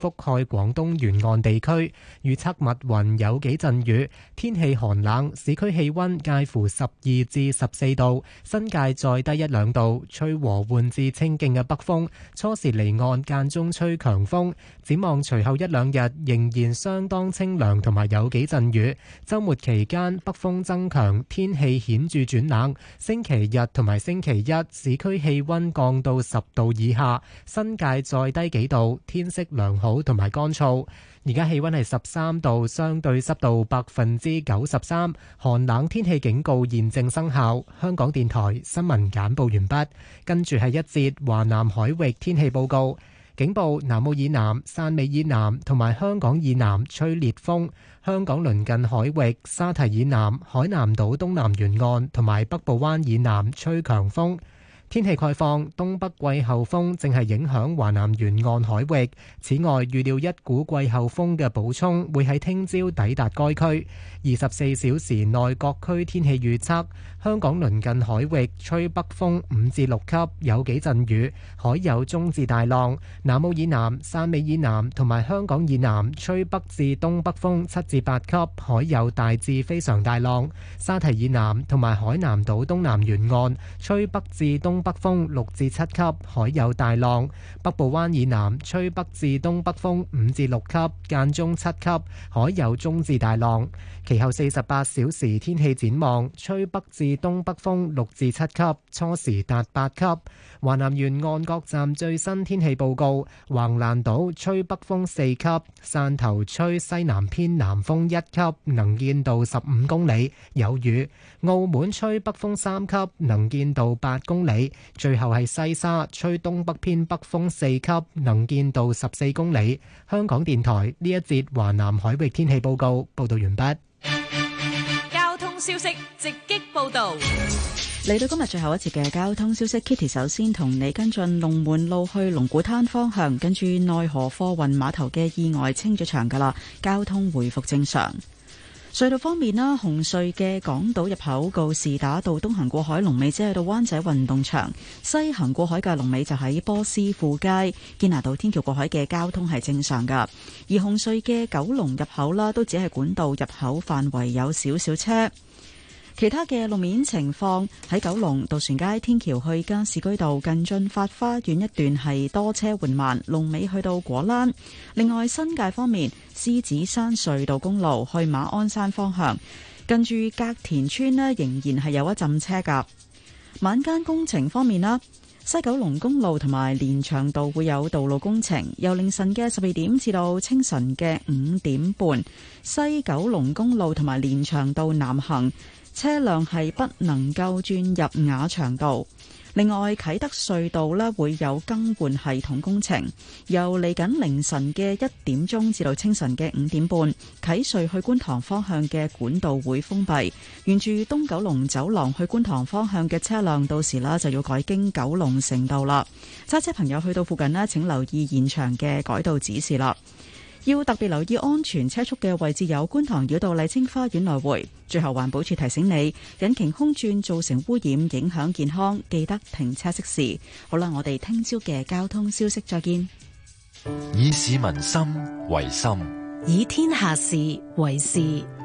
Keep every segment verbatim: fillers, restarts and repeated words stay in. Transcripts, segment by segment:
覆蓋廣東沿岸地區，預測密雲有幾陣雨，天氣寒冷，市區氣溫介乎十二至十四度，新界再低一兩度，吹和緩至清勁嘅北風，初時離岸間中吹強風。展望隨後一兩日仍然相當清涼同埋有幾陣雨，週末期間北風增強，天氣顯著轉冷。星期日同埋星期一市區氣溫降到十度以下，新界再低幾度，天色良好同埋乾燥。而家氣溫係十三度，相對濕度百分之九十三，寒冷天氣警告現正生效。香港電台新聞簡報完畢，跟住係一節華南海域天氣報告。警報：南澳以南、汕尾以南同埋香港以南吹烈風，香港鄰近海域、沙堤以南、海南島東南沿岸同埋北部灣以南吹強風。天氣概況：東北季候風正係影響華南沿岸海域。此外，預料一股季候風嘅補充會喺聽朝抵達該區。二十四小時內各區天氣預測：香港鄰近海域吹北風五至六級，有幾陣雨，海有中至大浪。南澳以南、汕尾以南同埋香港以南吹北至東北風七至八級，海有大至非常大浪。沙堤以南同埋海南島東南沿岸吹北至東北風六至七級，海有大浪。北部灣以南吹北至東北風五至六級，間中七級，海有中至大浪。其後四十八小時天氣展望，吹北至東北風六至七級，初時達八級。華南沿岸各站最新天氣報告：橫瀾島吹北風四級，汕頭吹西南偏南風一級，能見度十五公里，有雨；澳門吹北風三級，能見度八公里。最後係西沙吹東北偏北風四級，能見度十四公里。香港電台呢一節華南海域天氣報告報道完畢。 交通消息直擊報道。 嚟到今日最後一節嘅交通消息 ，Kitty 首先同你跟進龍門路去龍鼓灘方向，跟住內河貨運碼頭嘅意外清咗場噶啦，交通回復正常。隧道方面啦，紅隧嘅港島入口告士打道東行過海龍尾即係到灣仔運動場，西行過海嘅龍尾就喺波斯富街，堅拿道天橋過海嘅交通係正常噶。而紅隧嘅九龍入口啦，都只係管道入口範圍有少少車。其他嘅路面情況喺九龍渡船街天橋去加士居道近駿發花園一段係多車緩慢，龍尾去到果欄。另外新界方面，獅子山隧道公路去馬鞍山方向近住隔田村呢，仍然係有一陣車噶。晚間工程方面啦，西九龍公路同埋連翔道會有道路工程，由凌晨嘅十二點至到清晨嘅五點半，西九龍公路同埋連翔道南行車輛係不能夠轉入雅翔道。另外啟德隧道呢會有更換系統工程，由嚟緊凌晨嘅一點鐘至到清晨嘅五點半，啟隧去觀塘方向嘅管道會封閉，沿住東九龍走廊去觀塘方向嘅車輛到時呢就要改經九龍城道啦。揸車朋友去到附近呢，請留意現場嘅改道指示啦。要特別留意安全車速嘅位置有觀塘繞道麗晶花園來回。最後環保署提醒你，引擎空轉造成污染，影響健康，記得停車熄匙。好啦，我哋聽朝嘅交通消息再見。 以市民心為心， 以天下事為事。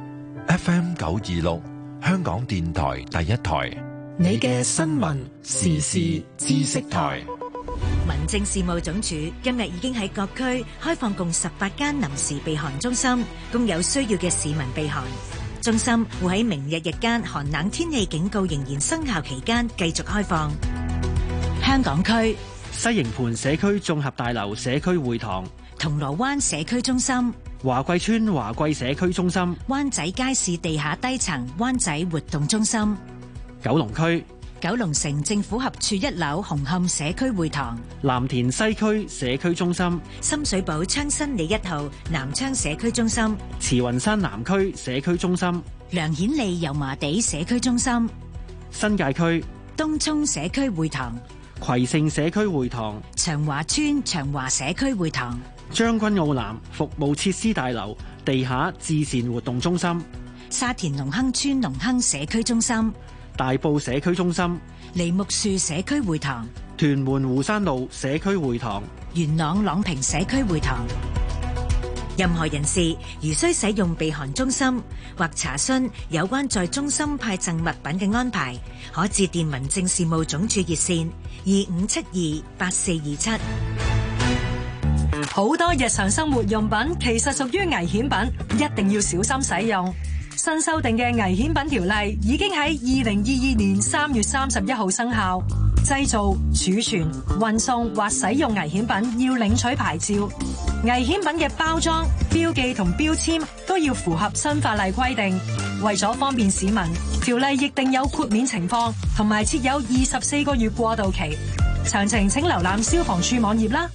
F M 九二六香港電台第一台， 你嘅新聞時事知識台。民政事務總署今日已經喺各區開放共十八間臨時避寒中心，供有需要嘅市民避寒。中心會喺明日日間寒冷天氣警告仍然生效期間繼續開放。香港區西營盤社區綜合大樓社區會堂、 銅鑼灣社區中心、 華貴村華貴社區中心、 灣仔街市地下低層灣仔活動中心。 九龍區九龍城政府合署一樓紅磡社區會堂、 藍田西區社區中心、 深水埗昌新里一號南昌社區中心、 慈雲山南區社區中心、 梁顯利油麻地社區中心、 新界區東涌社區會堂、 葵盛社區會堂、 長華村長華社區會堂、 將軍澳南服務設施大樓地下至善活動中心、 沙田隆亨村隆亨社區中心、 大埔社區中心、 梨木樹社區會堂、 屯門湖山路社區會堂、 元朗朗屏社區會堂。 任何人士如需使用避寒中心或查詢有關在中心派贈物品嘅安排，可致電民政事務總署熱線二五七二八四二七。 好多日常生活用品其實屬於危險品，一定要小心使用。新修訂嘅危險品條例已經喺二零二二年三月三十一號生效。製造、儲存、運送或使用危險品要領取牌照。危險品嘅包裝、標記同標籤都要符合新法例規定。為咗方便市民，條例亦定有豁免情況，同埋設有二十四個月過渡期。詳情請瀏覽消防處網頁啦。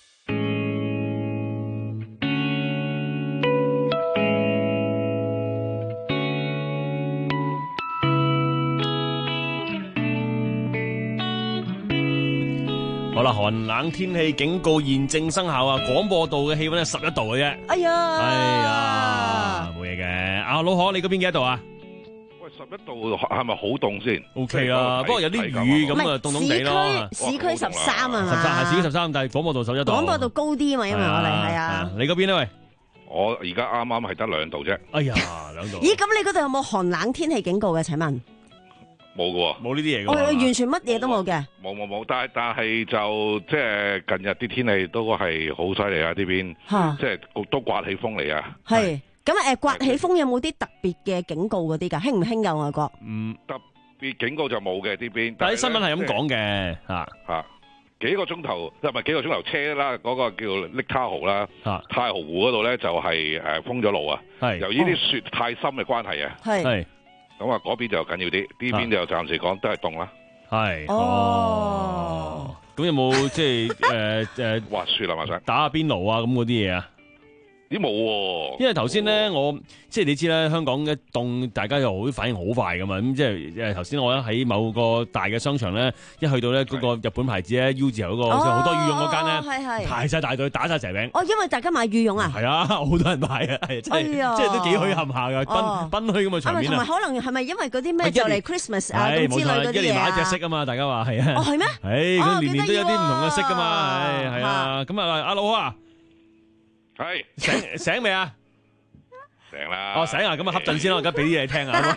好啦，寒冷天氣警告現正生效啊！廣播道嘅氣溫係十一度嘅啫。 哎呀， 哎呀，冇嘢嘅。阿老可，你嗰邊幾多度啊？ 喂，十一度係咪好凍先 ？O K 啦，不過有啲雨咁啊，凍凍地咯。 市區市區十三啊嘛， 十三係市區十三，但係廣播道十一度。 廣播道高啲啊嘛，因為我哋係啊。 你嗰邊呢？喂， 我而家啱啱係得兩度啫。 哎呀，兩度。 咦，咁你嗰度有冇寒冷天氣警告嘅？請問？ 冇嘅喎， 冇呢啲嘢嘅。 我完全乜嘢都冇嘅。 冇冇冇，但係但係就即係近日啲天氣都係好犀利啊！呢邊即係都刮起風嚟啊！ 係咁誒，刮起風有冇啲特別嘅警告嗰啲㗎？興唔興㗎外國？ 嗯， 特別警告就冇嘅呢邊。 但係啲新聞係咁講嘅嚇嚇，幾個鐘頭即係咪幾個鐘頭車啦？嗰個叫瀝他號啦，太豪湖嗰度咧就係誒封咗路啊！係由於啲雪太深嘅關係啊！ 係。 咁啊，嗰邊就緊要啲，呢邊就暫時講都係凍啦。 係哦，咁有冇即係誒誒滑雪啊嘛？想打下邊爐啊咁嗰啲嘢啊？ 咦冇喎， 因為頭先咧，我即係你知啦，香港一凍，大家又好反應好快噶嘛。咁即係誒頭先我咧喺某個大嘅商場咧，一去到咧嗰個日本牌子咧 U 字頭嗰個好多羽絨嗰間咧，排晒大隊打晒蛇餅。 哦，因為大家買羽絨啊？ 係啊，好多人買啊，係真係，即係都幾墟冚下㗎，賓賓墟咁嘅場面啊。 同埋可能係咪因為嗰啲咩就嚟 Christmas 啊咁之類嗰啲嘢啊？ 一年買一隻色啊嘛，大家話係啊。 哦係咩？ 誒，佢年年都有啲唔同嘅色㗎嘛，係係啊。咁啊，阿老啊， 係醒醒未啊？ 醒啦！ 哦，醒啊！咁啊，瞌陣先啦，我而家俾啲嘢你聽啊！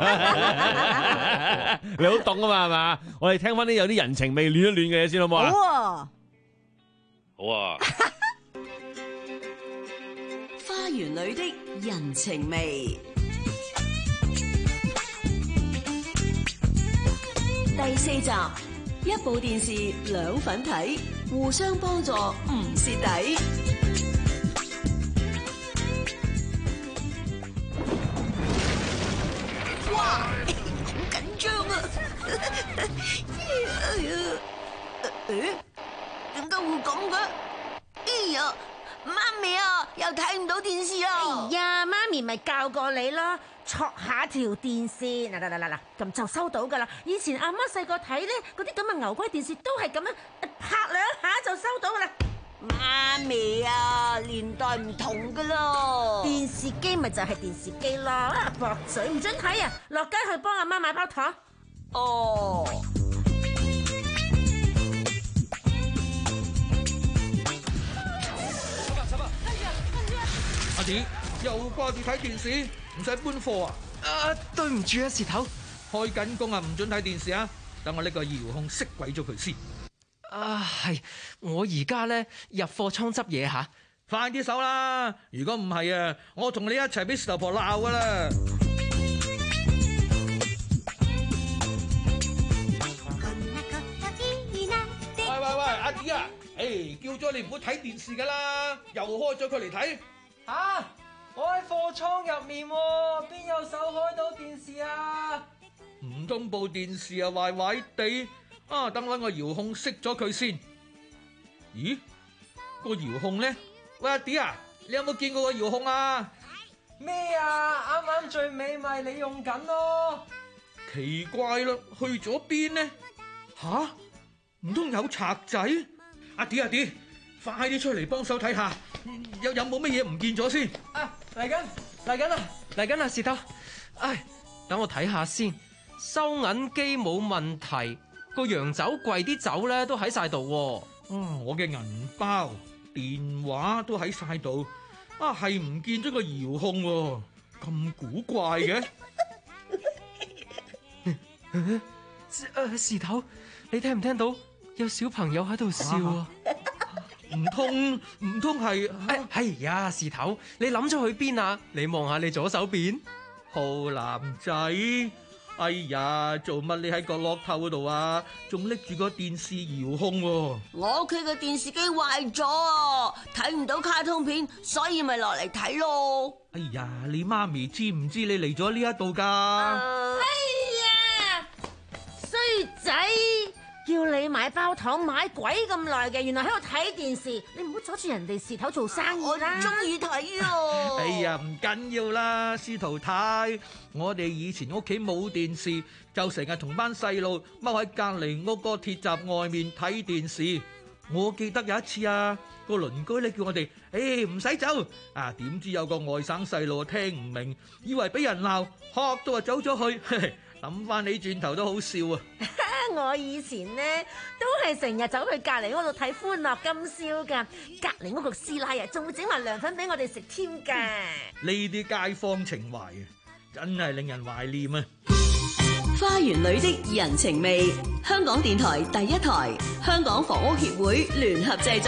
你好凍啊嘛，係嘛？我哋聽翻啲有啲人情味、暖一暖嘅嘢先，好唔好啊？ 好啊！ 好啊！ 花園裏的人情味，第四集，一部電視兩份睇，互相幫助唔蝕底。哇，好緊張啊！哎呀，誒，點解會咁嘅？哎呀，媽咪啊，又睇唔到電視啊！ 哎呀，媽咪咪教過你咯，戳下條電線，嗱嗱嗱嗱嗱，咁就收到噶啦。以前阿媽細個睇咧，嗰啲咁嘅牛龜電視都係咁樣拍兩下就收到噶啦。 媽咪啊，年代唔同噶咯， 電視機咪就係電視機咯，駁嘴唔准睇啊！落街去幫阿媽買包糖。 哦。 阿弟又掛住睇電視，唔使搬貨啊！ 啊，對唔住啊，事頭， 開緊工啊，唔准睇電視啊！等我呢個遙控熄鬼咗佢先。 啊，係我而家咧入貨倉執嘢吓， 快啲手啦！如果唔係啊，我同你一齊俾石頭婆鬧噶啦！喂喂喂，阿弟啊，誒，叫咗你唔好睇電視噶啦，又開咗佢嚟睇。 吓，我喺貨倉入面，邊有手開到電視啊？ 唔通部電視啊壞壞地？啊！等我個遙控熄咗佢先。咦？個遙控咧？喂，阿弟啊，你有冇見過個遙控啊？ 咩啊？啱啱最尾咪你用緊咯。 奇怪啦，去咗邊呢？吓？唔通有賊仔？阿弟阿弟，快啲出嚟幫手睇下，有有冇乜嘢唔見咗先？ 啊！嚟緊嚟緊啦嚟緊啦，事頭。唉，等我睇下先。收銀機冇問題。個洋酒櫃啲酒咧都喺晒度。 啊，我嘅銀包、電話都喺晒度。 啊，係唔見咗個遙控喎，咁古怪嘅。 誒，時頭，你聽唔聽到有小朋友喺度笑啊？ 唔通唔通係？ 誒，係呀，時頭，你諗咗去邊啊？你望下你左手邊， 好男仔。哎呀，做乜你喺角落頭嗰度啊？仲拎住個電視遙控喎？ 我屋企嘅電視機壞咗啊，睇唔到卡通片，所以咪落嚟睇咯。 哎呀，你媽咪知唔知你嚟咗呢一度噶？ 哎呀，衰仔！叫你買包糖買鬼咁耐嘅，原來喺度睇電視。你唔好阻住人哋事頭做生意啦。 我中意睇啊！ 哎呀，唔緊要啦，司徒太，我哋以前屋企冇電視，就成日同班細路踎喺隔籬屋個鐵閘外面睇電視。我記得有一次啊，個鄰居咧叫我哋，誒唔使走啊，點知有個外省細路聽唔明，以為俾人鬧，嚇到啊走咗去。諗翻你轉頭都好笑啊！ 我以前呢都係成日走去隔離嗰度睇《歡樂今宵》㗎，隔離嗰個師奶啊，仲會整埋涼粉俾我哋食添㗎。 呢啲街坊情懷啊，真係令人懷念啊！ 花園裏的人情味，香港電台第一台，香港房屋協會聯合製作。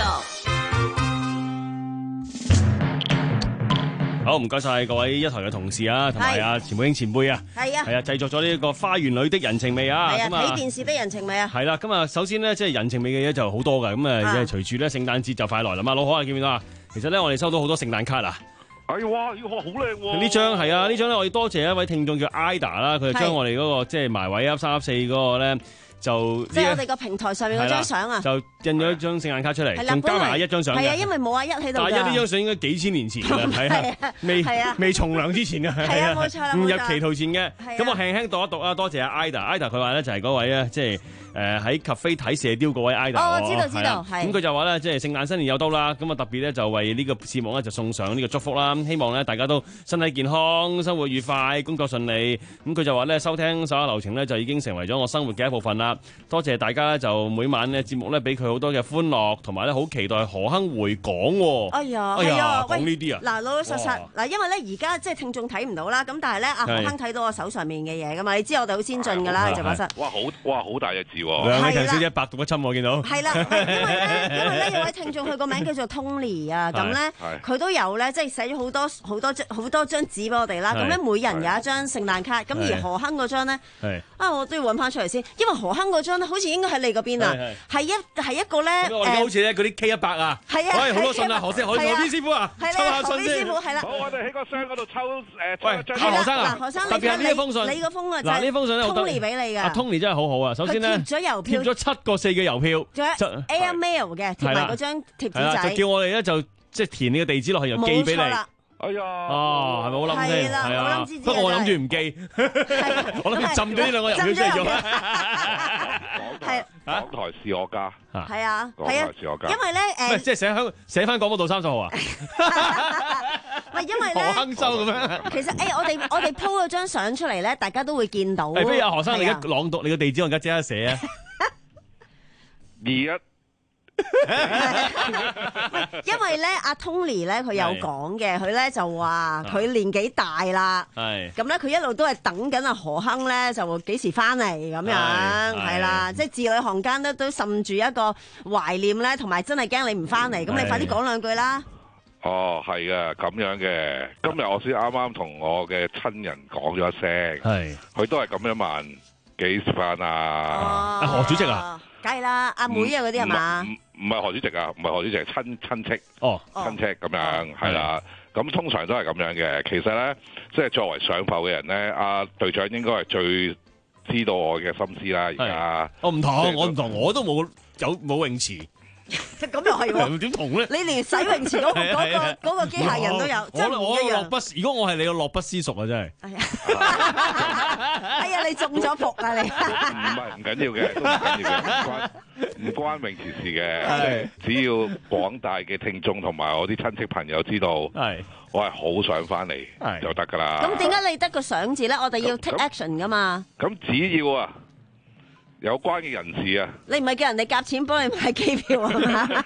好，唔該晒各位一台嘅同事啊，同埋啊錢佩卿前輩啊， 係啊， 係啊，製作咗呢個花園裏的人情味啊， 係啊， 咁啊睇電視的人情味啊， 係啦，咁啊，首先咧，即係人情味嘅嘢就好多噶，咁啊，隨住咧聖誕節就快來啦嘛，老可啊，見唔見到啊？其實咧，我哋收到好多聖誕卡啊！ 哎呀，哇，呢個好靚喎！ 呢張係啊，呢張咧，我哋多謝一位聽眾叫 Ida 啦，佢就將我哋嗰個即係埋位 Up 三 Up 四嗰個咧。就即係我哋個平台上面嗰張相啊， 就印咗一張聖誕卡出嚟，仲加埋阿一張相嘅。 係啊，因為冇阿一喺度㗎。 阿一呢張相應該幾千年前㗎啦，係啊，未未從良之前嘅， 係啊，冇錯啦， 唔入歧途前嘅。咁我輕輕讀一讀啊，多謝阿 Ida，Ida 佢話咧就係嗰位咧，即係誒喺 cafe 睇射雕嗰位 Ida。 哦，知道知道，係。 咁佢就話咧，即係聖誕新年有到啦，咁啊特別咧就為呢個節目咧就送上呢個祝福啦，希望咧大家都身體健康、生活愉快、工作順利。咁佢就話咧收聽手下留情咧就已經成為咗我生活嘅一部分啦。多謝大家。大家就每晚咧節目咧俾佢好多嘅歡樂，同埋咧好期待何亨回港。 哎呀， 係啊， 講呢啲啊， 嗱老老實實嗱，因為咧而家即係聽眾睇唔到啦，咁但係咧阿何亨睇到我手上面嘅嘢噶嘛，你知我哋好先進噶啦，直播室。 哇，好哇，好大隻字喎！ 梁麗婷小姐百毒不侵，我見到。係啦， 因為咧，因為咧有位聽眾佢個名叫做 Tony 啊，咁咧佢都有咧，即係寫咗好多好多張好多張紙俾我哋啦。咁咧每人有一張聖誕卡，咁而何亨嗰張咧，啊我都要揾翻出嚟先，因為何亨嗰張咧好似應該喺你嗰邊啊，係一係一個咧， 我而家好似咧嗰啲 K 一百啊， 係啊， 好多信啊，何師何何邊師傅啊，抽下信先。 係啦， 好，我哋喺個箱嗰度抽誒， 喂，阿何生啊， 何生特別係呢一封信， 你嗰封啊， 嗱呢封信咧 ，Tony 俾你㗎， 阿 Tony 真係好好啊，首先咧貼咗郵票， 貼咗七個四嘅郵票， 仲有 Airmail 嘅貼埋嗰張貼紙仔， 就叫我哋咧就即係填你嘅地址落去，又寄俾你。 哎呀， 哦，係咪好諗先？係啊，不過我諗住唔寄，我諗住浸咗呢兩個郵票出嚟用。 係港台是我家， 係啊， 港台是我家。 因為咧誒， 即係寫喺寫翻廣播道三十號啊。 唔係因為咧， 何亨收咁樣。 其實誒，我哋我哋 po 咗張相出嚟咧，大家都會見到。 誒，不如阿何生你而家朗讀你個地址，我而家即刻寫啊。 二一。 因為咧，阿 Tony 咧佢有講嘅，佢咧就話佢年紀大啦，咁咧佢一路都係等緊阿何亨咧就幾時翻嚟咁樣，係啦，即係字裏行間咧都滲住一個懷念咧，同埋真係驚你唔翻嚟，咁你快啲講兩句啦。 哦，係嘅，咁樣嘅，今日我先啱啱同我嘅親人講咗一聲，係，佢都係咁樣問幾時翻啊？ 阿何主席啊？ 梗係啦，阿妹啊嗰啲係嘛？ 唔唔係何主席啊，唔係何主席，係親親戚哦， 親戚咁樣係啦。咁通常都係咁樣嘅。其實咧，即係作為上埠嘅人咧，阿隊長應該係最知道我嘅心思啦。而家我唔同，我唔同，我都冇有冇泳池。 咁又係喎？ 點同咧？ 你連洗泳池嗰個嗰個嗰個機械人都有，真係唔一樣。 樂不，如果我係你，我樂不思蜀啊！真係。 哎呀，你中咗伏啦你！ 唔係唔緊要嘅，都唔緊要嘅，唔關唔關泳池事嘅。只要廣大嘅聽眾同埋我啲親戚朋友知道，我係好想翻嚟就得㗎啦。 咁點解你得個想字咧？我哋要 take action 㗎嘛。 咁只要啊！ 有關嘅人士啊。 你唔係叫人哋夾錢幫你買機票啊嘛？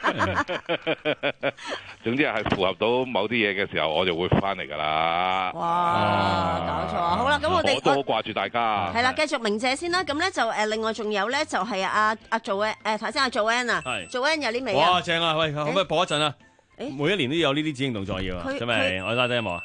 總之係符合到某啲嘢嘅時候，我就會翻嚟㗎啦。 哇！搞錯啊！好啦，咁我哋我都好掛住大家。 係啦，繼續鳴謝先啦。咁咧就誒，另外仲有咧就係阿阿 Joanne 誒，頭先阿 Joanne 啊，Joanne 有啲未啊？ 哇！正啊！喂，可唔可以播一陣啊？每一年都有呢啲指定動作要啊，係咪？我睇睇有冇啊？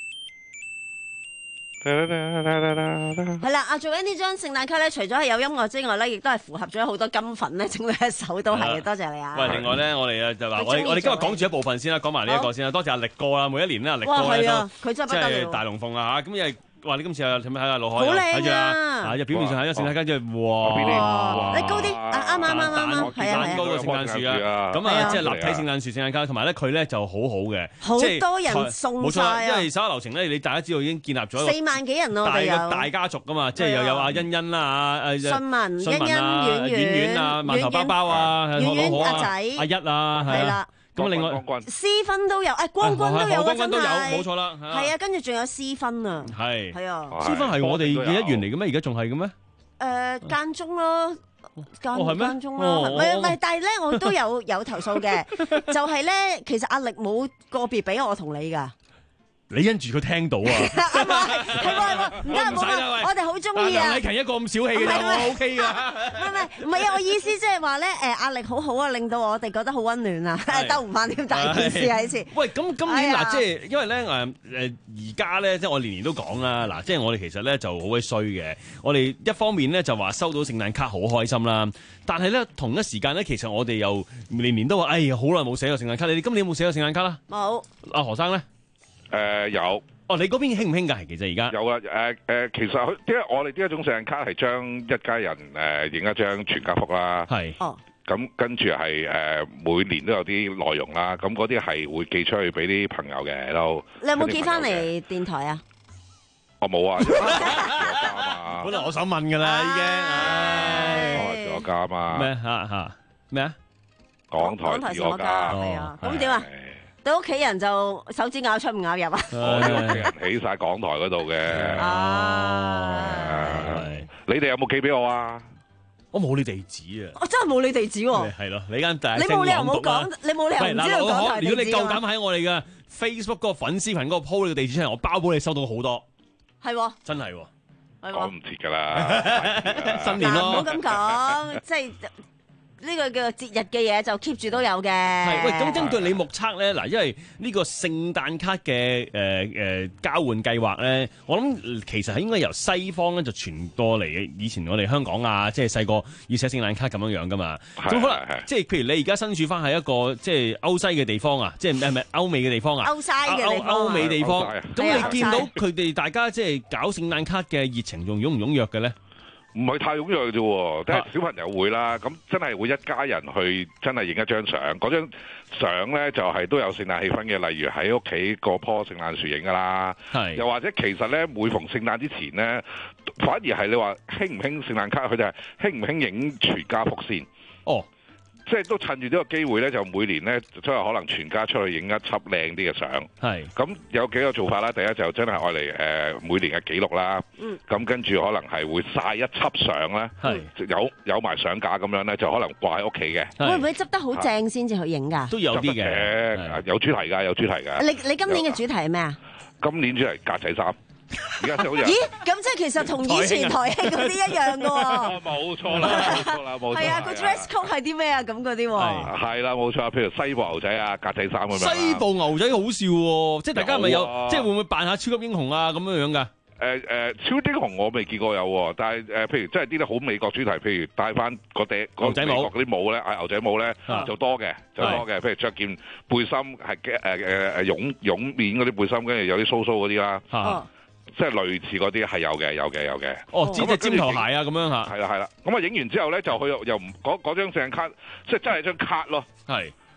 係啦，阿 Joanne 呢張聖誕卡咧，除咗係有音樂之外咧，亦都係符合咗好多金粉咧，整到一手都係。多謝你啊！ 喂，另外咧，我哋啊就話我我哋今日講住一部分先啦，講埋呢一個先啦。多謝阿力哥啦，每一年咧阿力哥咧都即係大龍鳳啊嚇，咁因為。哇！你今次啊，睇唔睇下盧海？ 好靚啊！ 啊，入表面上係一個聖誕卡，即係哇！ 你高啲，啱啱啱啱啱，係啊蛋糕個聖誕樹啊！咁啊，即係立體聖誕樹聖誕卡，同埋咧佢咧就好好嘅， 好多人送晒啊！ 冇錯，因為手下留情咧，你大家知道已經建立咗四萬幾人咯，我哋有大家族噶嘛，即係又有阿欣欣啦，啊信文、欣欣、 婉婉啊、饅頭包包啊、 婉婉阿仔、 阿一啊，係啦。咁另外， 私分都有，誒，君君都有啊，真係， 冇錯啦， 係啊，跟住仲有私分啊， 係， 係啊， 私分係我哋嘅一員嚟嘅咩？而家仲係嘅咩？ 誒，間中咯，間間中咯，唔係唔係，但係咧，我都有有投訴嘅，就係咧，其實壓力冇個別俾我同你㗎。 你因住佢聽到啊， 係喎係喎，唔得唔得，我哋好中意啊！ 梁禮勤一個咁小氣嘅人，我 OK 噶。 唔係唔係唔係啊！我意思即係話咧，誒壓力好好啊，令到我哋覺得好溫暖啊！兜唔翻啲大件事啊！呢次喂，咁今年嗱，即係因為咧誒誒而家咧，即係我年年都講啦，嗱，即係我哋其實咧就好鬼衰嘅。我哋一方面咧就話收到聖誕卡好開心啦，但係咧同一時間咧，其實我哋又年年都話，哎呀，好耐冇寫過聖誕卡。你哋今年有冇寫過聖誕卡啦？ 冇。 阿何生咧？ 誒、呃、有哦，你嗰邊興唔興㗎？其實而家有啊，誒、呃、誒、呃，其實因為我哋呢一種聖誕卡係將一家人誒影、呃、一張全家福啦， 係哦， 咁跟住係誒每年都有啲內容啦，咁嗰啲係會寄出去俾啲朋友嘅都。 你有冇寄翻嚟電台啊？ 我冇啊，我家嘛。 本來我想問㗎啦，已經， 唉，我家啊嘛。 咩嚇嚇咩啊？ 港台自我家係啊，咁點啊？對屋企人就手指咬出唔咬入啊！ 我哋屋企人起晒港台嗰度嘅。啊！你哋有冇寄俾我啊？ 我冇你地址啊！ 我真係冇你地址喎。 係咯，你間大你冇理由冇講，你冇理由唔知道港台地址。 如果你夠膽喺我哋嘅 Facebook 嗰個粉絲群嗰個 po 你嘅地址出嚟，我包保你收到好多。 係喎， 真係喎， 講唔切㗎啦！ 新年咯， 唔好咁講，即係。呢個叫節日嘅嘢就 keep 住都有嘅。 係喂，咁根據你目測咧，嗱，因為呢個聖誕卡嘅誒誒交換計劃咧，我諗其實係應該由西方咧就傳過嚟嘅。以前我哋香港啊，即係細個要寫聖誕卡咁樣樣噶嘛。咁可能即係譬如你而家身處翻喺一個即係歐西嘅地方啊，即係係咪歐美嘅地方啊？ 歐西嘅地方。 歐美地方。咁你見到佢哋大家即係搞聖誕卡嘅熱情仲踴唔踴躍嘅咧？ 唔係太踴躍嘅啫，但係小朋友會啦。咁真係會一家人去真係影一張相，嗰張相咧就係都有聖誕氣氛嘅。例如喺屋企個棵聖誕樹影㗎啦，又或者其實咧每逢聖誕之前咧，反而係你話興唔興聖誕卡，佢就係興唔興影全家福先。哦。即係都趁住呢個機會咧，就每年咧，即係可能全家出去影一輯靚啲嘅相。係。咁有幾個做法啦。第一就真係愛嚟誒每年嘅記錄啦。嗯。咁跟住可能係會曬一輯相咧。係。有有埋相架咁樣咧，就可能掛喺屋企嘅。 會唔會執得好正先至去影㗎？ 都有啲嘅。 有主題㗎，有主題㗎。 你你今年嘅主題係咩啊？ 今年主題格仔衫。而家好似咦？咁即係其實同以前台慶嗰啲一樣㗎喎。 冇錯啦，冇錯啦，冇錯。 係啊，個 dress code 係啲咩啊？咁嗰啲喎。 係啦，冇錯。譬如西部牛仔啊，格仔衫咁樣。 西部牛仔好笑喎，即係大家係咪有？即係會唔會扮下超級英雄啊？咁樣樣㗎？ 誒誒，超級英雄我未見過有，但係誒，譬如真係啲咧好美國主題，譬如戴翻嗰頂牛仔帽嗰啲帽咧，係牛仔帽咧就多嘅，就多嘅。譬如着件背心係嘅誒誒誒絨絨面嗰啲背心，跟住有啲鬚鬚嗰啲啦。即係類似嗰啲係有嘅，有嘅，有嘅。 哦，只隻尖頭鞋啊，咁樣嚇。 係啦，係啦。咁啊，影完之後咧，就去又唔嗰嗰張聖誕卡，即係真係張卡咯。係。即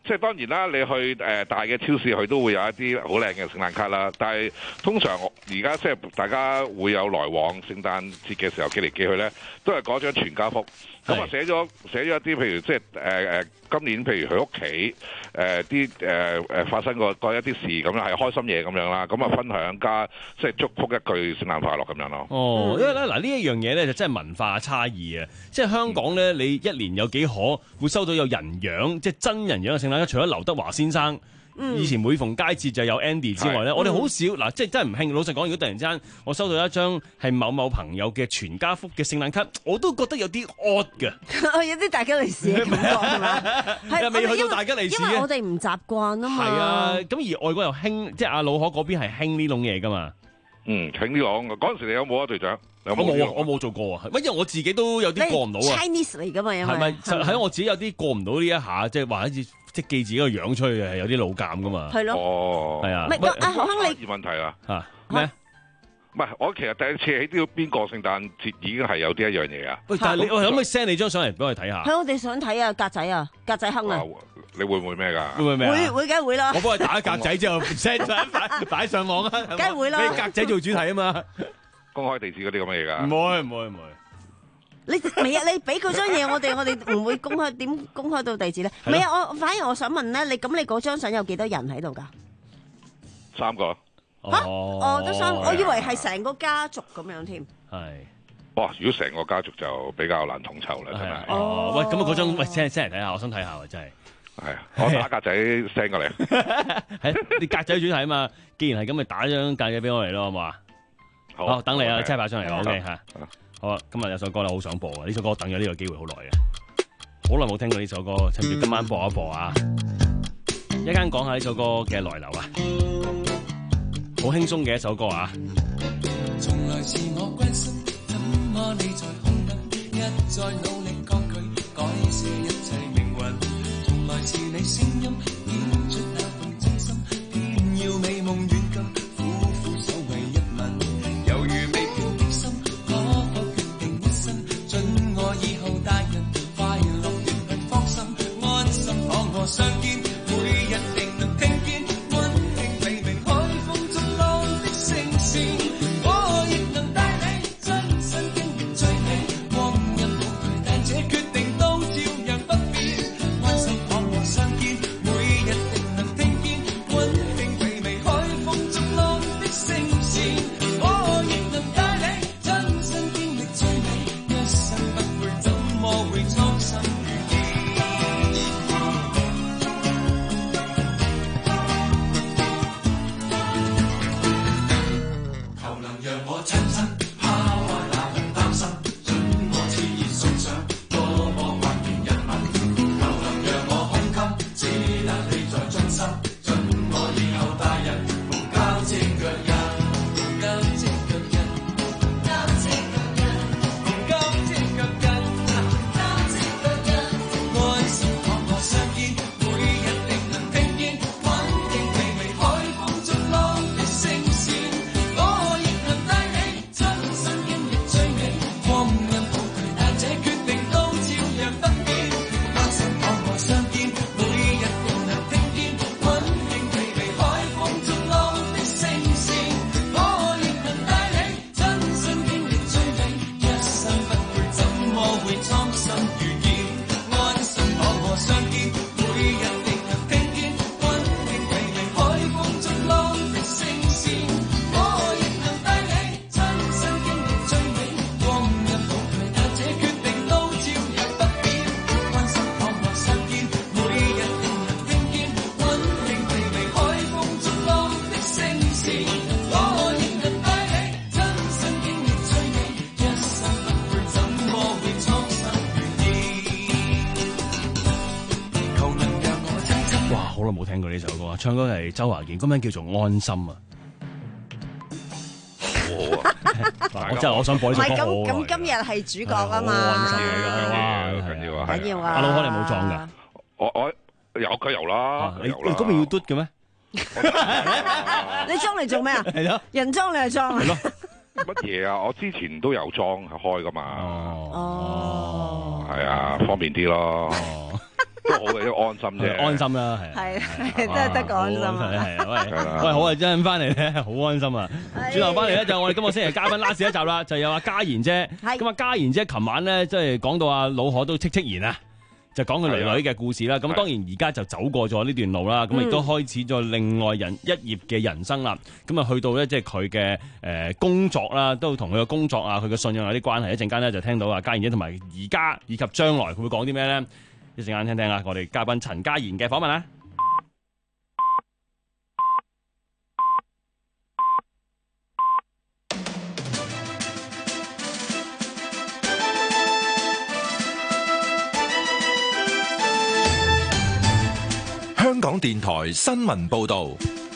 即係當然啦，你去誒、呃、大嘅超市，佢都會有一啲好靚嘅聖誕卡啦。但係通常而家即係大家會有來往聖誕節嘅時候寄嚟寄去咧，都係嗰張全家福。咁啊寫咗寫咗一啲，譬如即係誒誒今年譬如佢屋企誒啲誒誒發生過過一啲事咁樣，係開心嘢咁樣啦。咁啊分享加即係祝福一句聖誕快樂咁樣咯。 哦，因為咧嗱呢一樣嘢咧就真係文化差異啊！即係香港咧，你一年有幾可會收到有人樣即係真人樣嘅聖誕卡？除咗劉德華先生。以前每逢佳節就有 Andy 之外咧，我哋好少嗱，即係真係唔興。老實講，如果突然之間我收到一張係某某朋友嘅全家福嘅聖誕卡，我都覺得有啲 odd 嘅。 有啲大吉利是嘅感覺係嘛？ 係未去到大吉利是， 因為我哋唔習慣啊嘛。 係啊，咁而外國又興，即係阿老可嗰邊係興呢種嘢噶嘛。 嗯，興呢種嗰陣時你有冇啊，隊長？ 我冇啊，我冇做過啊。因為我自己都有啲過唔到啊。 Chinese 嚟噶嘛，因為係咪喺我自己有啲過唔到呢一下，即係話好似即係記自己個樣出去係有啲老尷噶嘛。 係咯。 哦。 係啊。 唔係阿何生你問題啊？ 嚇咩？ 唔係，我其實第一次喺呢個邊個聖誕節已經係有啲一樣嘢啊！ 喂，但係你我可唔可以 send 你張相嚟俾我睇下？ 係我哋想睇啊，格仔啊，格仔亨啊！ 你會唔會咩㗎？ 會唔會咩啊？ 會會梗係會啦！ 我幫佢打格仔之後 send 上擺擺上網啊！ 梗係會啦！ 俾格仔做主題啊嘛！ 公開地址嗰啲咁嘅嘢㗎？ 唔會唔會唔會！ 你未啊？你俾嗰張嘢我哋，我哋唔會公開，點公開到地址咧？唔係啊！我反而我想問咧，你咁你嗰張相有幾多人喺度㗎？ 三個。 嚇！哦，都三，我以為係成個家族咁樣添。 係。 哇！如果成個家族就比較難統籌啦，真係。 哦。喂，咁啊嗰張，喂 send send 嚟睇下，我想睇下喎，真係。 係啊，我打格仔 send 過嚟。 係，你格仔主題啊嘛，既然係咁，咪打張格仔俾我嚟咯，好唔好啊？好。等你啊，車牌上嚟，OK 嚇。好啊，今日有首歌咧，好想播啊！呢首歌等咗呢個機會好耐嘅，好耐冇聽過呢首歌，趁住今晚播一播啊！一陣講下呢首歌嘅來流啊！好輕鬆嘅一首歌啊！ 從來是我關心，怎麼你在空等，一再努力抗拒，改寫一切命運。從來是你聲音顯出那份真心，偏要美夢遠近，苦苦守為一吻。猶如未決的心，可否決定一生，准我以後大人快樂團聚放心，安心躺臥相見，每日定能聽見溫馨黎明海風中浪的聲線，我亦能帶你親身經歷最美光陰無懼，但這決定都照樣不變，安心躺臥相見，每日定能聽見溫馨黎明海風中浪的聲線，我亦能帶你親身經歷最美，一生不悔，怎麼會蒼生如意？求能讓我親身拋開那份擔心，准我熾熱送上多麼關鍵一吻。求能讓我胸襟，只得你在中心，准我以後大人無交接腳印，無交接腳印，交接腳印，無交接腳印，交接腳印。安心躺臥相見，每日定能聽見溫馨微微海風中浪的聲線，我亦能帶你親身經歷最美光陰無懼，但這決定都照樣不變。安心躺臥相見，每日定能聽見溫馨微微海風中浪的聲線，我亦能帶你親身經歷最美，一生不悔，怎麼會蒼生如意？安心躺臥相見，每日定能聽見溫馨微微海風中浪的聲線，我亦能帶你親身經歷最美光陰無懼，但這決定都照樣不變。安心躺臥相見，每日定能聽見溫馨微微海風中浪的聲線，我亦能帶你親身經歷最美，一生不悔，怎麼會蒼生如意？求能讓我親親。 哇，好耐冇聽過呢首歌啊！唱歌係周華健，歌名叫做《安心》啊！好好啊！我真係我想播呢首歌好耐。 唔係咁咁，今日係主角啊嘛。 安心嚟㗎，哇！ 緊要啊！ 緊要啊！ 阿老哥你冇裝㗎？ 我我有佢有啦， 你你嗰邊要嘟嘅咩？ 你裝嚟做咩啊？ 係咯， 人裝你係裝啊？ 乜嘢啊？我之前都有裝開㗎嘛。 哦， 係啊，方便啲咯。 都好嘅，一個安心啫。 安心啦，係。 係真係得個安心。 係係喂喂，好啊！真係翻嚟咧，好安心啊！轉頭翻嚟咧，就我哋今個星期嘉賓 last 一集啦，就有阿嘉賢姐。咁啊，嘉賢姐，琴晚咧即係講到阿老可都戚戚然啊！就講佢女女嘅故事啦，咁當然而家就走過咗呢段路啦，咁亦都開始咗另外人一頁嘅人生啦。咁啊去到咧即係佢嘅誒工作啦，都同佢嘅工作啊、佢嘅信仰有啲關係。一陣間咧就聽到啊嘉賢姐同埋而家以及將來佢會講啲咩咧？一陣間聽聽啊，我哋嘉賓陳嘉賢嘅訪問啊。 香港電台新聞報道，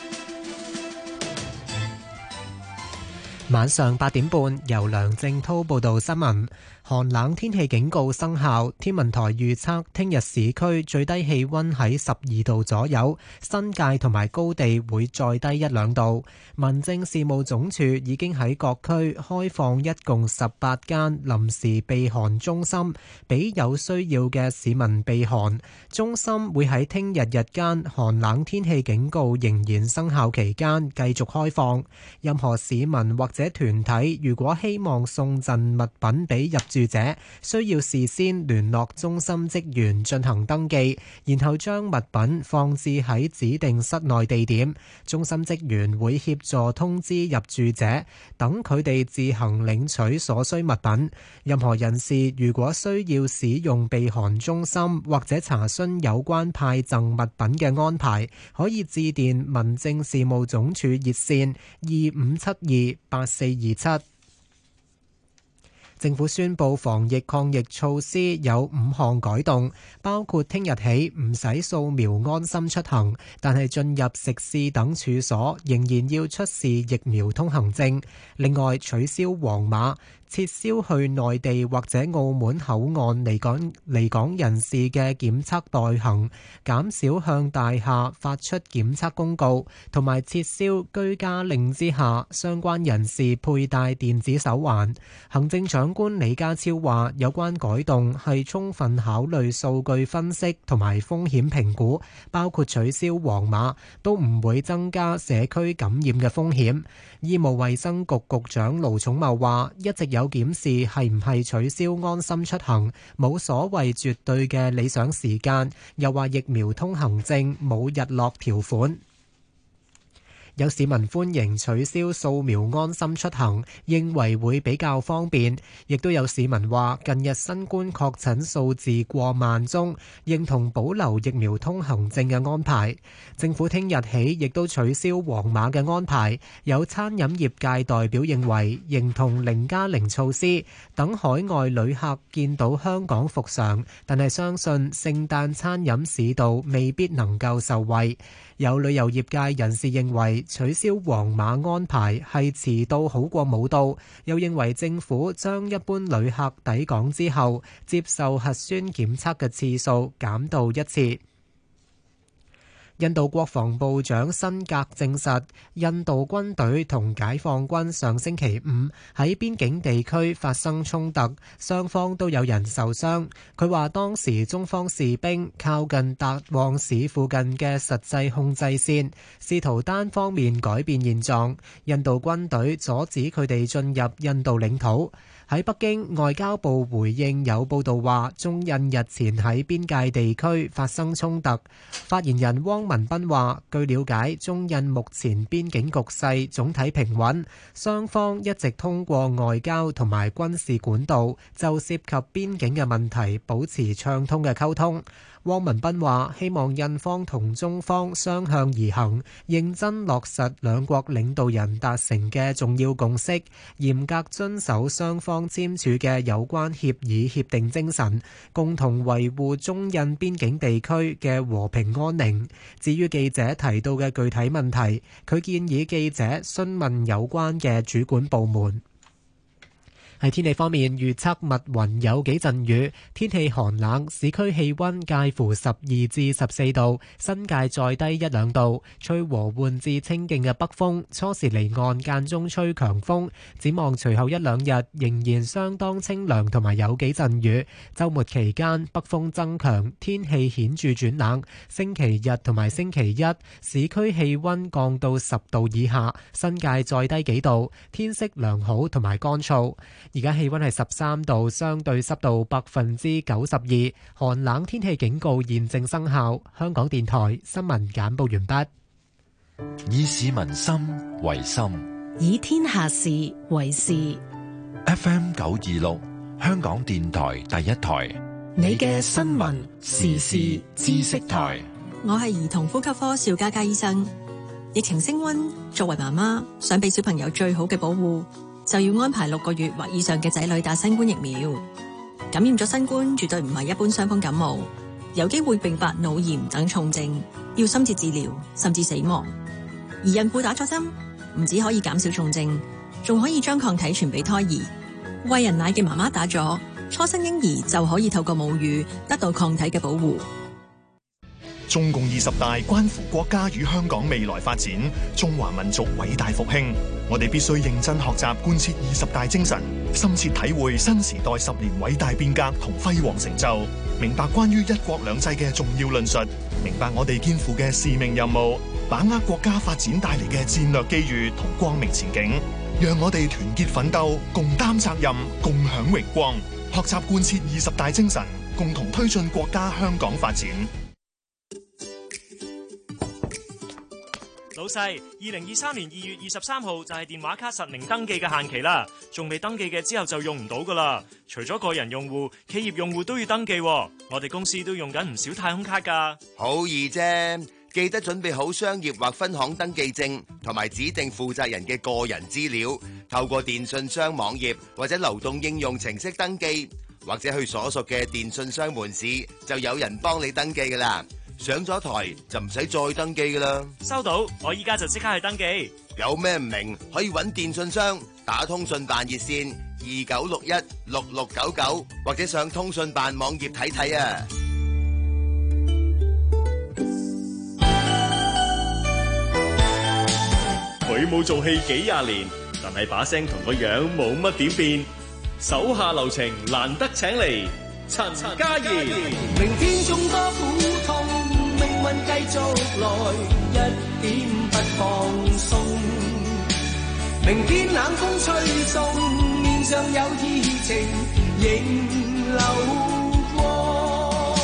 晚上八點半由梁正滔報道新聞。寒冷天氣警告生效，天文台預測聽日市區最低氣溫喺十二度左右，新界同埋高地會再低一兩度。民政事務總署已經喺各區開放一共十八間臨時避寒中心，俾有需要嘅市民避寒。中心會喺聽日日間寒冷天氣警告仍然生效期間繼續開放。任何市民或者團體如果希望送贈物品俾入住者，需要事先聯絡中心職員進行登記，然後將物品放置喺指定室內地點。中心職員會協助通知入住者，等佢哋自行領取所需物品。任何人士如果需要使用避寒中心或者查詢有關派贈物品嘅安排，可以致電民政事務總署熱線二五七二八四二七。政府宣布防疫抗疫措施有五項改動，包括聽日起唔使掃描安心出行，但係進入食肆等處所仍然要出示疫苗通行證。另外取消黃碼，撤銷去內地或者澳門口岸離港離港人士嘅檢測代行，減少向大廈發出檢測公告，同埋撤銷居家令之下相關人士佩戴電子手環。行政長官李家超話，有關改動係充分考慮數據分析同埋風險評估，包括取消黃碼都唔會增加社區感染嘅風險。醫務衛生局局長盧寵茂話，一直有檢視係唔係取消安心出行，冇所謂絕對嘅理想時間，又話疫苗通行證冇日落條款。有市民歡迎取消掃描安心出行，認為會比較方便。亦都有市民話，近日新冠確診數字過萬宗，認同保留疫苗通行證嘅安排。政府聽日起亦都取消黃碼嘅安排。有餐飲業界代表認為，認同零加零措施，等海外旅客見到香港復常，但係相信聖誕餐飲市道未必能夠受惠。有旅遊業界人士認為，取消黃碼安排係遲到好過冇到，又認為政府將一般旅客抵港之後接受核酸檢測嘅次數減到一次。印度國防部長辛格證實，印度軍隊同解放軍上星期五喺邊境地區發生衝突，雙方都有人受傷。佢話當時中方士兵靠近達旺市附近嘅實際控制線，試圖單方面改變現狀，印度軍隊阻止佢哋進入印度領土。喺北京，外交部回應有報道話，中印日前喺邊界地區發生衝突。發言人汪文斌話，據了解，中印目前邊境局勢總體平穩，雙方一直通過外交同埋軍事管道就涉及邊境嘅問題保持暢通嘅溝通。汪文斌話，希望印方同中方相向而行，認真落實兩國領導人達成嘅重要共識，嚴格遵守雙方簽署嘅有關協議協定精神，共同維護中印邊境地區嘅和平安寧。至於記者提到嘅具體問題，佢建議記者詢問有關嘅主管部門。喺喺天氣方面，預測密雲有幾陣雨，天氣寒冷，市區氣溫介乎十二至十四度，新界再低一兩度，吹和緩至清勁嘅北風，初時離岸間中吹強風。展望隨後一兩日仍然相當清涼同埋有幾陣雨，週末期間北風增強，天氣顯著轉冷。星期日同埋星期一，市區氣溫降到十度以下，新界再低幾度，天色良好同埋乾燥。而家氣溫係十三度，相對濕度百分之九十二，寒冷天氣警告現正生效。香港電台新聞簡報完畢。 以市民心為心， 以天下事為事。 F M 九二六，香港電台第一台， 你嘅新聞時事知識台。 我係兒童呼吸科邵嘉嘉醫生。疫情升溫，作為媽媽想俾小朋友最好嘅保護，就要安排六個月或以上嘅仔女打新冠疫苗。感染咗新冠絕對唔係一般傷風感冒，有機會併發腦炎等重症，要深切治療甚至死亡。而孕婦打咗針，唔止可以減少重症，仲可以將抗體傳俾胎兒。餵人奶嘅媽媽打咗，初生嬰兒就可以透過母乳得到抗體嘅保護。 中共二十大關乎國家與香港未來發展，中華民族偉大復興。我哋必須認真學習貫徹二十大精神，深切體會新時代十年偉大變革同輝煌成就，明白關於一國兩制嘅重要論述，明白我哋肩負嘅使命任務，把握國家發展帶嚟嘅戰略機遇同光明前景。讓我哋團結奮鬥，共擔責任，共享榮光，學習貫徹二十大精神，共同推進國家香港發展。 老細，二零二三年二月二十三號就係電話卡實名登記嘅限期啦，仲未登記嘅之後就用唔到噶啦。除咗個人用戶，企業用戶都要登記。我哋公司都用緊唔少太空卡噶。 好易啫，記得準備好商業或分行登記證，同埋指定負責人嘅個人資料，透過電信商網頁或者流動應用程式登記，或者去所屬嘅電信商門市，就有人幫你登記噶啦。上咗台就唔使再登記噶啦。 收到，我依家就即刻去登記。 有咩唔明可以揾電信商打通訊辦熱線二九六一六六九九，或者上通訊辦網頁睇睇啊。 佢冇做戲幾廿年，但係把聲同個樣冇乜點變。手下留情，難得請嚟陳嘉怡。 明天眾多苦痛，命運繼續來，一點不放鬆。明天冷風吹送，面上有熱情，仍流光。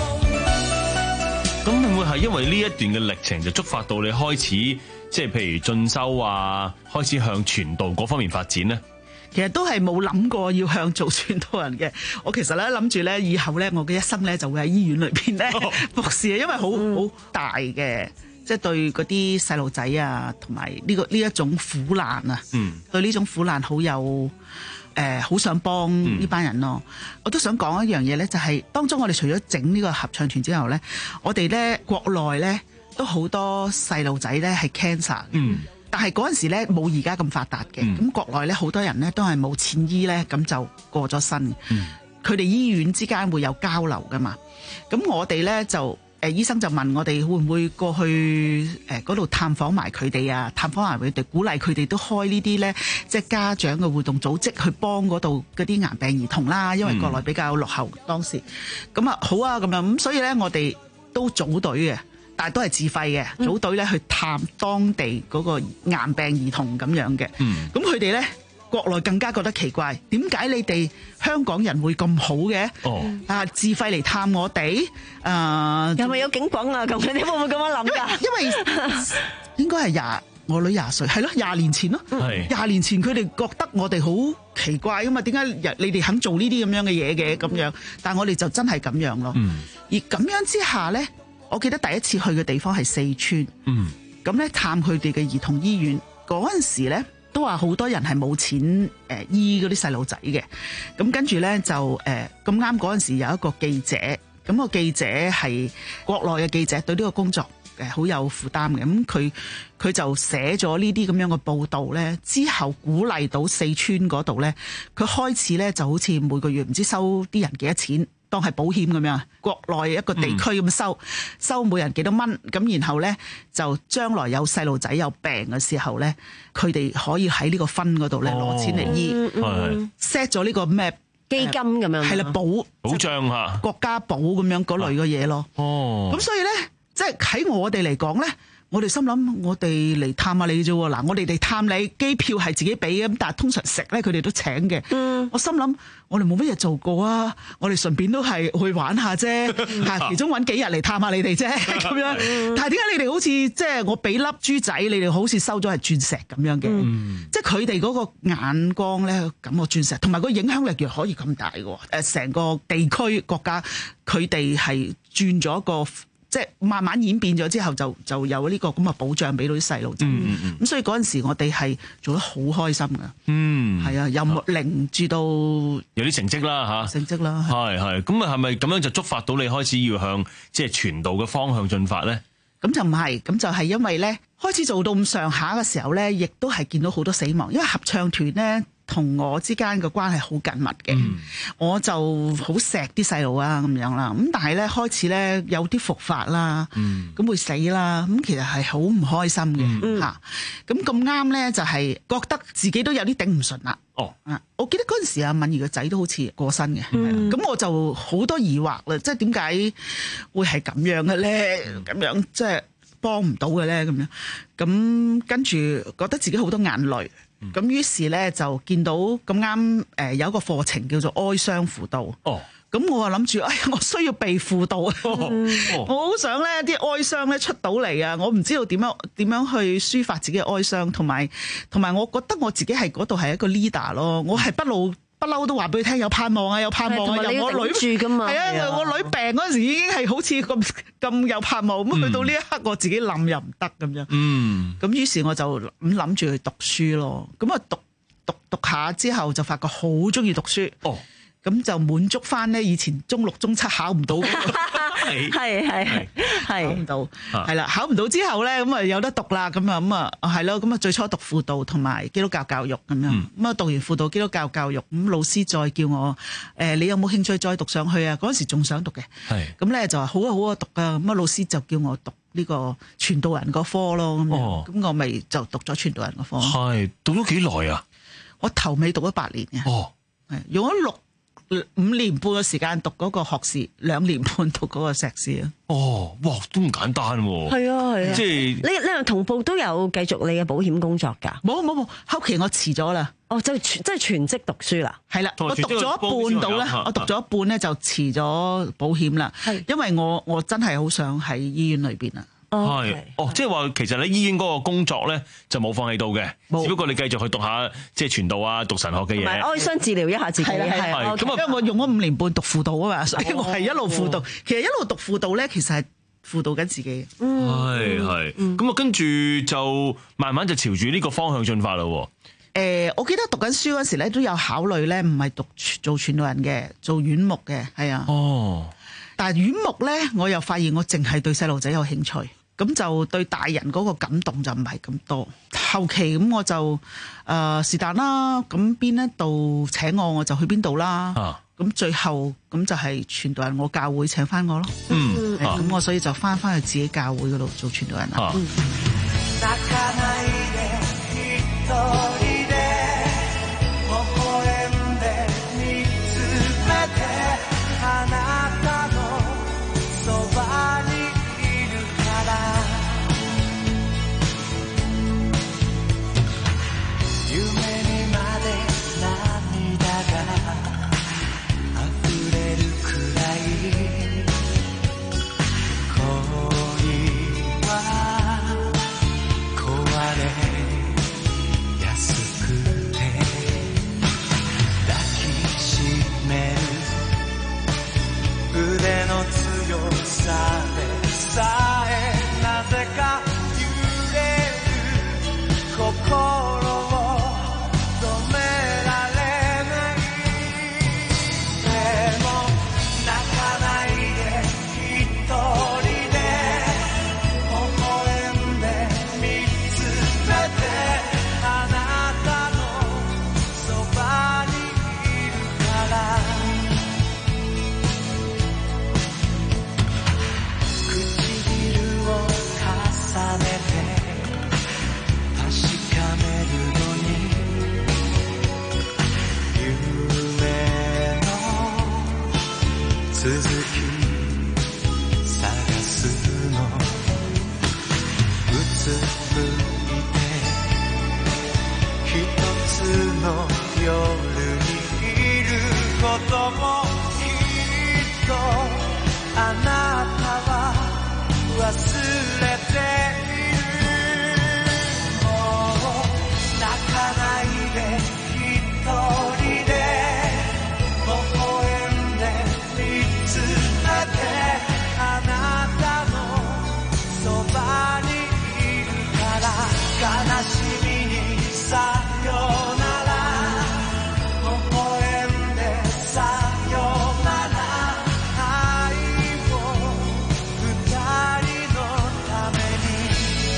咁會唔會係因為呢一段嘅歷程就觸發到你開始，即係譬如進修啊，開始向傳道嗰方面發展呢？ 其實都係冇諗過要向做傳道人嘅。我其實咧諗住咧以後咧我嘅一生咧就會喺醫院裏邊咧服侍啊，因為好好大嘅，即係對嗰啲細路仔啊，同埋呢個呢一種苦難啊，嗯、對呢種苦難好有誒好想幫呢班人咯。嗯、我都想講一樣嘢咧，就係、是、當中我哋除咗整呢個合唱團之後咧，我哋咧國內咧都好多細路仔咧係 cancer。嗯但係嗰陣時咧冇而家咁發達嘅，咁、嗯、國內咧好多人咧都係冇錢醫咧，咁就過咗身。佢哋、嗯、醫院之間會有交流噶嘛，咁我哋咧就誒、呃、醫生就問我哋會唔會過去誒嗰度探訪埋佢哋啊，探訪埋佢哋，鼓勵佢哋都開呢啲咧即係家長嘅活動組織去幫嗰度嗰啲癌病兒童啦，因為國內比較落後當時。咁啊好啊咁樣，咁所以咧我哋都組隊嘅。但係都係自費嘅，組隊咧去探當地嗰個癌病兒童咁樣嘅。咁佢哋咧國內更加覺得奇怪，點解你哋香港人會咁好嘅？哦、啊，自費嚟探我哋，誒、呃， 有咪有警廣啊？咁你會唔會咁樣諗㗎？ 因為應該係廿我女廿歲，係咯，廿年前咯，廿是年前佢哋覺得我哋好奇怪㗎嘛，點解你哋肯做呢啲咁樣嘅嘢嘅咁樣？但係我哋就真係咁樣咯。嗯、而咁樣之下咧。我記得第一次去嘅地方係四川，咁咧、嗯、探佢哋嘅兒童醫院嗰陣時咧，都話好多人係冇錢誒、呃、醫嗰啲細路仔嘅，咁跟住咧就誒咁啱嗰陣時有一個記者，咁、個記者係國內嘅記者，對呢個工作誒好有負擔嘅。咁佢佢就寫咗呢啲咁樣嘅報導咧，之後鼓勵到四川嗰度咧，佢開始咧就好似每個月唔知收啲人幾多錢，當係保險咁樣，國內一個地區咁收、嗯、收每人幾多蚊，咁然後咧就將來有細路仔有病嘅時候咧，佢哋可以喺呢個分嗰度咧攞錢嚟醫，set 咗呢個咩基金咁樣，係啦保保障嚇國家保咁樣嗰類嘅嘢咯。哦，咁所以咧，即係喺我哋嚟講咧。我哋心諗，我哋嚟探下你啫喎。嗱，我哋嚟探你，機票係自己俾嘅，咁但係通常食咧，佢哋都請嘅。嗯，我心諗，我哋冇乜嘢做過啊，我哋順便都係去玩下啫，嚇，其中揾幾日嚟探下你哋啫，咁樣。但係點解你哋好似即係我俾粒珠仔，你哋好似收咗係鑽石咁樣嘅？嗯、即係佢哋嗰個眼光咧，感覺鑽石，同埋個影響力又可以咁大嘅。誒，成個地區國家，佢哋係轉咗個。即係慢慢演變咗之後就，就就有呢個咁嘅保障俾到啲細路仔。咁、嗯嗯、所以嗰陣時我哋係做得好開心㗎。嗯，係啊，由零至到有啲成績啦嚇， 成績啦。 係係，咁啊係咪咁樣就觸發到你開始要向即係傳道嘅方向進發咧？ 咁就唔係，咁就係因為咧開始做到咁上下嘅時候咧，亦都係見到好多死亡，因為合唱團咧。同我之間嘅關係好緊密嘅，嗯、我就好錫啲細路啊咁樣啦。咁但係咧開始咧有啲復發啦，咁、嗯、會死啦。咁其實係好唔開心嘅嚇。咁咁啱咧就係覺得自己都有啲頂唔順啦。哦，啊，我記得嗰陣時阿敏儀個仔都好似過身嘅，咁、嗯、我就好多疑惑啦，即係點解會係咁樣嘅咧？咁樣即係幫唔到嘅咧？咁樣咁跟住覺得自己好多眼淚。咁、嗯、於是咧就見到咁啱誒有一個課程叫做哀傷輔導。哦，咁我啊諗住，哎呀，我需要被輔導啊！哦哦、我好想咧啲哀傷咧出到嚟啊！我唔知道點樣點樣去抒發自己嘅哀傷，同埋同埋我覺得我自己係嗰度係一個 leader 咯。我係不嬲不嬲都話俾佢聽有盼望啊，有盼望啊！由我女住噶嘛，係啊，我女病嗰陣時已經係好似咁咁有盼望，咁、嗯、去到呢一刻我自己冧又唔得咁樣。嗯，咁於是我就咁諗住去讀書咯。咁啊讀讀讀下之後就發覺好中意讀書。哦。咁就滿足翻咧，以前中六中七考唔到，係係係考唔到，係啦，考唔到之後咧，咁啊有得讀啦，咁啊咁啊係咯，咁啊最初讀輔導同埋基督教教育咁樣，咁啊讀完輔導基督教教育，咁老師再叫我誒，你有冇興趣再讀上去啊？嗰陣時仲想讀嘅，係咁咧就話好啊好啊讀啊，咁啊老師就叫我讀呢個傳道人嗰科咯，咁樣，咁我咪就讀咗傳道人嗰科。 係讀咗幾耐啊？ 我頭尾讀咗八年嘅，哦，係用咗六。五年半嘅時間讀嗰個學士，兩年半讀嗰個碩士啊！ 哦，哇，都唔簡單喎！ 係啊，係啊，即係你你係同步都有繼續你嘅保險工作㗎？ 冇冇冇，後期我辭咗啦。 哦，就全即係全職讀書啦。 係啦，我讀咗一半到咧，我讀咗一半咧就辭咗保險啦。係，因為我我真係好想喺醫院裏邊啊。 係，哦，即係話其實你醫院嗰個工作咧就冇放棄到嘅，只不過你繼續去讀下即係傳道啊、讀神學嘅嘢， 同埋哀傷治療一下自己。係係， 咁啊，因為我用咗五年半讀輔導啊嘛，所以我係一路輔導。其實一路讀輔導咧，其實係輔導緊自己。 係係，咁啊，跟住就慢慢就朝住呢個方向進發啦。 誒，我記得讀緊書嗰時咧都有考慮咧，唔係讀做傳道人嘅，做院牧嘅，係啊。哦。但係院牧咧，我又發現我淨係對細路仔有興趣。咁就對大人嗰個感動就唔係咁多。後期咁我就誒是但啦，咁邊一度請我我就去邊度啦。咁、啊、最後咁就係傳道人，我教會請翻我咯。嗯，咁、啊、我所以就翻翻去自己教會嗰度做傳道人啦。啊嗯の夜にいることもきっとあなたは忘れているもう泣かないで一人で微笑んで見つめてあなたのそばにいるから悲しみにさよなら微笑んでさよなら愛を二人のために。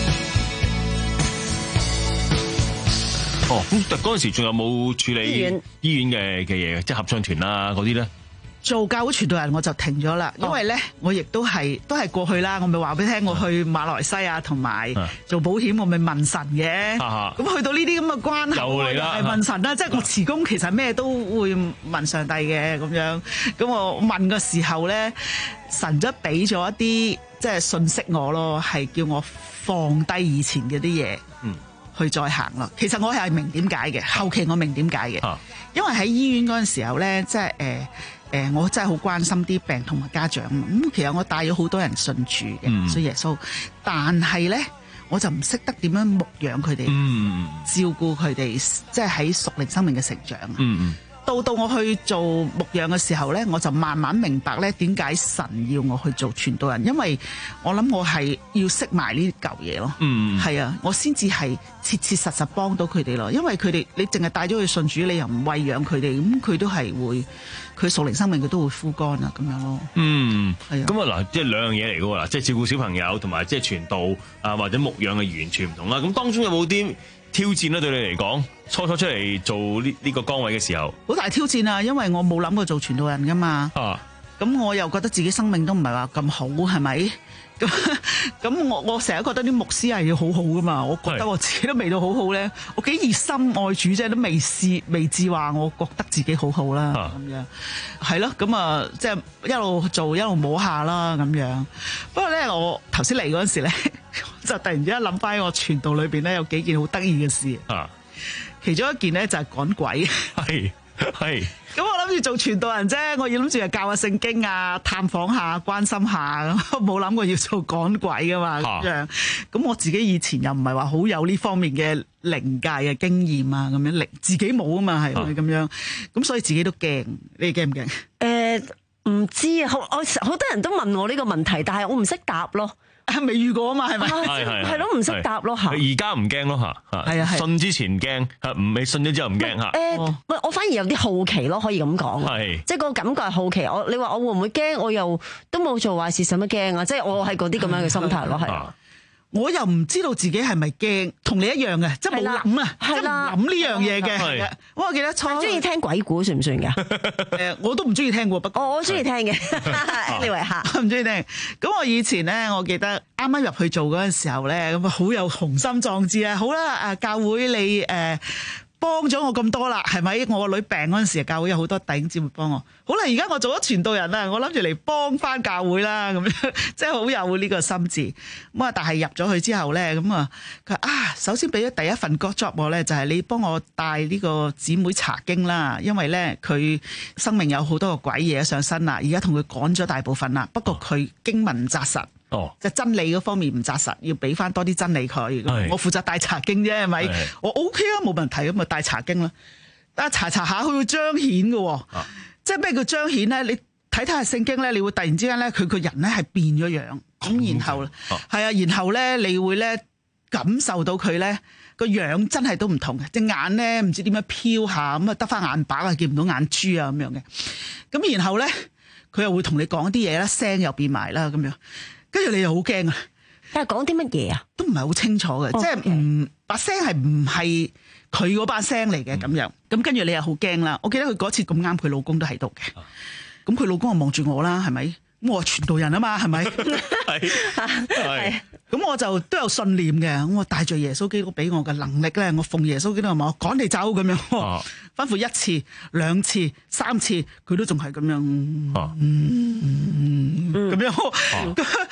哦，咁但嗰陣時仲有冇處理醫院醫院嘅嘅嘢，即係合唱團啊嗰啲咧？ 做教會傳道人我就停咗啦，因為咧我亦都係都係過去啦，我咪話俾你聽，我去馬來西亞同埋做保險，我咪問神嘅。咁去到呢啲咁嘅關口，我係問神啦，即係我辭工其實咩都會問上帝嘅咁樣。咁我問嘅時候咧，神都俾咗一啲即係信息我咯，係叫我放低以前嘅啲嘢，去再行咯。其實我係明點解嘅，後期我明點解嘅，因為喺醫院嗰陣時候咧，即係誒。誒、呃，我真係好關心啲病同埋家長咁、嗯、其實我帶咗好多人信主嘅，信、嗯、耶穌，但係咧我就唔識得點樣牧養佢哋，嗯、照顧佢哋，即係喺屬靈生命嘅成長。嗯到到我去做牧養嘅時候咧，我就慢慢明白咧點解神要我去做傳道人，因為我諗我係要識埋呢啲舊嘢咯。嗯，係啊，我先至係切切實實幫到佢哋咯。因為佢哋你淨係帶咗佢信主，你又唔餵養佢哋，咁佢都係會佢屬靈生命佢都會枯乾啊咁樣咯。嗯，係啊。咁啊嗱，即係兩樣嘢嚟㗎喎嗱，即係照顧小朋友同埋即係傳道啊或者牧養嘅完全唔同啦。咁當中有冇啲挑戰咧？對你嚟講，初初出嚟做呢呢個崗位嘅時候，好大挑戰啊！因為我冇諗過做傳道人噶嘛。啊，咁我又覺得自己生命都唔係話咁好，係咪？咁咁我我成日覺得啲牧師係要好好噶嘛。我覺得我自己都未到好好咧。我幾熱心愛主啫，都未試未至話我覺得自己好好啦。咁樣係咯，咁啊，即係一路做一路摸下啦咁樣。不過咧，我頭先嚟嗰陣時咧，就突然之間諗翻我傳道裏邊咧有幾件好得意嘅事。啊，其中一件咧就係趕鬼。係係。咁我諗住做傳道人啫，我要諗住係教下聖經啊，探訪下，關心下，咁冇諗過要做趕鬼噶嘛咁樣。咁我自己以前又唔係話好有呢方面嘅靈界嘅經驗啊，咁樣靈自己冇啊嘛，係咪咁樣？咁所以自己都驚，你驚唔驚？誒，唔知啊，好我好多人都問我呢個問題，但係我唔識答咯。未遇過啊嘛，係咪？係係係咯，唔識答咯嚇。而家唔驚咯嚇，係啊係。信之前驚，嚇唔未信咗之後唔驚嚇。誒，喂，我反而有啲好奇咯，可以咁講。係，即係個感覺係好奇。我你話我會唔會驚？我又都冇做壞事，使乜驚啊？即係我係嗰啲咁樣嘅心態咯，係。我又唔知道自己係咪驚，同你一樣嘅，即係冇諗啊，即係唔諗呢樣嘢嘅。我記得初中意聽鬼故算唔算㗎？誒，我都唔中意聽喎，不過我中意聽嘅。你為嚇，我唔中意聽。咁我以前咧，我記得啱啱入去做嗰陣時候咧，咁啊好有雄心壯志啊！好啦，誒教會你誒幫咗我咁多啦，係咪？我個女病嗰陣時，教會有好多弟兄姊妹幫我。好啦，而家我做咗傳道人啦，我諗住嚟幫翻教會啦，咁樣即係好有呢個心志。咁啊，但係入咗去之後咧，咁啊，佢話啊，首先俾咗第一份 job 我咧，就係你幫我帶呢個姊妹查經啦，因為咧佢生命有好多個鬼嘢上身啦，而家同佢趕咗大部分啦，不過佢經文唔紮實。哦，即係真理嗰方面唔紮實，要俾翻多啲真理佢。我負責帶查經啫，係咪？我 OK 啊，冇問題咁啊，帶查經啦。但係查查下佢會彰顯嘅，啊、即係咩叫彰顯咧？你睇睇下聖經咧，你會突然之間咧，佢個人咧係變咗樣，咁然後係啊，然後咧你會咧感受到佢咧個樣真係都唔同嘅，隻眼咧唔知點樣飄下，咁啊得翻眼白啊，見唔到眼珠啊咁樣嘅。咁然後咧佢又會同你講啲嘢啦，聲又變埋啦咁樣。跟住你又好驚啊！但係講啲乜嘢啊？都唔係好清楚嘅，okay. 即係唔把聲係唔係佢嗰把聲嚟嘅咁樣。咁跟住你又好驚啦！我記得佢嗰次咁啱，佢老公都喺度嘅。咁佢老公就望住我啦，係咪？咁我係傳道人啊嘛，係咪？係係。咁我就都有信念嘅，咁我帶住耶穌基督俾我嘅能力咧，我奉耶穌基督話我趕你走咁樣，吩咐一次、兩次、三次，佢都仲係咁樣，咁樣。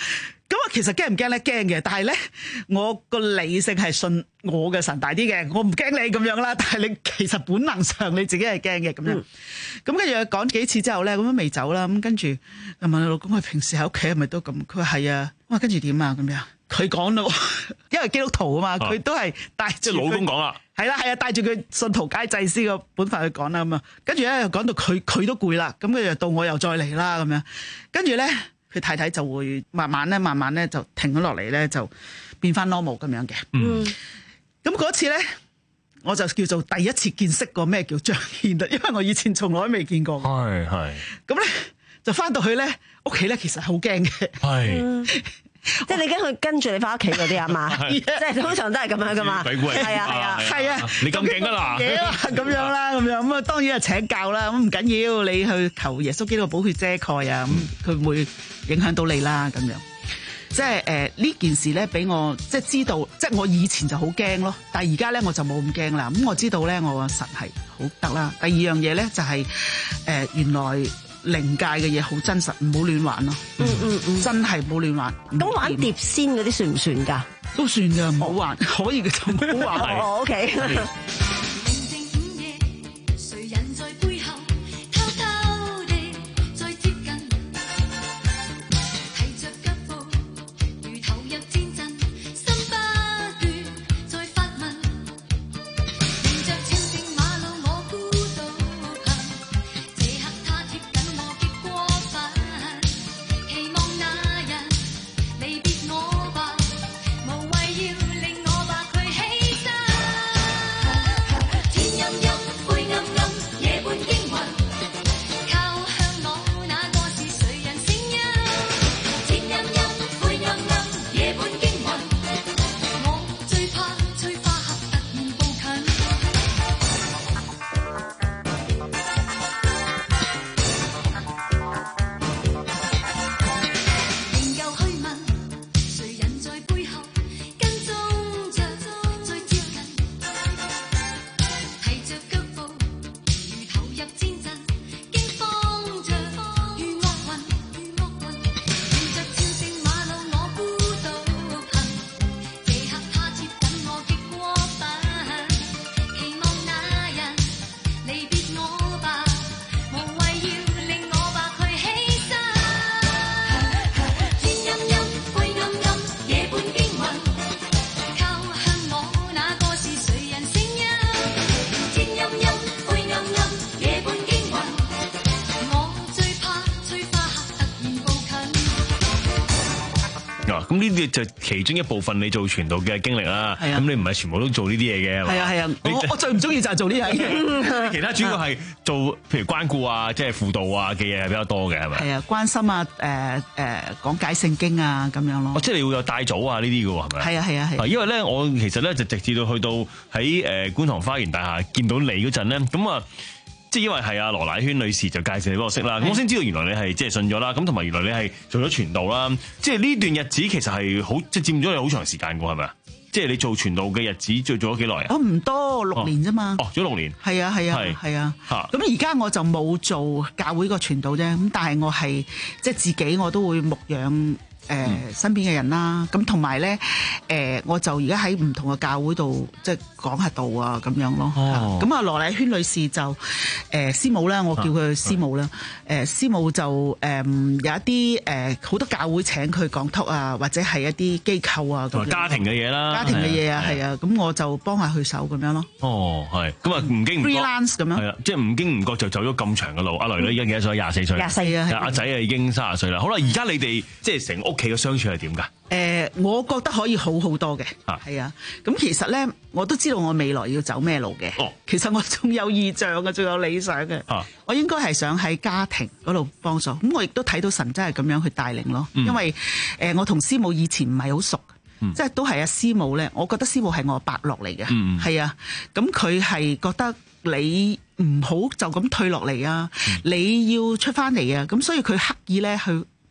咁啊，其實驚唔驚咧？驚嘅，但係咧，我個理性係信我嘅神大啲嘅，我唔驚你咁樣啦。但係你其實本能上你自己係驚嘅咁樣。咁跟住講幾次之後咧，咁樣未走啦。咁跟住又問我老公：佢平時喺屋企係咪都咁？佢話係啊。我話跟住點啊？咁樣佢講咯，因為基督徒啊嘛，佢都係帶住。即係老公講啦。係啦係啊，帶住佢信徒皆祭司個本分去講啦咁啊。跟住咧又講到佢佢都攰啦，咁跟住到我又再嚟啦咁樣。跟住咧。佢太太就會慢慢咧，慢慢咧就停咗落嚟咧，就變翻 normal 咁樣嘅。嗯，咁嗰次咧，我就叫做第一次見識過咩叫彰顯啦，因為我以前從來都未見過。係係。咁咧就翻到去咧，屋企咧其實好驚嘅。係。 即係你驚佢跟住你翻屋企嗰啲啊嘛，即係通常都係咁樣噶嘛，係啊係啊係啊， 你咁勁噶啦， 嘢啊咁樣啦咁樣咁啊，當然係請教啦，咁唔緊要，你去求耶穌基督寶血遮蓋啊，咁佢會影響到你啦咁樣，即係誒呢件事咧俾我即係知道，即係我以前就好驚咯，但係而家咧我就冇咁驚啦，咁我知道咧我個神係好得啦。第二樣嘢咧就係誒原來。靈界嘅嘢好真實，唔好亂玩咯。嗯嗯嗯，真係唔好亂玩。 咁玩碟仙嗰啲算唔算㗎？ 都算㗎，唔好玩，可以嘅就唔好玩。 哦，OK。 咁呢啲就其中一部分你做傳道嘅經歷啦。咁你唔係全部都做呢啲嘢嘅。 係啊係啊，我我最唔中意就係做呢樣嘢。 其他主要係做譬如關顧啊，即係輔導啊嘅嘢係比較多嘅，係咪？ 係啊，關心啊，誒誒講解聖經啊咁樣咯。 哦，即係你會有帶組啊呢啲嘅喎，係咪？ 係啊係啊係。 因為咧，我其實咧就直至到去到喺誒觀塘花園大廈見到你嗰陣咧，咁啊。即係因為係阿羅乃萱女士就介紹你俾我識啦，咁我先知道原來你係即係信咗啦，咁同埋原來你係做咗傳道啦，即係呢段日子其實係好即係佔咗你好長時間㗎，係咪啊？即係你做傳道嘅日子做做咗幾耐啊？ 我唔多六年啫嘛。 哦，做咗六年。 係啊係啊係啊。咁而家我就冇做教會個傳道啫，咁但係我係即係自己我都會牧養。誒、呃嗯、身邊嘅人啦，咁同埋咧，誒、呃、我就而家喺唔同嘅教會度即係講下道啊咁樣咯。咁啊羅乃萱女士就誒、呃、師母啦，我叫佢師母啦。誒、呃、師母就誒、呃、有一啲誒好多教會請佢講 talk 啊，或者係一啲機構啊咁樣。 家庭嘅嘢啦， 家庭嘅嘢啊，係啊，咁我就幫下佢手咁樣咯。 哦，係，咁啊唔經唔覺 freelance 咁樣， 係啦，即係唔經唔覺就走咗咁長嘅路。阿女女而家幾多歲？廿四歲。 廿四啊。 阿仔啊已經三十歲啦。好啦，而家你哋即係成屋企嘅相處係點㗎？ 誒、呃，我覺得可以好好多嘅，係啊。咁其實咧，我都知道我未來要走咩路嘅。哦，其實我仲有意象嘅，仲有理想嘅。啊，我應該係想喺家庭嗰度幫助。咁我亦都睇到神真係咁樣去帶領咯。嗯、因為誒、呃，我同師母以前唔係好熟，嗯、即係都係阿師母咧。我覺得師母係我伯樂嚟嘅，係、嗯、啊。咁佢係覺得你唔好就咁退落嚟啊，嗯、你要出翻嚟啊。咁所以佢刻意咧去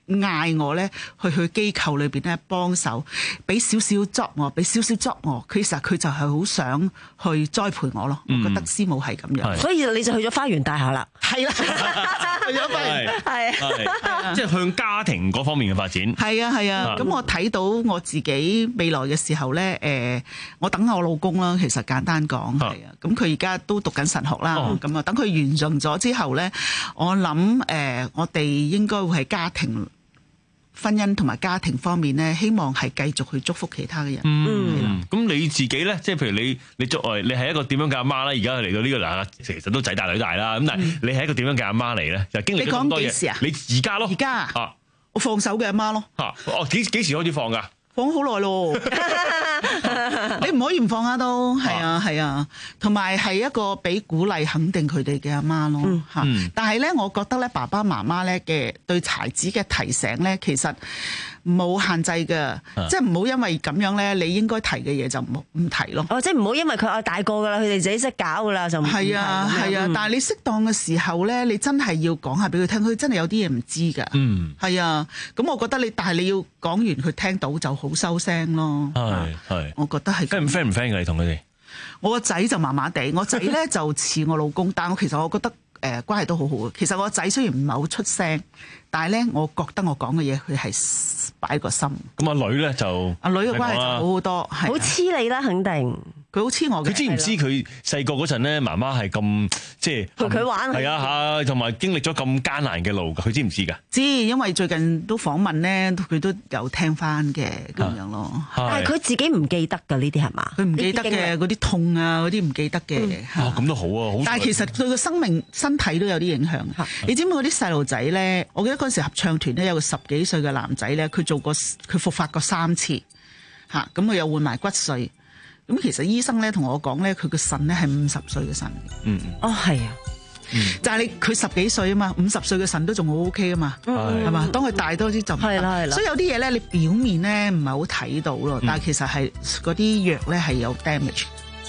嗌我咧去去機構裏邊咧幫手，俾少少 job 我，俾少少 job 我。其實佢就係好想去栽培我咯。 嗯、 我覺得師母係咁樣， 所以你就去咗花園大廈啦。 係啦，去咗花園， 係即係向家庭嗰方面嘅發展。 係啊係啊，咁、啊、我睇到我自己未來嘅時候咧，誒、呃，我等我老公啦。其實簡單講係啊，咁佢而家都讀緊神學啦。咁啊，等佢完成咗之後咧，我諗誒、呃，我哋應該會係家庭。婚姻同埋家庭方面咧，希望係繼續去祝福其他嘅人。 嗯，咁你自己咧，即係譬如你，你作為你係一個點樣嘅阿媽咧？而家嚟到呢個嗱，其實都仔大女大啦。咁但係你係一個點樣嘅阿媽嚟咧？就經歷咗咁多嘢。你講幾時啊？你而家咯， 而家啊，我放手嘅阿媽咯。 嚇，哦，幾幾時開始放㗎？ 放好耐咯，你唔可以唔放下都係啊係啊，同埋係一個俾鼓勵肯定佢哋嘅阿媽咯嚇。嗯、但係咧，我覺得咧，爸爸媽媽咧嘅對孩子嘅提醒咧，其實冇限制嘅，啊、即係唔好因為咁樣咧，你應該提嘅嘢就唔唔提咯。 哦，即係唔好因為佢啊大個噶啦，佢哋自己識搞噶啦，就唔係啊係啊。但係你適當嘅時候咧，你真係要講下俾佢聽，佢真係有啲嘢唔知㗎。嗯，係啊。咁我覺得你，但係你要講完佢聽到就好收聲咯。係係，我覺得係。 friend 唔 friend 唔 friend 㗎？你同佢哋？ 我個仔就麻麻地，我仔咧就似我老公，但係我其實我覺得誒、呃、關係都好好嘅。其實我個仔雖然唔係好出聲，但係咧，我覺得我講嘅嘢佢係擺個心。 咁阿女咧就阿女嘅關係就好好多， 好黐你啦，肯定。佢好黐我嘅。 佢知唔知佢細個嗰陣咧，媽媽係咁即係陪佢玩？係啊嚇，同埋經歷咗咁艱難嘅路，佢知唔知㗎？ 知，因為最近都訪問咧，佢都有聽翻嘅咁樣咯。 但係佢自己唔記得㗎，呢啲係嘛？ 佢唔記得嘅，嗰啲痛啊，嗰啲唔記得嘅。 哦，咁都好啊，好。 但係其實佢個生命、身體都有啲影響。你知唔知嗰啲細路仔咧？我記得嗰陣時合唱團咧，有個十幾歲嘅男仔咧，佢做過佢復發過三次嚇，咁佢又換埋骨髓。咁其實醫生咧同我講咧，佢個腎咧係五十歲嘅腎。 嗯， 哦係啊， 嗯，但係你佢十幾歲啊嘛，五十歲嘅腎都仲好 OK 啊嘛，係嘛？當佢大多啲就唔得。係啦係啦。所以有啲嘢咧，你表面咧唔係好睇到咯，但係其實係嗰啲藥咧係有 damage。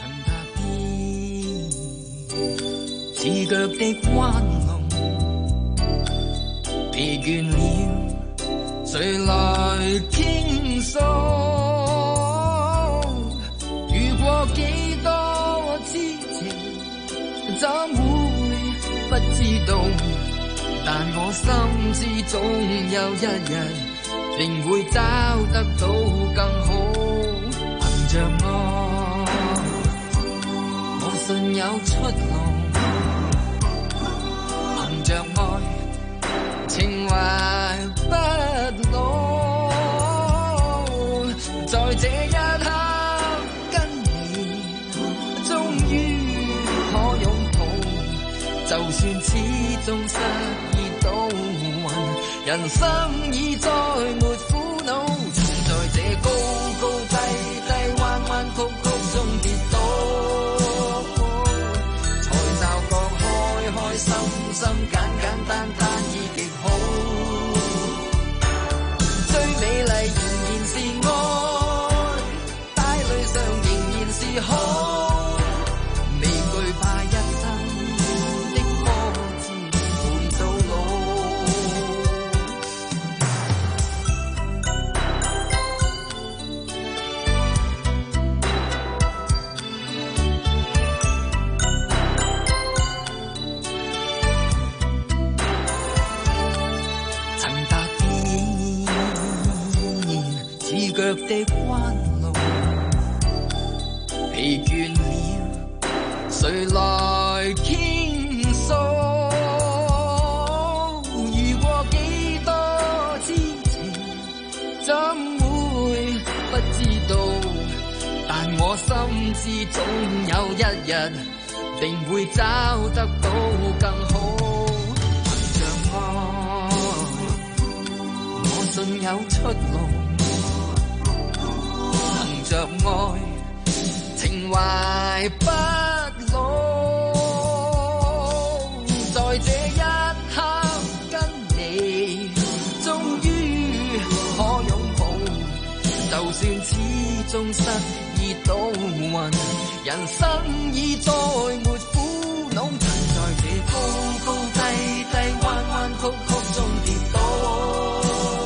似腳的彎路，疲倦了，誰來傾訴？遇過幾多痴情，怎會不知道？但我心知總有一日，定會找得到更好。憑着愛，我信有出路。憑着愛，情懷不老。在這一刻跟你終於可擁抱，就算始終失意倒運，人生已再沒苦惱。曾在這高高低低彎彎曲曲中跌倒，才驟覺開開心心簡簡單單已極好。最美麗仍然是愛，帶淚上仍然是好，未懼怕一生的波折陪到老。曾踏遍似腳的彎路，疲倦了，誰來傾訴？遇過幾多痴情，怎會不知道？但我心知總有一日，定會找得到更好。憑着愛，我信有出路。憑着愛，情懷不老。在這一刻跟你終於可擁抱，就算始終失意倒運，人生已再沒苦惱。曾在這高高低低彎彎曲曲中跌倒，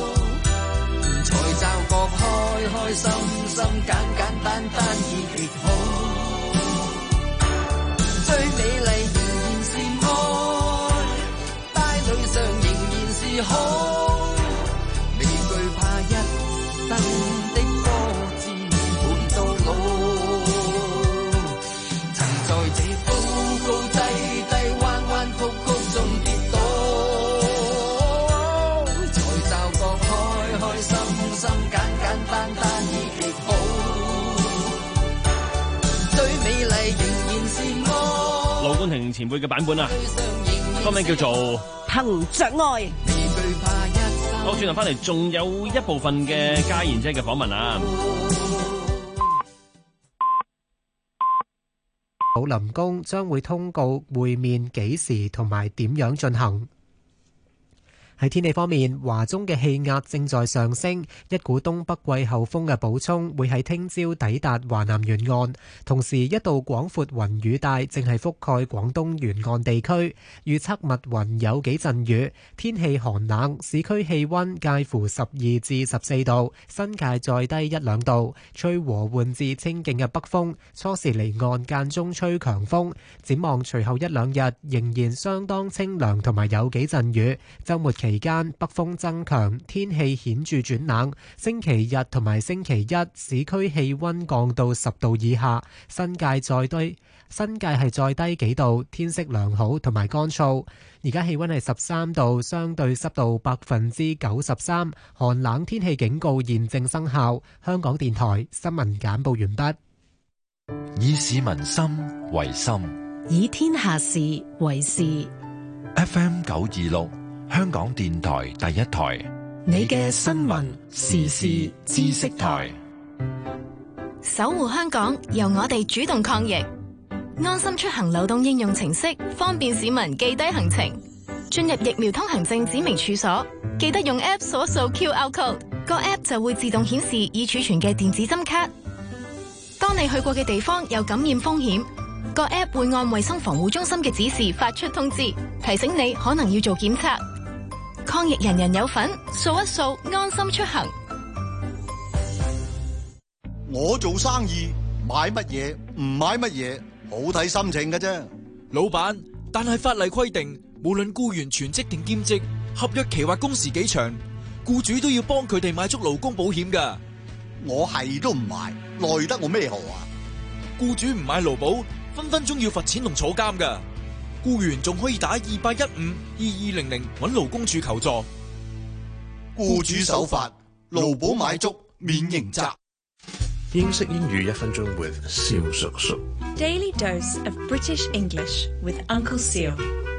冠廷前輩嘅版本啊，歌名叫做《 憑着愛》。 好，轉頭翻嚟，仲有一部分嘅家賢姐嘅訪問啊。 武林宮將會通告會面幾時同埋點樣進行。喺天氣方面，華中嘅氣壓正在上升，一股東北季候風嘅補充會喺聽朝抵達華南沿岸，同時一道廣闊雲雨帶正係覆蓋廣東沿岸地區，預測密雲有幾陣雨，天氣寒冷，市區氣溫介乎十二至十四度，新界再低一兩度，吹和緩至清勁嘅北風，初時離岸間中吹強風。展望隨後一兩日仍然相當清涼同埋有幾陣雨，週末期期間北風增強，天氣顯著轉冷。星期日同埋星期一，市區氣溫降到十度以下，新界再低，新界係再低幾度，天色良好同埋乾燥。而家氣溫係十三度，相對濕度百分之九十三，寒冷天氣警告現正生效。香港電台新聞簡報完畢。 以市民心為心， 以天下事為事。 F M 九二六。香港電台第一台， 你嘅新聞時事知識台，守護香港，由我哋主動抗疫。安心出行流動應用程式，方便市民記低行程。進入疫苗通行證指明處所，記得用 App 掃一掃 Q R code， 個 App 就會自動顯示已儲存嘅電子針卡。當你去過嘅地方有感染風險，個 App 會按衛生防護中心嘅指示發出通知，提醒你可能要做檢測。抗疫人人有份，掃一掃安心出行。 我做生意買乜嘢唔買乜嘢，好睇心情㗎啫。 老闆，但係法例規定，無論僱員全職定兼職，合約期或工時幾長，僱主都要幫佢哋買足勞工保險㗎。 我係都唔買，奈得我咩何啊？ 僱主唔買勞保，分分鐘要罰錢同坐監㗎。僱員仲可以打二八一五二二零零揾勞工處求助。 僱主守法，勞保買足免刑責。 英式英語一分鐘 with 蕭叔叔。 Daily dose of British English with Uncle Seal。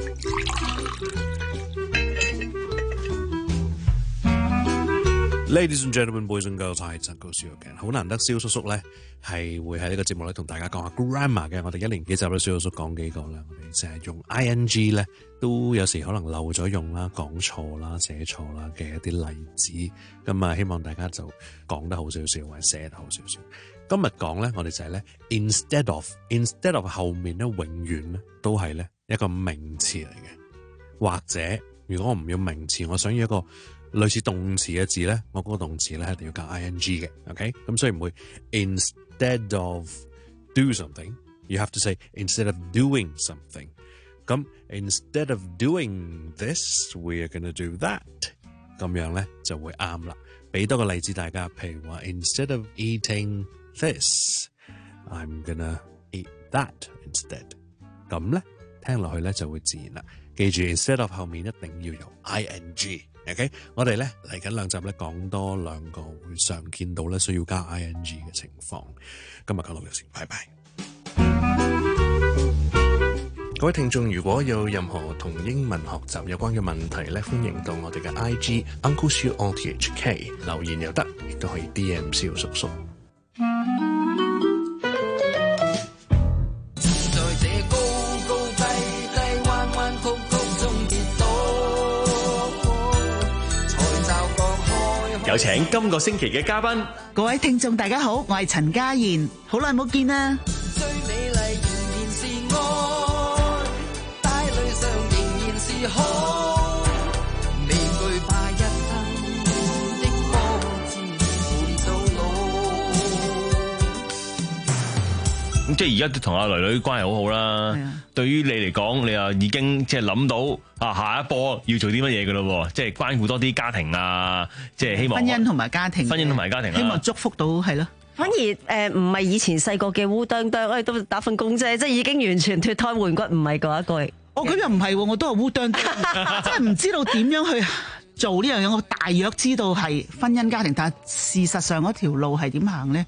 Ladies and gentlemen, boys and girls, I Uncle Seal again。好難得蕭叔叔咧係會喺呢個節目咧同大家講下 grammar 嘅。我哋一連幾集咧，蕭叔叔講幾個啦。我哋成日用 ing 咧，都有時可能漏咗用啦、講錯啦、寫錯啦嘅一啲例子。咁啊，希望大家就講得好少少，或者寫得好少少。今日講咧，我哋就係咧 instead of，instead of 後面咧永遠咧都係咧一個名詞嚟嘅。或者如果我唔要名詞，我想要一個類似動詞嘅字咧，我嗰個動詞咧一定要加 ing 嘅 ，OK？ 咁所以唔會 instead of do something，you have to say instead of doing something。咁 instead of doing this，we are gonna do that。咁樣咧就會啱啦。俾多個例子大家，譬如話 instead of eating this，I'm gonna eat that instead。咁咧聽落去咧就會自然啦。記住 instead of 後面一定要有 ing。OK， 我哋咧嚟緊兩集咧講多兩個會常見到咧需要加 ing 嘅情況。今日講到呢度先，拜拜。各位聽眾，如果有任何同英文學習有關嘅問題咧，歡迎到我哋嘅 I G Uncle Siu O T H K 留言又得，亦都可以 D M 蕭叔叔。 有請今個星期嘅嘉賓。 各位聽眾大家好，我係陳嘉賢，好耐冇見啦。 最美麗仍然是愛，帶淚上仍然是好，未懼怕一生的波折陪到老。 咁即係而家都同阿女女關係好好啦。對於你嚟講，你又已經即係諗到啊下一波要做啲乜嘢嘅咯？即係關顧多啲家庭啊，即係希望婚姻同埋家庭， 婚姻同埋家庭啦， 希望祝福到係咯。 反而誒唔係以前細個嘅烏當當，我哋都打份工啫，即係已經完全脫胎換骨，唔係嗰一個。 哦，咁又唔係喎，我都係烏當當，真係唔知道點樣去做呢樣嘢。我大約知道係婚姻家庭，但係事實上嗰條路係點行咧？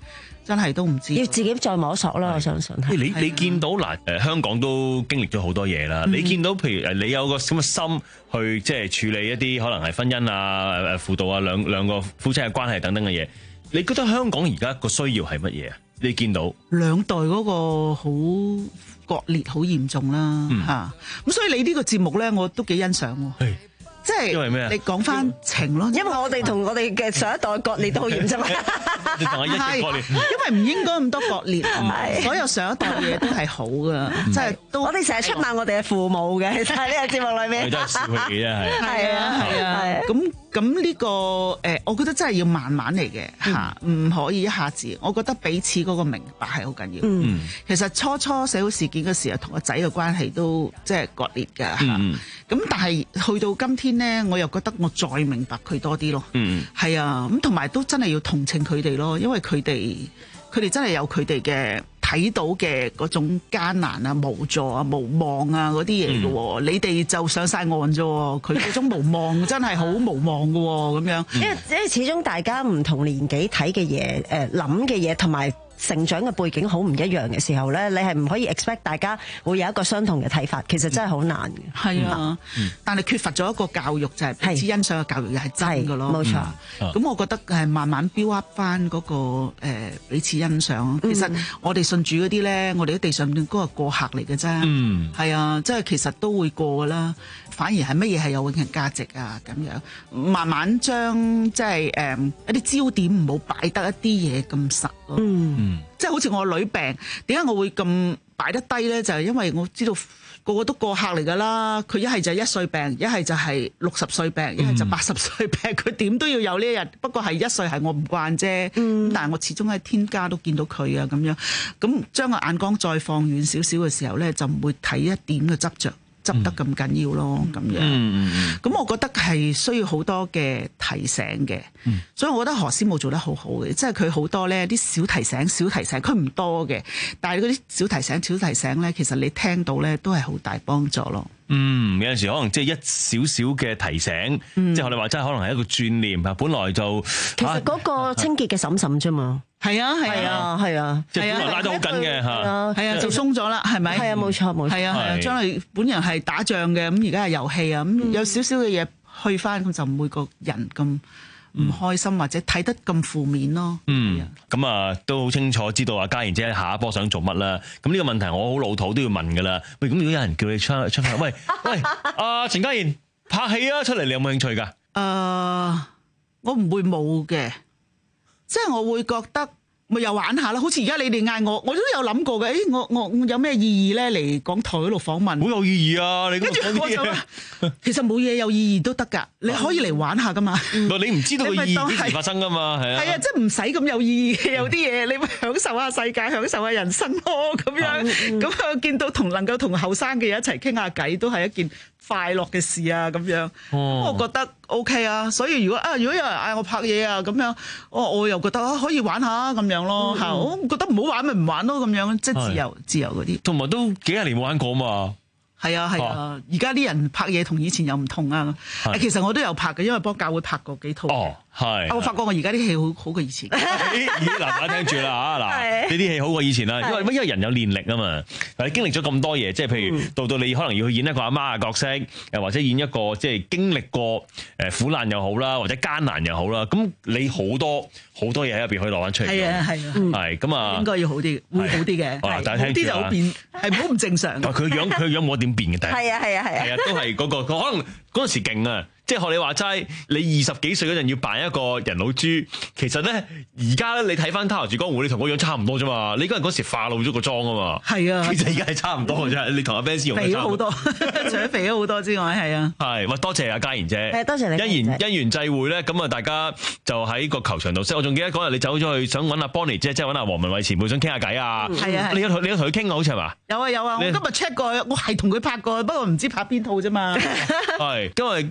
真係都唔知， 要自己再摸索啦。我相信係。 你你見到嗱誒香港都經歷咗好多嘢啦， 嗯、 你見到譬如誒你有個咁嘅心去即係處理一啲可能係婚姻啊、誒輔導啊兩兩個夫妻嘅關係等等嘅嘢，你覺得香港而家個需要係乜嘢啊？你見到兩代嗰個好割裂好嚴重啦嚇，咁、嗯、所以你呢個節目咧我都幾欣賞喎。即係因為咩啊？ 你講翻情咯， 因為我哋同我哋嘅上一代割裂都好嚴重。 你同我一齊割裂， 因為唔應該咁多割裂，所有上一代嘅嘢都係好噶，即係都。 我哋成日出賣我哋嘅父母嘅，其實喺呢個節目裏面。 我哋都係笑佢嘅啫，係。 係啊係啊，咁咁呢個誒，我覺得真係要慢慢嚟嘅嚇，唔可以一下子。我覺得彼此嗰個明白係好緊要。嗯，其實初初社會事件嘅時候，同個仔嘅關係都即係割裂㗎嚇。咁但係去到今天咧，我又覺得我再明白佢多啲咯。嗯，係啊，咁同埋都真係要同情佢哋咯，因為佢哋佢哋真係有佢哋嘅睇到嘅嗰種艱難啊、無助啊、無望啊嗰啲嘢嘅喎。你哋就上晒岸啫喎，佢嗰種無望真係好無望嘅喎，咁樣。因為因為始終大家唔同年紀睇嘅嘢、誒諗嘅嘢同埋成長嘅背景好唔一樣嘅時候咧，你係唔可以 expect 大家會有一個相同嘅睇法，其實真係好難嘅。係啊，嗯、但係缺乏咗一個教育，就係彼此欣賞嘅教育，又係真嘅咯。冇錯。咁、嗯、我覺得係慢慢 build up 翻嗰個誒彼此欣賞。其實我哋信主嗰啲咧，我哋喺地上邊嗰個過客嚟嘅啫。嗯，係啊，即係其實都會過噶啦。反而係乜嘢係有永恆價值啊？咁樣慢慢將即係誒一啲焦點唔好擺得一啲嘢咁實咯。嗯，即係好似我女病，點解我會咁擺得低咧？就係、是、因為我知道個個都過客嚟㗎啦。佢一係就係一歲病，一係就係六十歲病，一係就八十歲病。佢點都要有呢一日。不過係一歲係我唔慣啫。嗯，但係我始終喺天家都見到佢啊咁樣。咁將個眼光再放遠少少嘅時候咧，就唔會睇一點嘅執着。執得咁緊要咯，咁樣。咁、嗯、我覺得係需要好多嘅提醒嘅，嗯、所以我覺得何師母做得好好嘅，即係佢好多咧啲小提醒、小提醒，佢唔多嘅，但係嗰啲小提醒、小提醒咧，其實你聽到咧都係好大幫助咯。 嗯，有陣時可能即係一少少嘅提醒，嗯、即係我哋話真係可能係一個轉念啊，本來就其實嗰個清潔嘅嬸嬸啫嘛。係啊係啊係啊， 即係本來拉得好緊嘅嚇， 係啊就鬆咗啦，係咪？ 係啊冇錯冇錯， 係啊係啊，將來本人係打仗嘅，咁而家係遊戲啊，咁有少少嘅嘢去翻，咁就唔會個人咁唔開心或者睇得咁負面咯。 嗯，咁啊都好清楚知道啊嘉賢姐下一波想做乜啦。咁呢個問題我好老土都要問㗎啦。喂，咁如果有人叫你出出嚟，喂喂，阿陳嘉賢拍戲啊，出嚟你有冇興趣㗎？誒、 呃，我唔會冇嘅。即係我會覺得咪又玩下啦，好似而家你哋嗌我，我都有諗過嘅。誒，我我有咩意義咧嚟港台嗰度訪問？ 好有意義啊！你跟住我就其實冇嘢有意義都得㗎，你可以嚟玩下㗎嘛。 嗯、你唔知道個意義幾時發生㗎嘛？係啊， 係啊，即係唔使咁有意義嘅，有啲嘢你咪享受下世界，享受下人生咯。咁樣咁啊，嗯、見到同能夠同後生嘅人一齊傾下偈，都係一件快樂嘅事啊！咁樣，哦、我覺得 OK 啊。所以如果啊，如果有人嗌我拍嘢啊，咁樣，我我又覺得啊，可以玩下咁樣咯。嚇、嗯，我覺得唔好玩咪唔玩咯，咁樣即係自由自由嗰啲。 同埋都幾廿年冇玩過嘛。 係啊係啊，而家啲人拍嘢同以前又唔同啊。其實我都有拍嘅，因為幫教會拍過幾套。哦，係。我發覺我而家啲戲好好過以前。 咦嗱，大家聽住啦嚇嗱，呢啲戲好過以前啦，因為因為人有練力啊嘛。嗱，你經歷咗咁多嘢，即係譬如到到你可能要去演一個阿媽嘅角色，又或者演一個即係經歷過誒苦難又好啦，或者艱難又好啦，咁你好多好多嘢喺入邊可以攞翻出嚟。 係啊係啊，係咁啊， 應該要好啲，會好啲嘅。 好啲就好變，係唔好唔正常。 佢樣佢樣冇點變嘅， 係啊係啊係啊， 係啊，都係嗰個可能嗰陣時勁啊！即係學你話齋，你二十幾歲嗰陣要扮一個人老豬，其實咧而家咧你睇翻《他來自江湖》，你同嗰樣差唔多啫嘛。你嗰陣嗰時化露咗個妝啊嘛。係啊，其實而家係差唔多嘅啫。你同阿 Ben 用肥咗好多，除咗肥咗好多之外，係啊。 係，喂，多謝阿嘉賢姐。 係，多謝你。 因緣因緣際會咧，咁啊，大家就喺個球場度識。我仲記得嗰日你走咗去想揾阿 Bonnie 姐，即係揾阿黃文慧前輩想傾下偈啊。係啊。你有你有同佢傾啊？好似係嘛？ 有啊有啊，我今日 check 過，我係同佢拍過，不過唔知拍邊套啫嘛。 係，因為咁樣啦。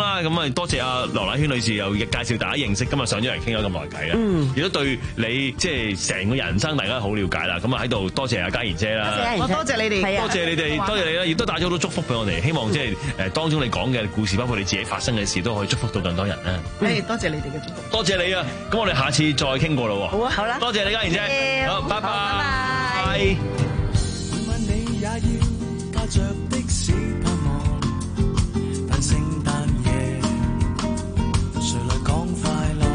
啦，咁啊多謝阿羅乃萱女士又介紹大家認識，今日上咗嚟傾咗咁耐偈啦，亦都對你即係成個人生大家好了解啦。咁啊喺度多謝阿嘉賢姐啦， 我多謝你哋， 多謝你哋，多謝你啦，亦都帶咗好多祝福俾我哋。希望即係誒當中你講嘅故事，包括你自己發生嘅事，都可以祝福到更多人啦。 誒，多謝你哋嘅祝福， 多謝你啊！咁我哋下次再傾過啦喎。 好啊，好啦， 多謝你嘉賢姐，好，拜拜，拜。 每晚你也要駕着的士盼望，但聖誕夜誰來講快樂？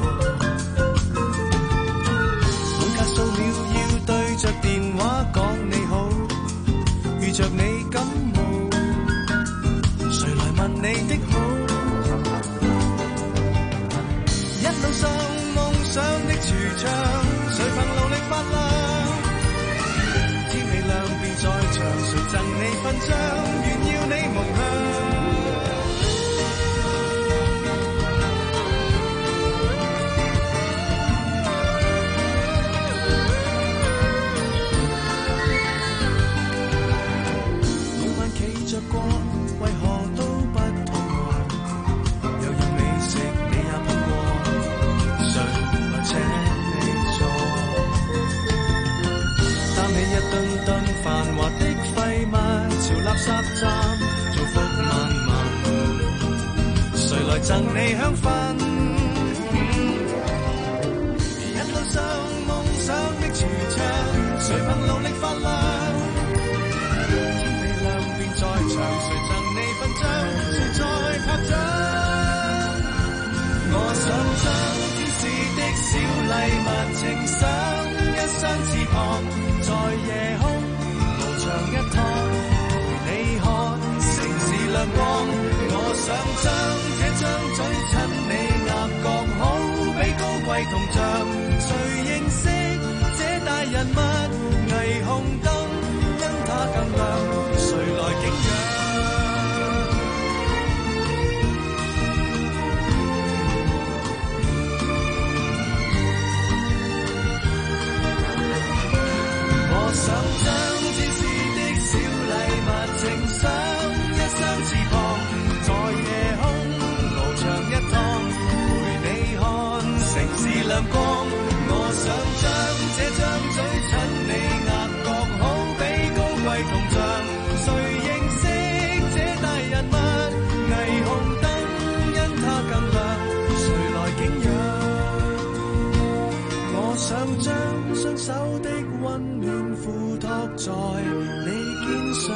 每隔數秒要對着電話講你好，遇着你感冒，誰來問你的好？一路上夢想的櫥窗，誰憑努力發亮？天未亮便在場，誰贈你勳章？願要你夢鄉。每晚企着過，為何都不肚餓？有樣美食你也碰過，誰來請你坐？擔起一噸噸繁華的廢物，朝垃圾站造福萬民，誰來贈你香薰？一路上夢想的櫥窗，誰憑努力發亮？天未亮便在場，誰贈你勳章？誰在拍掌？我想將天使的小禮物呈上一雙翅膀，在夜空翱翔一趟，陪你看城市亮光。我想將這張嘴親你額角，好比高貴銅像。誰認識這大人物？霓虹燈因它更亮，誰來敬仰？我想將天使的小禮物呈上一雙翅膀，在夜空翱翔一趟，陪你看城市亮光。我想將這張嘴親你額角，好比高貴銅像。誰認識這大人物？霓虹燈因它更亮，誰來敬仰？我想將雙手的溫暖附託在你肩上。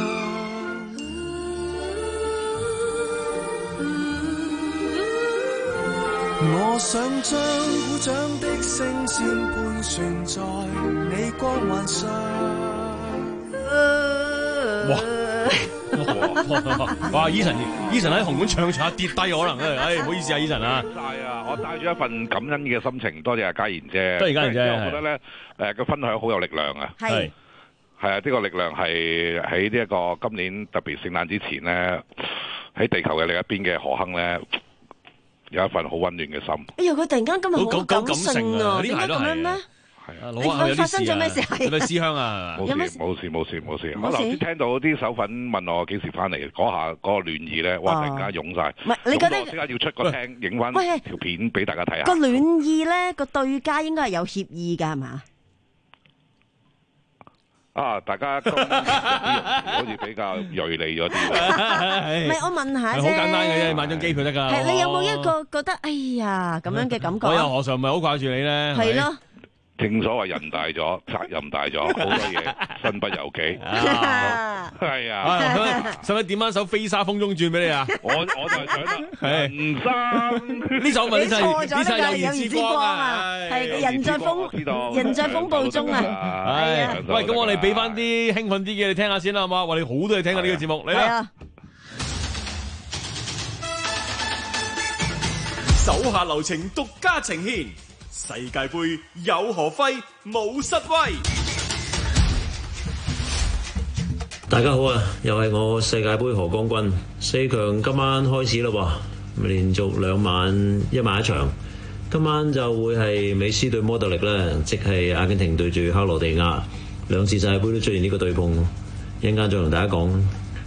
我想將鼓掌的聲線盤旋在你光環上。 哇！哇！Eason，Eason 喺紅館唱唱下跌低可能咧，唉，唔好意思啊，Eason啊。 晒啊！我帶住一份感恩嘅心情，多謝阿嘉賢姐。 多謝嘉賢姐。 我覺得咧，誒個分享好有力量啊。 係。 係啊，呢個力量係喺呢一個今年特別聖誕之前咧，喺地球嘅另一邊嘅河坑咧，有一份好溫暖嘅心。 哎呀，佢突然間今日好感性啊！點解咁樣咧？ 係啊，老啊，有啲事啊。發生咗咩事？係咪思鄉啊？ 冇事冇事冇事冇事。我頭先聽到啲手粉問我幾時翻嚟，嗰下嗰個暖意咧，哇！突然間湧晒。 唔係，你覺得？ 即刻要出個廳影翻條片俾大家睇下。 個暖意咧，個對家應該係有協議㗎，係嘛？ 啊！大家今年好似比較鋭利咗啲。 唔係，我問下啫。 好簡單嘅啫，買張機票得㗎。 係你有冇一個覺得哎呀咁樣嘅感覺？ 我又何嘗唔係好掛住你咧？ 係咯。 正所謂人大咗，責任大咗，好多嘢身不由己。係啊， 使唔使點翻首《飛沙風中轉》俾你啊？ 我我就係想啦，人生呢首咪呢首呢首友誼之光啊，係人在風人在風暴中啊！ 係，喂，咁我哋俾翻啲興奮啲嘅你聽下先啦，好嘛？我哋好多嘢聽啊！呢個節目嚟啦， 手下留情，獨家呈獻。世界盃有何揮，冇失威。 大家好啊，又係我世界盃何光君。四強今晚開始咯喎，連續兩晚一晚一場。今晚就會係美斯對摩特力啦，即係阿根廷對住克羅地亞。兩次世界盃都出現呢個對碰，一陣間再同大家講。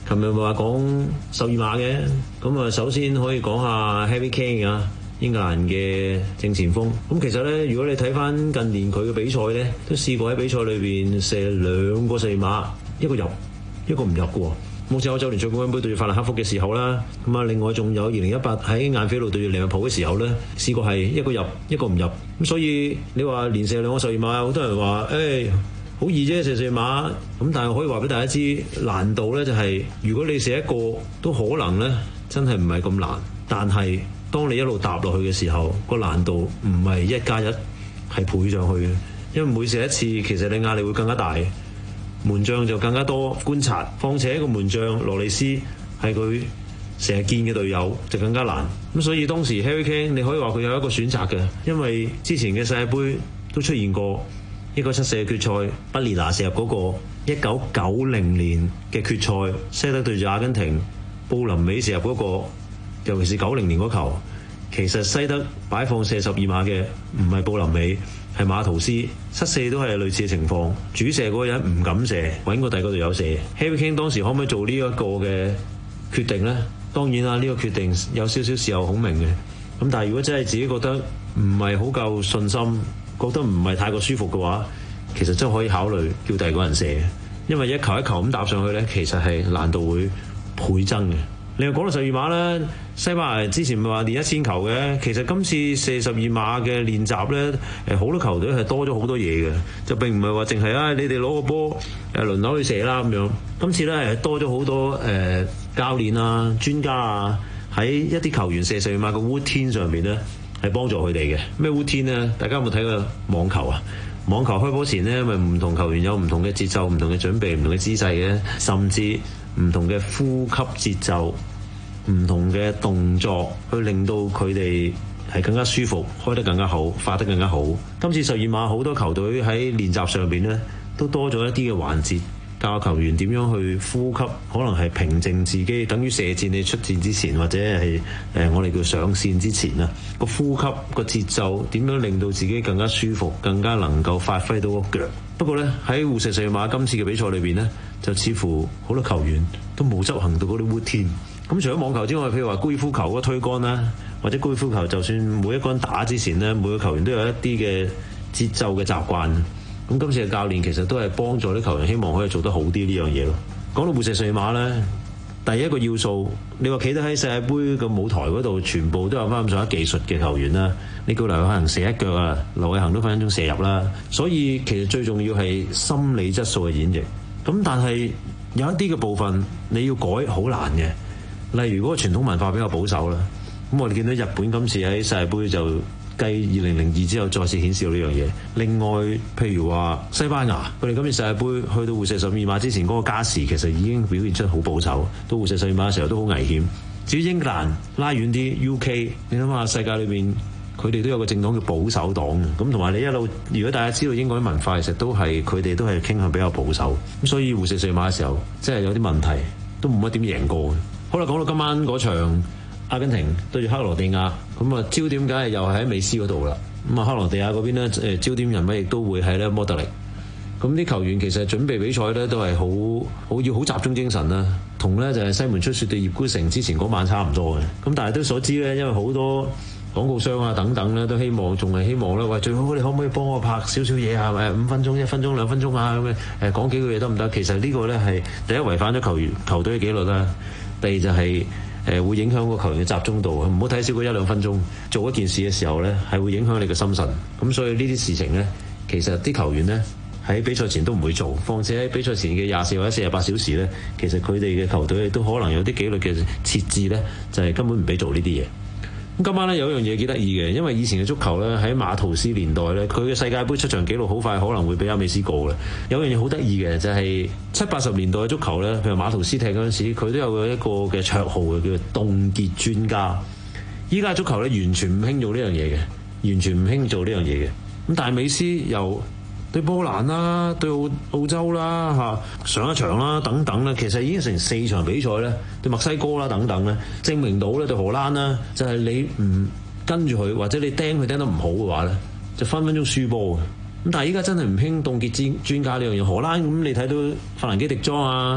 琴日咪話講十二碼嘅，咁啊首先可以講下 Harry Kane 啊，英格蘭嘅正前鋒。咁其實咧，如果你睇翻近年佢嘅比賽咧，都試過喺比賽裏邊射兩個十二碼，一個入，一個唔入嘅喎。好似歐洲聯賽冠軍杯對住法蘭克福嘅時候啦，咁啊另外仲有二零一八喺晏菲路對住利物浦嘅時候咧，試過係一個入，一個唔入。咁所以你話連射兩個十二碼，好多人話誒好易啫，射十二碼。咁但係可以話俾大家知，難度咧就係、是、如果你射一個都可能咧，真係唔係咁難。但係當你一路踏落去嘅時候，個難度唔係一加一，係倍上去嘅。因為每射一次，其實你壓力會更加大。門將就更加多觀察，況且一個門將羅利斯係佢成日見嘅隊友，就更加難。咁所以當時 Harry Kane 你可以話佢有一個選擇嘅，因為之前嘅世界盃都出現過一九七四嘅決賽，不列拿射入嗰個一九九零年嘅決賽，西德對住阿根廷，布林美射入嗰個，尤其是九零年嗰球，其實西德擺放射十二碼嘅唔係布林美，係馬圖斯，失射都係類似嘅情況。主射嗰個人唔敢射，揾個第二個隊友射。Harry Kane 當時可唔可以做呢一個嘅決定呢？當然啦，呢、這個決定有少少事後孔明嘅。咁但係如果真係自己覺得唔係好夠信心，覺得唔係太過舒服嘅話，其實真係可以考慮叫第二個人射。因為一球一球咁搭上去呢，其實係難度會倍增嘅。另外講到十二碼咧，西班牙之前咪話練一千球嘅，其實今次射十二碼嘅練習咧，誒好多球隊係多咗好多嘢嘅，就並唔係話淨係啊你哋攞個波誒輪流去射啦咁樣。今次咧係多咗好多誒、呃、教練啊、專家啊，喺一啲球員射十二碼嘅 routine 上邊咧係幫助佢哋嘅。咩 routine 咧？大家有冇睇過網球啊？網球開波前咧，咪唔同球員有唔同嘅節奏、唔同嘅準備、唔同嘅姿勢嘅，甚至唔同嘅呼吸節奏、唔同嘅動作，去令到佢哋係更加舒服、開得更加好、發得更加好。今次十二碼好多球隊喺練習上邊呢，都多咗一啲嘅環節，教球員點樣去呼吸，可能係平靜自己，等於射箭你出戰之前，或者係誒我哋叫上線之前啊，個呼吸個節奏點樣令到自己更加舒服，更加能夠發揮到個腳。不過呢，喺互射十二碼今次嘅比賽裏邊呢，就似乎好多球員都冇執行到嗰啲 routine。咁除咗網球之外，譬如話高爾夫球嗰推桿啦，或者高爾夫球就算每一桿打之前呢，每個球員都有一啲嘅節奏嘅習慣。咁今次嘅教練其實都係幫助啲球員，希望可以做得好啲呢樣嘢咯。講到互射十二碼呢，第一個要素，你話企得喺世界盃嘅舞台嗰度，全部都有翻咁上下技術嘅球員啦。你叫劉偉恒射一腳啊，劉偉恒都分分鐘射入啦。所以其實最重要係心理質素嘅演繹。咁但係有一啲嘅部分你要改好難嘅，例如嗰個傳統文化比較保守啦。咁我哋見到日本今次喺世界盃就繼二零零二之後再次顯示到呢樣嘢。另外譬如話西班牙，佢哋今次世界盃去到互射十二碼之前嗰個加時其實已經表現出好保守，到互射十二碼嘅時候都好危險。至於英格蘭拉遠啲 U K， 你諗下世界裏邊佢哋都有個政黨叫保守黨嘅，咁同埋你一路如果大家知道英國啲文化其實都係佢哋都係傾向比較保守，咁所以互射十二碼嘅時候即係有啲問題，都冇乜點贏過嘅。好啦，講到今晚嗰場阿根廷對住克羅地亞，咁啊焦點梗係又係喺美斯嗰度啦。咁啊克羅地亞嗰邊咧誒焦點人物亦都會係咧摩特力。咁啲球員其實準備比賽咧都係好好要好集中精神啦，同咧就係西門出雪對葉孤城之前嗰晚差唔多嘅。咁但係都所知咧，因為好多廣告商啊等等咧都希望仲係希望咧，喂最好你可唔可以幫我拍少少嘢啊？誒五分鐘、一分鐘、兩分鐘啊咁嘅誒講幾句嘢得唔得？其實呢個咧係第一違反咗球員球隊嘅紀律啦，第二就係、是。誒會影響個球員嘅集中度，唔好睇少過一兩分鐘做一件事嘅時候呢，係會影響你嘅心神。咁所以呢啲事情呢，其實啲球員呢喺比賽前都唔會做，況且喺比賽前嘅廿四或者四十八小時呢，其實佢哋嘅球隊都可能有啲紀律嘅設置呢，就係、是、根本唔俾做呢啲嘢。咁今晚呢，有一樣嘢幾得意嘅，因為以前嘅足球呢，喺馬圖斯年代呢，佢嘅世界盃出場紀錄好快可能會俾阿美斯過嘅。有樣嘢好得意嘅就係、是、七八十年代嘅足球呢，譬如馬圖斯踢嗰陣時，佢都有一個嘅綽號嘅，叫做凍結專家。依家足球呢，完全唔興做呢樣嘢嘅，完全唔興做呢樣嘢嘅。咁但係美斯又對波蘭啦，對澳澳洲啦嚇上一場啦等等咧，其實已經成四場比賽咧，對墨西哥啦等等咧，證明到咧對荷蘭啦，就係、是、你唔跟住佢或者你釘佢釘得唔好嘅話咧，就分分鐘輸波嘅。咁但係依家真係唔興凍結專專家呢樣嘢。荷蘭咁你睇到法蘭基迪莊啊、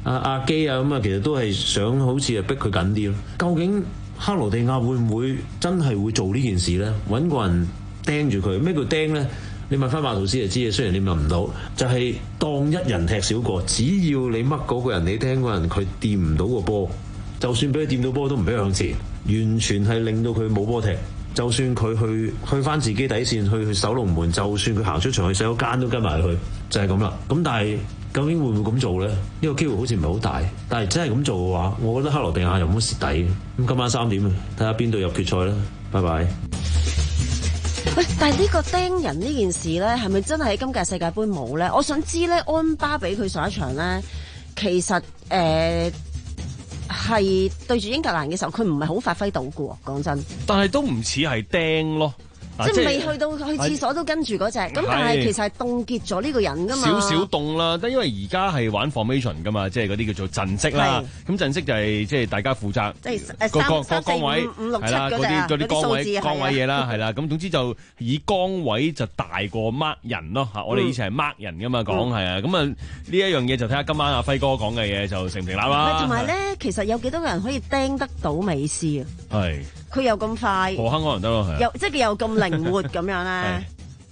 阿阿基啊咁啊，其實都係想好似係逼佢緊啲咯。究竟克羅地亞會唔會真係會做呢件事咧？揾個人釘住佢，咩叫釘咧？你問翻馬圖斯就知嘅，雖然你問唔到，就係、是、當一人踢少個，只要你乜嗰個人，你釘嗰人，佢掂唔到個波，就算俾佢掂到波都唔俾佢向前，完全係令到佢冇波踢。就算佢去去翻自己底線，去去守龍門，就算佢行出場去洗手間都跟埋去，就係咁啦。咁但係究竟會唔會咁做咧？呢、呢個機會好似唔係好大。但係真係咁做嘅話，我覺得克羅地亞又冇乜蝕底。咁今晚三點啊，睇下邊隊入決賽啦。拜拜。 喂，但係呢個釘人呢件事咧，係咪真係喺今屆世界盃冇咧？我想知咧，安巴比佢上一場咧，其實誒係、呃、對住英格蘭嘅時候，佢唔係好發揮到嘅喎，講真。 但係都唔似係釘咯。 即係未去到去廁所都跟住嗰隻，咁但係其實係凍結咗呢個人噶嘛。 少少凍啦，但因為而家係玩 formation 噶嘛，即係嗰啲叫做陣式啦。咁陣式就係即係大家負責， 即係誒三三四五五六七嗰啲嗰啲崗位崗位嘢啦，係啦。咁總之就以崗位就大過 mark 人咯嚇。我哋以前係 mark 人噶嘛講係啊。咁啊呢一樣嘢就睇下今晚阿輝哥講嘅嘢就成唔成立啦。 同埋咧，其實有幾多個人可以釘得到美斯啊？ 係。 佢又咁快， 何坑可能得咯，係。 又即係佢又咁靈活咁樣咧。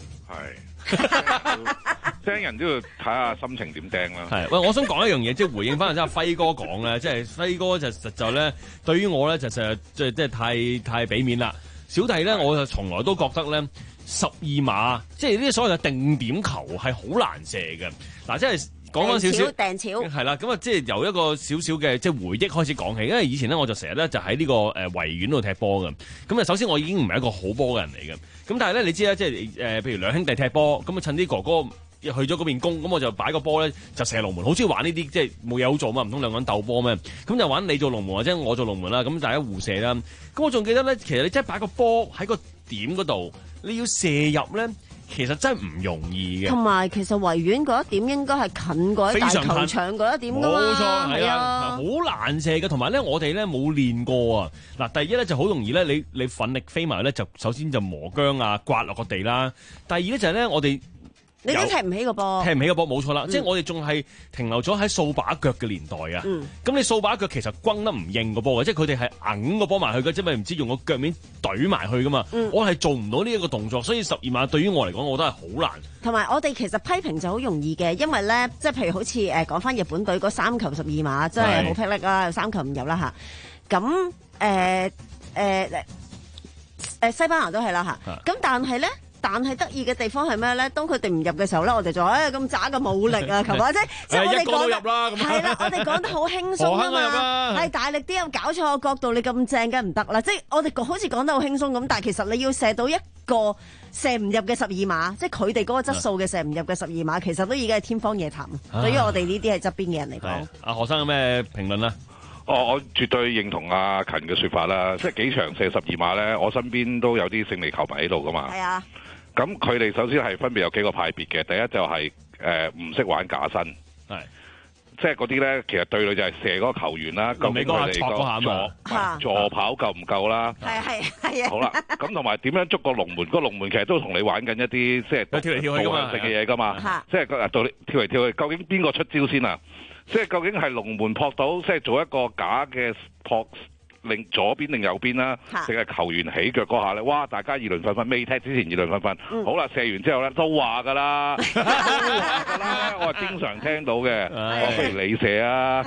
係。釘人都要睇下心情點釘啦。 係。喂，我想講一樣嘢，即係回應翻阿輝哥講咧，即係輝哥就實就咧，對於我咧就實即係即係太太俾面啦。小弟咧，我就從來都覺得咧，十二碼即係呢啲所謂嘅定點球係好難射嘅。嗱，即係。講翻少少， 掟潮係啦，咁啊，即係由一個少少嘅即係回憶開始講起，因為以前咧我就成日咧就喺呢個誒維園度踢波嘅，咁啊首先我已經唔係一個好波嘅人嚟嘅，咁但係咧你知啦，即係誒譬如兩兄弟踢波，咁啊趁啲哥哥去咗嗰邊攻，咁我就擺個波咧就射龍門，好中意玩呢啲，即係冇嘢好做嘛，唔通兩個人鬥波咩？咁就玩你做龍門或者我做龍門啦，咁大家互射啦。咁我仲記得咧，其實你真係擺個波喺個點嗰度，你要射入咧。其實真係唔容易嘅， 同埋其實維園嗰一點應該係近過喺大球場嗰一點㗎嘛， 冇錯係啊，好啊難射嘅。同埋咧，我哋咧冇練過啊。嗱，第一咧就好容易咧，你你奮力飛埋咧，就首先就磨薑啊，刮落個地啦。第二咧就係咧，我哋。 你都踢唔起個波， 踢唔起個波冇錯啦， 嗯、 即係我哋仲係停留咗喺掃把腳嘅年代啊！咁、嗯、你掃把腳其實轟得唔應個波嘅，即係佢哋係揞個波埋去嘅，即係唔知用個腳面懟埋去噶嘛。嗯、我係做唔到呢一個動作，所以十二碼對於我嚟講，我覺得係好難。 同埋我哋其實批評就好容易嘅，因為咧，即係譬如好似誒講翻日本隊嗰三球十二碼，真係好霹靂啦，三球唔入啦嚇。咁誒誒誒西班牙都係啦嚇。咁但係咧。但係得意嘅地方係咩咧？當佢哋唔入嘅時候咧，我哋就誒咁渣嘅武力啊，球或者即係我哋講得係啦，我哋講得好輕鬆啊嘛，係大力啲有搞錯個角度，你咁正梗唔得啦！即係我哋好似講得好輕鬆咁，但係其實你要射到一個射唔入嘅十二碼，即係佢哋嗰個質素嘅射唔入嘅十二碼，其實都已經係天方夜譚。啊、對於我哋呢啲係側邊嘅人嚟講， 阿何生有咩評論啊？ 哦，我絕對認同阿勤嘅說法啦，即係幾場射十二碼咧，我身邊都有啲勝利球迷喺度噶嘛。 係啊。 咁佢哋首先係分別有幾個派別嘅，第一就係誒唔識玩假身， 係即係嗰啲咧，其實對壘就係射嗰個球員啦，究竟佢哋個助助跑夠唔夠啦？ 係係係啊！ 好啦，咁同埋點樣捉個龍門？個龍門其實都同你玩緊一啲即係跳嚟跳去嘅嘢㗎嘛，即係誒到你跳嚟跳去，究竟邊個出招先啊？即係究竟係龍門撲到，即係做一個假嘅撲。令左邊定右邊啦，定係球員起腳嗰下咧，哇！大家議論紛紛，未踢之前議論紛紛。嗯、好啦，射完之後咧都話㗎啦，都話㗎啦，我係經常聽到嘅。我不如你射啊！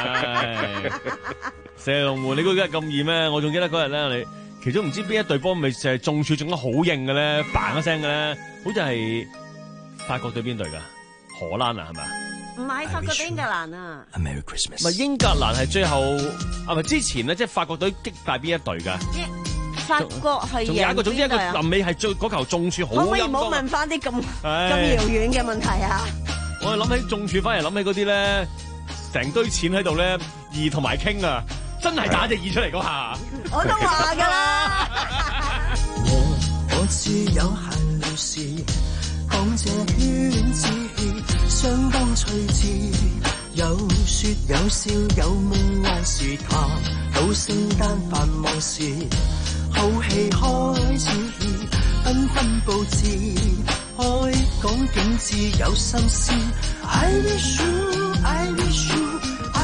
射龍門，你估今日咁易咩？我仲記得嗰日咧，你其中唔知邊一隊波咪射中柱中得好硬嘅咧，嘭一聲嘅咧，好似係法國對邊隊㗎？荷蘭啊，係咪啊？ 唔係法國對英格蘭啊 ！Merry Christmas。 唔係英格蘭係最後啊，咪之前咧，即係法國隊擊敗邊一隊㗎？ 法國係仲有一個，總之一個臨尾係最嗰球中柱好。可唔可以唔好問翻啲咁咁遙遠嘅問題啊？ 我哋諗起中柱，反而諗起嗰啲咧，成堆錢喺度咧，二同埋傾啊，真係打隻二出嚟嗰下。 我都話㗎啦。 我我知有限路事，講這圈子相當趣致，有說有笑有夢幻時談，到聖誕繁忙時，好戲開始，紛紛佈置，開講景致有心思。I wish you, I wish you,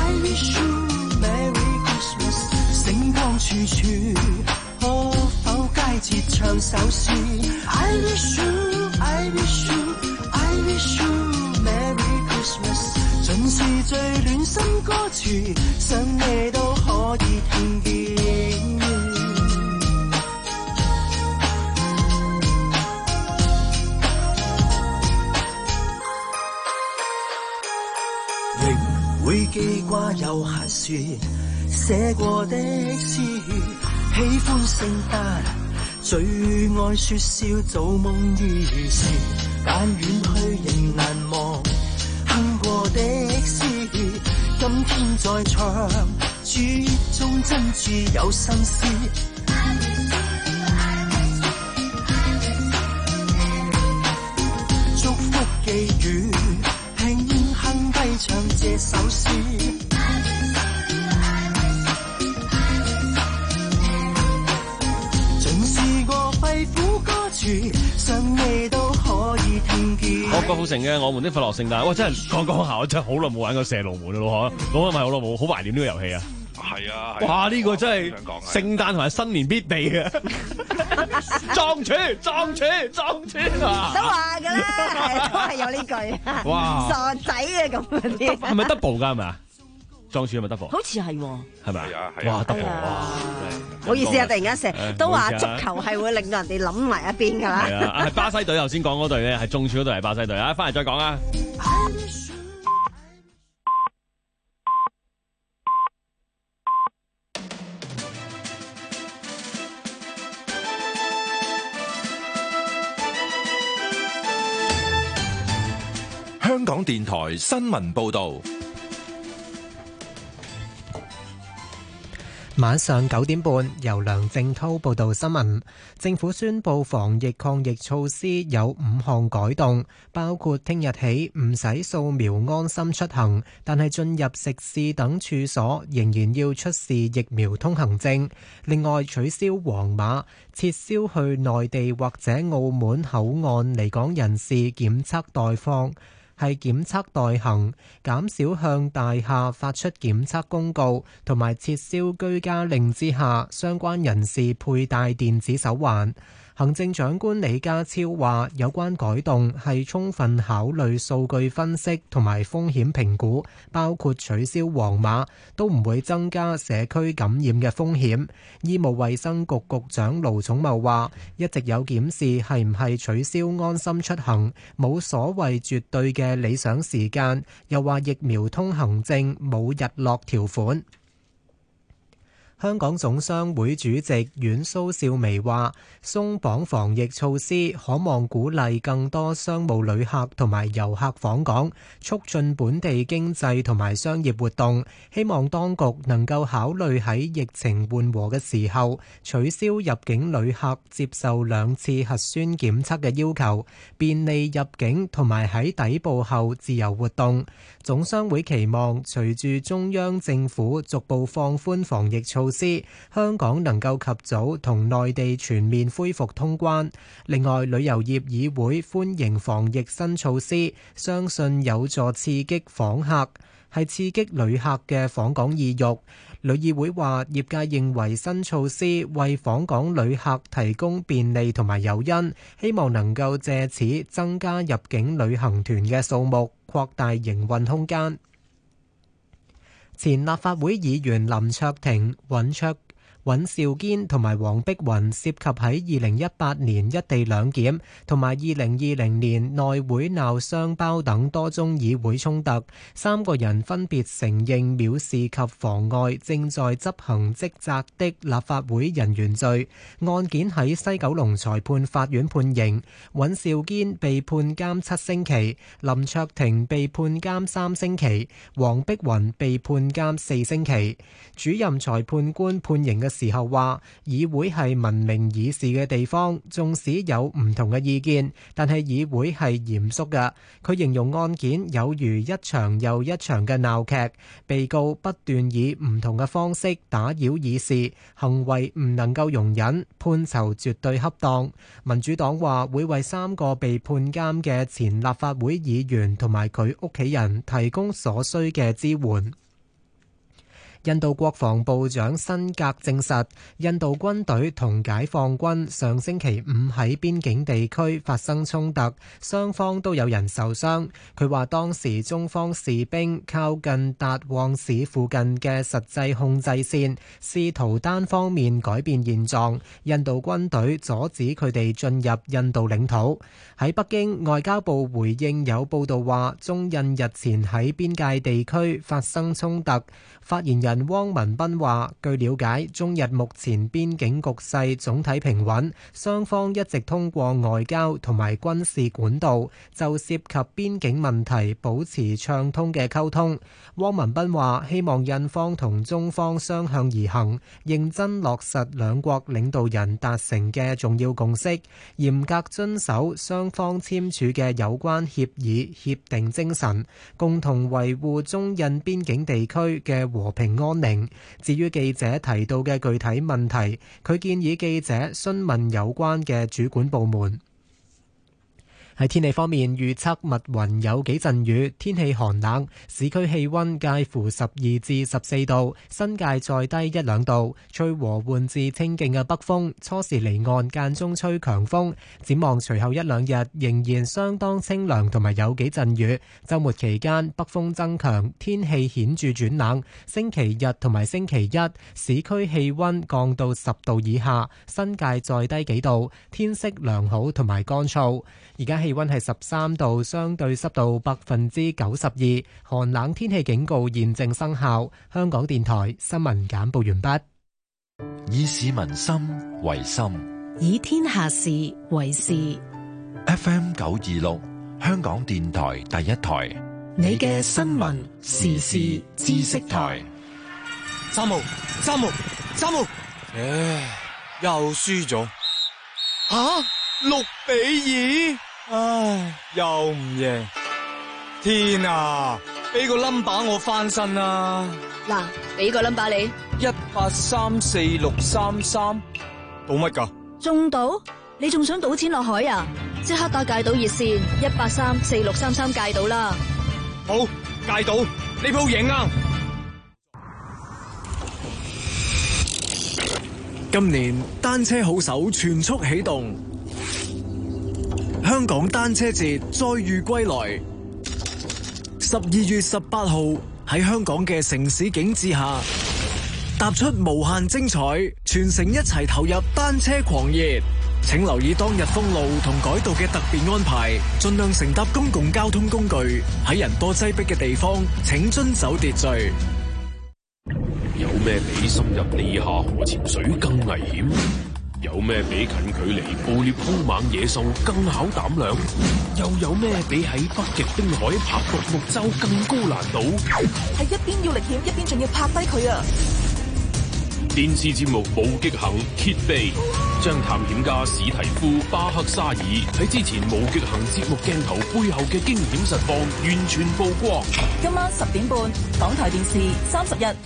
暖心歌詞，想你都可以聽見。仍會記掛有閒時寫過的詩，喜歡聖誕，最愛說笑，做夢兒時，但遠去仍難忘哼過的詩，今天再唱，詩中真摯有心思。祝福寄語，輕哼低唱這首詩。 我郭富城嘅《我們的快樂聖誕》，哇！真係講講下，我真係好耐冇玩過射龍門咯，嗬！講緊咪好耐冇，好懷念呢個遊戲啊！ 係啊！ 哇！呢、這個真係聖誕同埋新年必備嘅，撞柱撞柱撞柱啊！ 都話㗎啦，都係有呢句。 哇！ 傻仔啊咁嗰啲。 係咪 double 㗎？係咪啊？撞柱係咪 double？ 好似係喎。 係咪啊？哇！double 哇！ 唔好意思啊，突然間成都話足球係會令到人哋諗埋一邊㗎啦。 係啊，係巴西隊頭先講嗰隊咧，係中柱嗰隊係巴西隊啊！翻嚟再講啊！ 香港電台新聞報導。 晚上九點半，由梁正濤報道新聞。政府宣布防疫抗疫措施有五項改動，包括聽日起唔使掃描安心出行，但係進入食肆等處所仍然要出示疫苗通行證。另外，取消黃碼，撤銷去內地或者澳門口岸離港人士檢測代放。係檢測代行，減少向大廈發出檢測公告，同埋撤銷居家令之下相關人士佩戴電子手環。行政長官李家超話：有關改動係充分考慮數據分析同埋風險評估，包括取消黃碼都唔會增加社區感染嘅風險。醫務衛生局局長盧寵茂話：一直有檢視係唔係取消安心出行，冇所謂絕對嘅理想時間。又話疫苗通行證冇日落條款。香港總商會主席阮蘇少薇話：鬆綁防疫措施，可望鼓勵更多商務旅客同埋遊客訪港，促進本地經濟同埋商業活動。希望當局能夠考慮喺疫情緩和嘅時候，取消入境旅客接受兩次核酸檢測嘅要求，便利入境同埋喺抵埗後自由活動。總商會期望隨住中央政府逐步放寬防疫措施，香港能夠及早同內地全面恢復通關。另外，旅遊業議會歡迎防疫新措施，相信有助刺激訪客，係刺激旅客嘅訪港意欲。旅議會話，業界認為新措施為訪港旅客提供便利同埋誘因，希望能夠借此增加入境旅行團嘅數目，擴大營運空間。前立法會議員林卓廷、尹卓尹兆堅同埋黃碧雲涉及喺二零一八年一地兩檢同埋二零二零年內會鬧雙胞等多宗議會衝突，三個人分別承認藐視及妨礙正在執行職責的立法會人員罪。案件喺西九龍裁判法院判刑，尹兆堅被判監七星期，林卓廷被判監三星期，黃碧雲被判監四星期。主任裁判官判刑嘅時候話，議會係文明議事嘅地方，縱使有唔同嘅意見，但係議會係嚴肅嘅。佢形容案件有如一場又一場嘅鬧劇，被告不斷以唔同嘅方式打擾議事，行為唔能夠容忍，判囚絕對恰當。民主黨話會為三個被判監嘅前立法會議員同埋佢屋企人提供所需嘅支援。 印度國防部長辛格證實，印度軍隊同解放軍上星期五喺邊境地區發生衝突，雙方都有人受傷。佢話當時中方士兵靠近達旺市附近嘅實際控制線，試圖單方面改變現狀，印度軍隊阻止佢哋進入印度領土。喺北京，外交部回應有報道話，中印日前喺邊界地區發生衝突。發言人汪文斌話，據了解，中日目前邊境局勢總體平穩，雙方一直通過外交同埋軍事管道就涉及邊境問題保持暢通嘅溝通。汪文斌話，希望印方同中方相向而行，認真落實兩國領導人達成嘅重要共識，嚴格遵守雙方簽署嘅有關協議協定精神，共同維護中印邊境地區嘅和平安寧。至於記者提到嘅具體問題，佢建議記者詢問有關嘅主管部門。喺天氣方面，預測密雲有幾陣雨，天氣寒冷，市區氣溫介乎十二至十四度，新界再低一兩度，吹和緩至清勁嘅北風，初時離岸，間中吹強風。展望隨後一兩日仍然相當清涼同埋有幾陣雨，週末期間北風增強，天氣顯著轉冷。星期日同埋星期一，市區氣溫降到十度以下，新界再低幾度，天色良好同埋乾燥。而家氣溫係十三度，相對濕度百分之九十二，寒冷天氣警告現正生效。香港電台新聞簡報完畢。 以市民心為心， 以天下事為事。 F M 九二六，香港電台第一台， 你嘅新聞時事知識台。 三號，三號，三號，唉，又輸咗。吓，六比二。唉，又唔贏，天啊！俾個 number 我翻身啦！ 嗱，俾個 number 你， 一八三四六三三，賭乜噶？ 中賭？你仲想賭錢落海啊？即刻打戒賭熱線一八三四六三三戒賭啦！ 好，戒賭，呢鋪贏啊！ 今年單車好手全速起動。香港單車節載譽歸來，十二月十八號喺香港嘅城市景致下，踏出無限精彩，全城一齊投入單車狂熱。請留意當日封路同改道嘅特別安排，盡量乘搭公共交通工具。喺人多擠迫嘅地方，請遵守秩序。 有咩比深入地下河潛水更危險？有咩比近距離捕獵兇猛野獸更考膽量？又有咩比喺北極冰海拍獨木舟更高難度？ 係一邊要歷險，一邊仲要拍低佢啊！ 電視節目《無極行》揭秘，將探險家史提夫巴克沙爾喺之前《無極行》節目鏡頭背後嘅驚險實況完全曝光。 今晚十點半，港台電視三十一。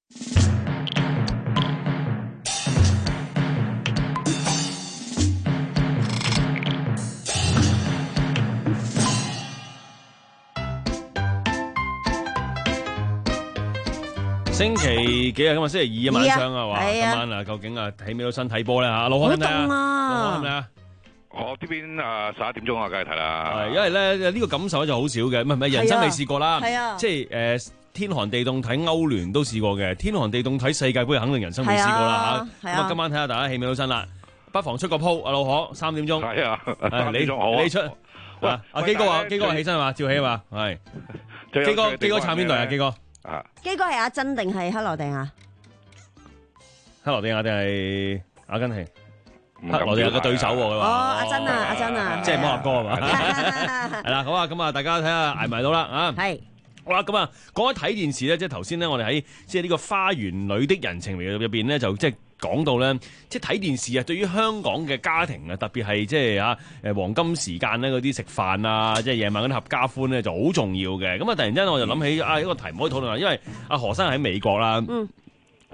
星期幾啊？今日星期二啊晚上啊，話今晚啊，究竟啊睇唔到身睇波咧嚇？老漢睇唔睇啊？老漢睇唔睇啊？ 我呢邊啊十一點鐘啊，梗係睇啦。 係因為咧呢個感受咧就好少嘅，唔係唔係人生未試過啦。 係啊， 即係誒天寒地凍睇歐聯都試過嘅，天寒地凍睇世界盃肯定人生未試過啦嚇。咁啊，今晚睇下大家起唔起到身啦？不妨出個鋪，阿老可三點鐘。 係啊， 你你出啊？阿基哥啊，基哥起身嘛？照起嘛？係。基哥基哥撐邊隊啊？基哥。 啊！ 基哥係阿珍定係克羅地亞？ 克羅地亞定係阿根廷？克羅地亞嘅對手喎，佢話。 哦，阿珍啊，阿珍啊， 即係摩納哥係嘛？係啦，好啊，咁啊，大家睇下捱埋到啦啊！ 係。 好啦，咁啊，講起睇電視咧，即係頭先咧，我哋喺即係呢個花園裏的人情味入邊咧，就即係講到咧，即係睇電視啊，對於香港嘅家庭啊，特別係即係啊誒黃金時間咧嗰啲食飯啊，即係夜晚嗰啲合家歡咧，就好重要嘅。咁啊，突然間我就諗起啊一個題目可以討論下，因為阿何生喺美國啦。嗯。咁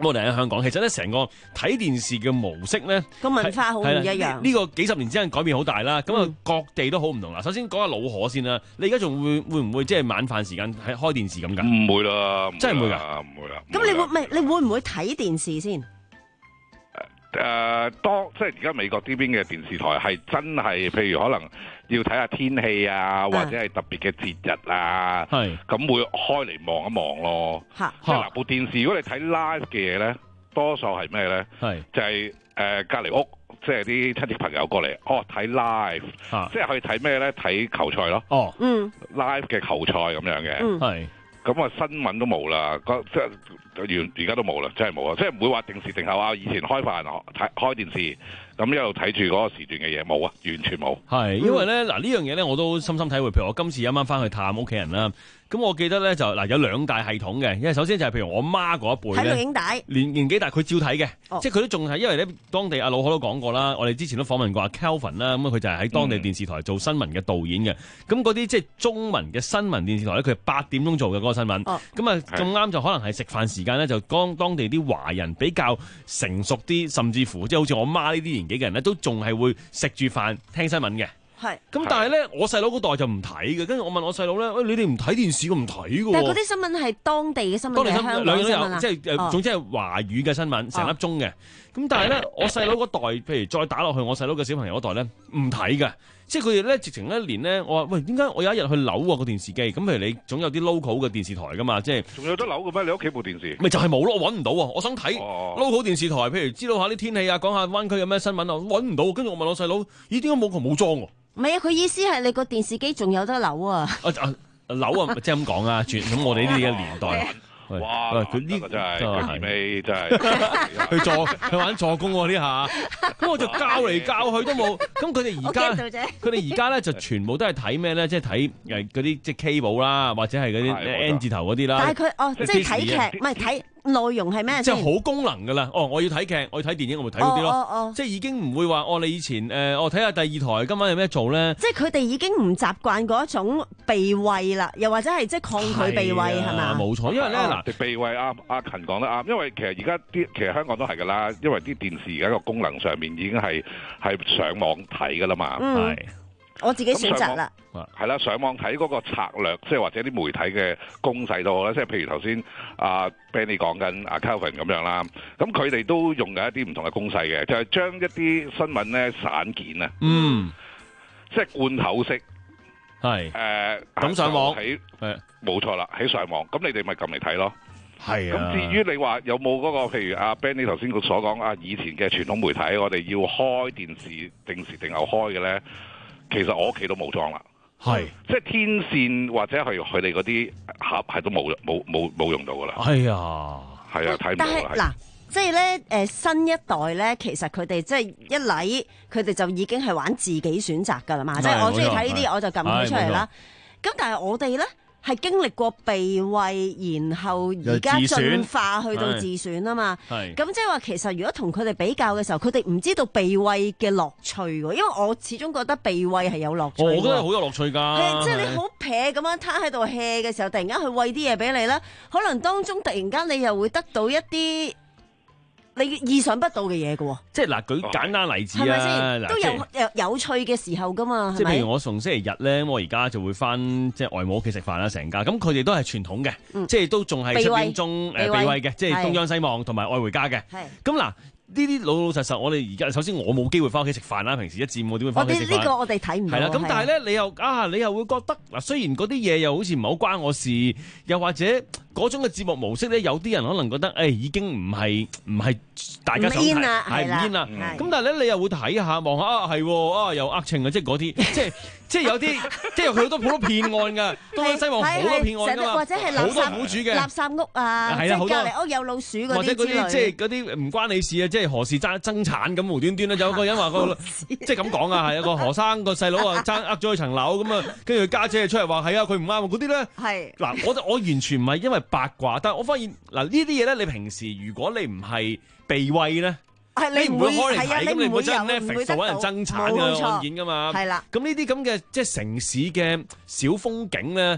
我哋喺香港，其實咧成個睇電視嘅模式咧個文化好唔一樣。 呢個幾十年之間改變好大啦，咁啊各地都好唔同啦。首先講下老河先啦，你而家仲會會唔會即係晚飯時間喺開電視咁㗎？ 唔會啦， 真係唔會㗎， 唔會啦。 咁你會唔係你會唔會睇電視先？ 誒、呃，當即係而家美國呢邊嘅電視台係真係，譬如可能要睇下天氣啊，或者係特別嘅節日啊，係咁會開嚟望一望咯。嚇，即係嗱部電視，如果你睇 live 嘅嘢咧，多數係咩咧？係就係誒隔離屋，即係啲親戚朋友過嚟，哦睇 live，即係去睇咩咧？睇球賽咯。哦，嗯，live 嘅球賽咁樣嘅，係咁啊，新聞都冇啦，即係。而而家都冇啦，真係冇啊！即係唔會話定時定候啊！以前開飯睇開電視，咁一路睇住嗰個時段嘅嘢，冇啊，完全冇。係因為咧嗱呢樣嘢咧，我都深深體會。譬如我今次啱啱翻去探屋企人啦，咁我記得咧就嗱有兩大系統嘅，因為首先就係譬如我媽嗰一輩咧，睇錄影帶，年年紀大佢照睇嘅，哦、即係佢都仲係因為咧當地阿老可都講過啦，我哋之前都訪問過阿 Kelvin 啦，咁佢就係喺當地電視台做新聞嘅導演嘅，咁嗰啲即係中文嘅新聞電視台咧，佢係八點鐘做嘅嗰個新聞，咁啊咁啱就可能係食飯時間咧，就當當地啲華人比較成熟啲，甚至乎即係好似我媽呢啲年紀嘅人咧，都仲係會食住飯聽新聞嘅。係，咁但係咧，我細佬嗰代就唔睇嘅。跟住我問我細佬咧，喂，你哋唔睇電視，我唔睇嘅。但係嗰啲新聞係當地嘅新聞，當地新聞兩樣都有，即係誒，總之係華語嘅新聞，成粒鐘嘅。咁但係咧，我細佬嗰代，譬如再打落去，我細佬嘅小朋友嗰代咧，唔睇嘅。即係佢哋咧，直情一年咧，我話喂，點解我有一日去扭個電視機？咁譬如你總有啲 local 嘅電視台噶嘛，即係仲有得扭嘅咩？你屋企部電視咪就係冇咯，我揾唔到啊！我想睇 local 電視台，譬如知道下啲天氣啊，講下灣區有咩新聞啊，揾唔到。跟住我問我細佬，咦，點解冇冇裝喎？唔係啊，佢意思係你個電視機仲有得扭啊！啊啊扭啊，即係咁講啊，轉咁我哋呢啲嘅年代。哇！佢呢個真係佢尾真係去助去玩助攻喎呢下，咁我就教嚟教去都冇。咁佢哋而家佢哋而家咧就全部都係睇咩咧？即係睇誒嗰啲即係 cable 啦，或者係嗰啲 N 字頭嗰啲啦。但係佢哦，即係睇劇，唔係睇內容係咩？即係好功能㗎啦。哦，我要睇劇，我要睇電影，我會睇嗰啲咯。哦哦，即係已經唔會話哦，你以前誒，我睇下第二台今晚有咩做咧？即係佢哋已經唔習慣嗰種避諱啦，又或者係即係抗拒避諱係嘛？冇錯，因為咧嗱。避諱啱，阿勤講得啱，因為其實而家啲其實香港都係㗎啦，因為啲電視而家個功能上面已經係係上網睇㗎啦嘛，係、嗯、我自己選擇啦，係啦，上網睇嗰個策略，即係或者啲媒體嘅攻勢都好啦，即係譬如頭先阿 Benny 講緊阿 Kelvin 咁樣啦，咁佢哋都用緊一啲唔同嘅攻勢嘅，就係、是、將一啲新聞咧散件啊，嗯，即係罐頭式。係誒咁上網喺誒冇錯啦，喺上網咁你哋咪撳嚟睇咯。係啊。咁至於你話有冇嗰、那個譬如阿 Ben 你頭先所講啊，以前嘅傳統媒體我哋要開電視定時定候開嘅咧，其實我屋企都冇裝啦。係即係天線或者係佢哋嗰啲盒係都冇冇冇冇用到噶啦。係啊，係啊，睇唔到啦。但係嗱。即係咧，誒新一代咧，其實佢哋即係一嚟，佢哋就已經係玩自己選擇㗎啦嘛。即係我中意睇呢啲，我就撳佢出嚟啦。咁但係我哋咧係經歷過避諱，然後而家進化去到自選啊嘛。咁即係話其實如果同佢哋比較嘅時候，佢哋唔知道避諱嘅樂趣喎。因為我始終覺得避諱係有樂趣。我覺得係好有樂趣㗎。係即係你好撇咁樣攤喺度 hea 嘅時候，突然間去餵啲嘢俾你啦，可能當中突然間你又會得到一啲你意想不到嘅嘢嘅喎，即係嗱，舉簡單例子啊，係咪先？都有有有趣嘅時候噶嘛，即係譬如我逢星期日咧，我而家就會翻即係外母屋企食飯啦，成家咁佢哋都係傳統嘅，嗯、即係都仲係出邊中誒避諱嘅，即係東張西望同埋愛回家嘅。咁嗱。呢啲老老實實，我哋而家首先我冇機會翻屋企食飯啦。平時一至五我點會翻屋企食飯？呢個我哋睇唔到。係啦，咁但係咧，你又啊，你又會覺得嗱，雖然嗰啲嘢又好似唔係好關我事，又或者嗰種嘅節目模式咧，有啲人可能覺得誒、哎、已經唔係唔係大家想睇，係唔煙啦。咁但係咧，你又會睇下望下啊，係啊，又呃秤啊，即係嗰啲，即係即係有啲，即係佢好多好多騙案㗎，東張西望好多騙案㗎嘛，或者係好多苦主嘅垃圾屋啊，即係隔離屋有老鼠嗰啲，或者嗰啲即係嗰啲唔關你事啊，即係何氏爭爭產咁無端端咧，有個人話個即係咁講啊，係一個何生個細佬啊爭呃咗佢層樓咁啊，跟住家姐出嚟話係啊，佢唔啱嗰啲咧，係嗱我我完全唔係因為八卦，但係我發現嗱呢啲嘢咧，你平時如果你唔係避諱咧。你唔會開嚟睇，咁你唔會將 Netflix 做揾人爭產嘅案件噶嘛？係啦。咁呢啲咁嘅即係城市嘅小風景咧，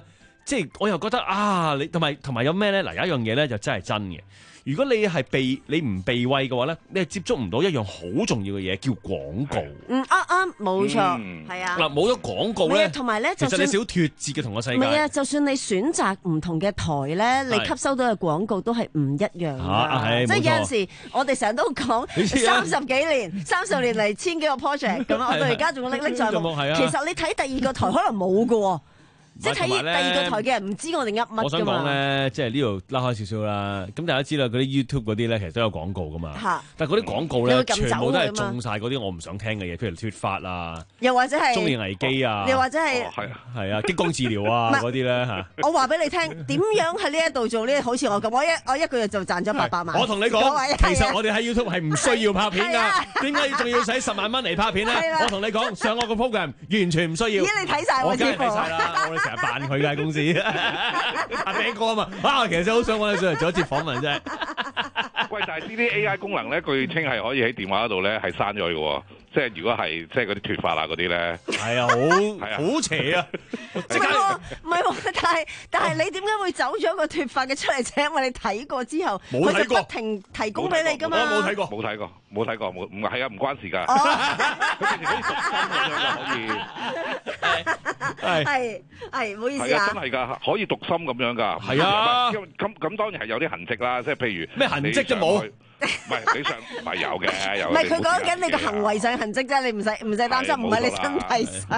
即係我又覺得啊，你同埋同埋有咩咧？嗱，有一樣嘢咧就真係真嘅。如果你係避你唔避諱嘅話咧，你係接觸唔到一樣好重要嘅嘢，叫廣告。 嗯，啱啱冇錯，係啊。 嗱，冇咗廣告咧， 同埋咧， 其實你少脫節嘅同個世界。 唔係啊，就算你選擇唔同嘅台咧，你吸收到嘅廣告都係唔一樣㗎。即係有陣時，我哋成日都講三十幾年、三十年嚟千幾個 project 咁啊，我到而家仲歷歷在目。其實你睇第二個台可能冇㗎喎。即係睇第二個台嘅人唔知我哋噏乜㗎嘛。 我想講咧，即係呢度拉開少少啦。咁大家知道嗰啲 YouTube 嗰啲咧，其實都有廣告噶嘛。嚇！但係嗰啲廣告咧，全部都係中晒嗰啲我唔想聽嘅嘢，譬如脫髮啊， 又或者係中年危機啊， 又或者係係係啊激光治療啊嗰啲咧嚇。 我話俾你聽，點樣喺呢一度做呢？好似我咁，我一我一個月就賺咗八百萬。 我同你講，其實我哋喺 YouTube 係唔需要拍片㗎。點解仲要使十萬蚊嚟拍片咧？我同你講，上我個 program 完全唔需要。 咦？你睇晒我梗係睇曬啦，我哋成日扮佢㗎。公司阿餅哥啊嘛，啊其實好想揾你上嚟做一節訪問啫。 喂，但係呢啲 A I 功能咧，據稱係可以喺電話嗰度咧係刪咗嘅喎。即係如果係即係嗰啲脫髮啊嗰啲咧， 係啊，好係啊，好邪啊！ 唔係喎，唔係喎，但係但係你點解會走咗個脫髮嘅出嚟？就因為你睇過之後，佢就不停提供俾你㗎嘛。 我冇睇過，冇睇過，冇睇過，冇唔係啊，唔關事㗎。佢直情可以讀心咁樣㗎，可以。 係係，唔好意思啊。 係啊，真係㗎，可以讀心咁樣㗎。 係啊。 咁咁當然係有啲痕跡啦，即係譬如咩痕跡啫冇。 唔係你上唔係有嘅，有。 唔係佢講緊你個行為上痕跡啫，你唔使唔使擔心，唔係你身體上。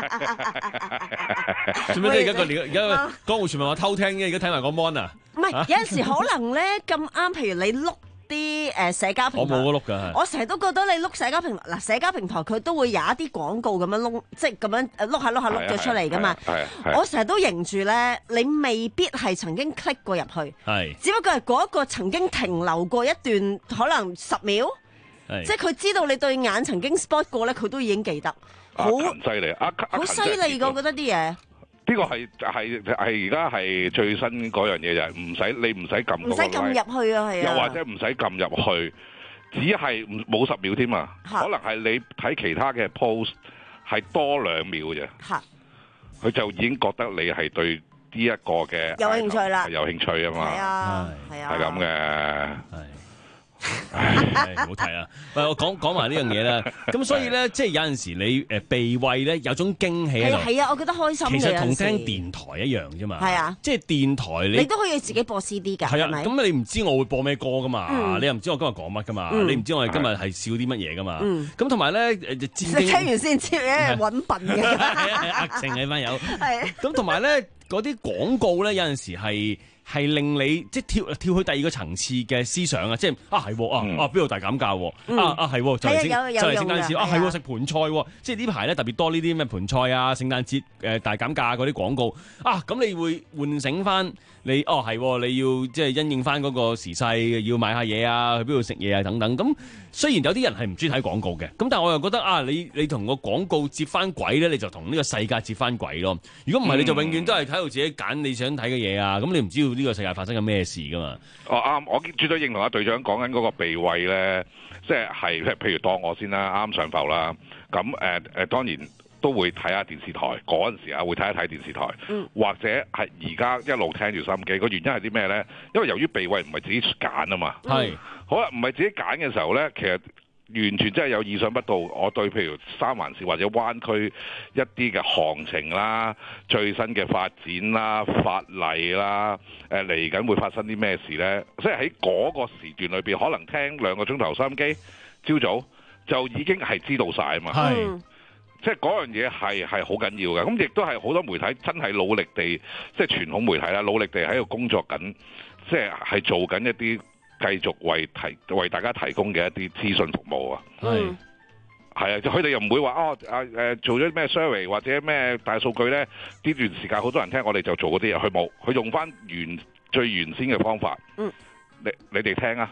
做咩？你而家個而家江湖傳聞話偷聽嘅，而家睇埋個 mon 啊？ 唔係，有陣時可能咧咁啱，譬如你碌啲誒社交平台， 我冇碌㗎。 我成日都覺得你碌社交平台嗱，社交平台佢都會有一啲廣告咁樣碌，即係咁樣誒碌下碌下碌咗出嚟㗎嘛。我成日都認住咧，你未必係曾經 click 過入去， 係， 只不過係嗰一個曾經停留過一段可能十秒，即係佢知道你對眼曾經 spot 過咧，佢都已經記得，好犀利啊！ 好犀利㗎，我覺得啲嘢。 呢個係係係而家係最新嗰樣嘢就係唔使你唔使撳， 唔使撳入去啊，係啊， 又或者唔使撳入去，只係冇十秒添啊，可能係你睇其他嘅 post 係多兩秒嘅啫，佢就已經覺得你係對呢一個嘅有興趣啦， 有興趣啊嘛， 係啊，係啊， 係咁嘅。 唉，唔好睇啊！喂，我講講埋呢樣嘢啦。咁所以咧，即係有陣時你誒避諱咧，有種驚喜喺度。 係啊，我覺得開心嘅。 其實同聽電台一樣啫嘛。 係啊， 即係電台你你都可以自己播 C D 㗎。 係啊，咁你唔知我會播咩歌噶嘛？ 嗯、 你又唔知我今日講乜噶嘛？ 嗯、 你唔知我哋今日係笑啲乜嘢噶嘛？咁同埋咧誒， 你聽完先知咧揾笨嘅。 呃情嘅班友。係。咁同埋咧，嗰啲廣告咧，有陣時係。係令你即係跳跳去第二個層次嘅思想啊！即係啊係啊啊邊度大減價啊啊係就嚟聖就嚟聖誕節啊係食盤菜喎！即係呢排咧特別多呢啲咩盤菜啊、聖誕節誒大減價嗰啲廣告啊！咁你會喚醒翻你哦係你要即係因應翻嗰個時勢要買下嘢啊，去邊度食嘢啊等等。咁雖然有啲人係唔中意睇廣告嘅，咁但係我又覺得啊，你你同個廣告接翻軌咧，你就同呢個世界接翻軌咯。如果唔係，你就永遠都係睇到自己揀你想睇嘅嘢啊！咁你唔知道呢個世界發生緊咩事噶嘛？ 哦啱，我絕對認同阿隊長講緊嗰個避諱咧，即係係即係譬如當我先啦，啱上浮啦，咁誒誒當然都會睇下電視台嗰陣時啊，會睇一睇電視台，嗯、或者係而家一路聽住收音機。個原因係啲咩咧？因為由於避諱唔係自己揀啊嘛，係、嗯、好啦，唔係自己揀嘅時候咧，其實完全真係有意想不到。我對譬如三環線或者灣區一啲嘅行情啦、最新嘅發展啦、法例啦，誒嚟緊會發生啲咩事咧？即係喺嗰個時段裏邊，可能聽兩個鐘頭收音機，朝早就已經係知道晒啊嘛。係。即係嗰樣嘢係係好緊要嘅，咁亦都係好多媒體真係努力地，即係傳統媒體啦，努力地喺度工作緊，即係係做緊一啲繼續為提為大家提供嘅一啲資訊服務啊。係係啊，佢哋又唔會話哦啊誒做咗咩 survey 或者咩大數據咧，呢段時間好多人聽，我哋就做嗰啲嘢，佢冇，佢用翻原最原先嘅方法。嗯，你你哋聽啊。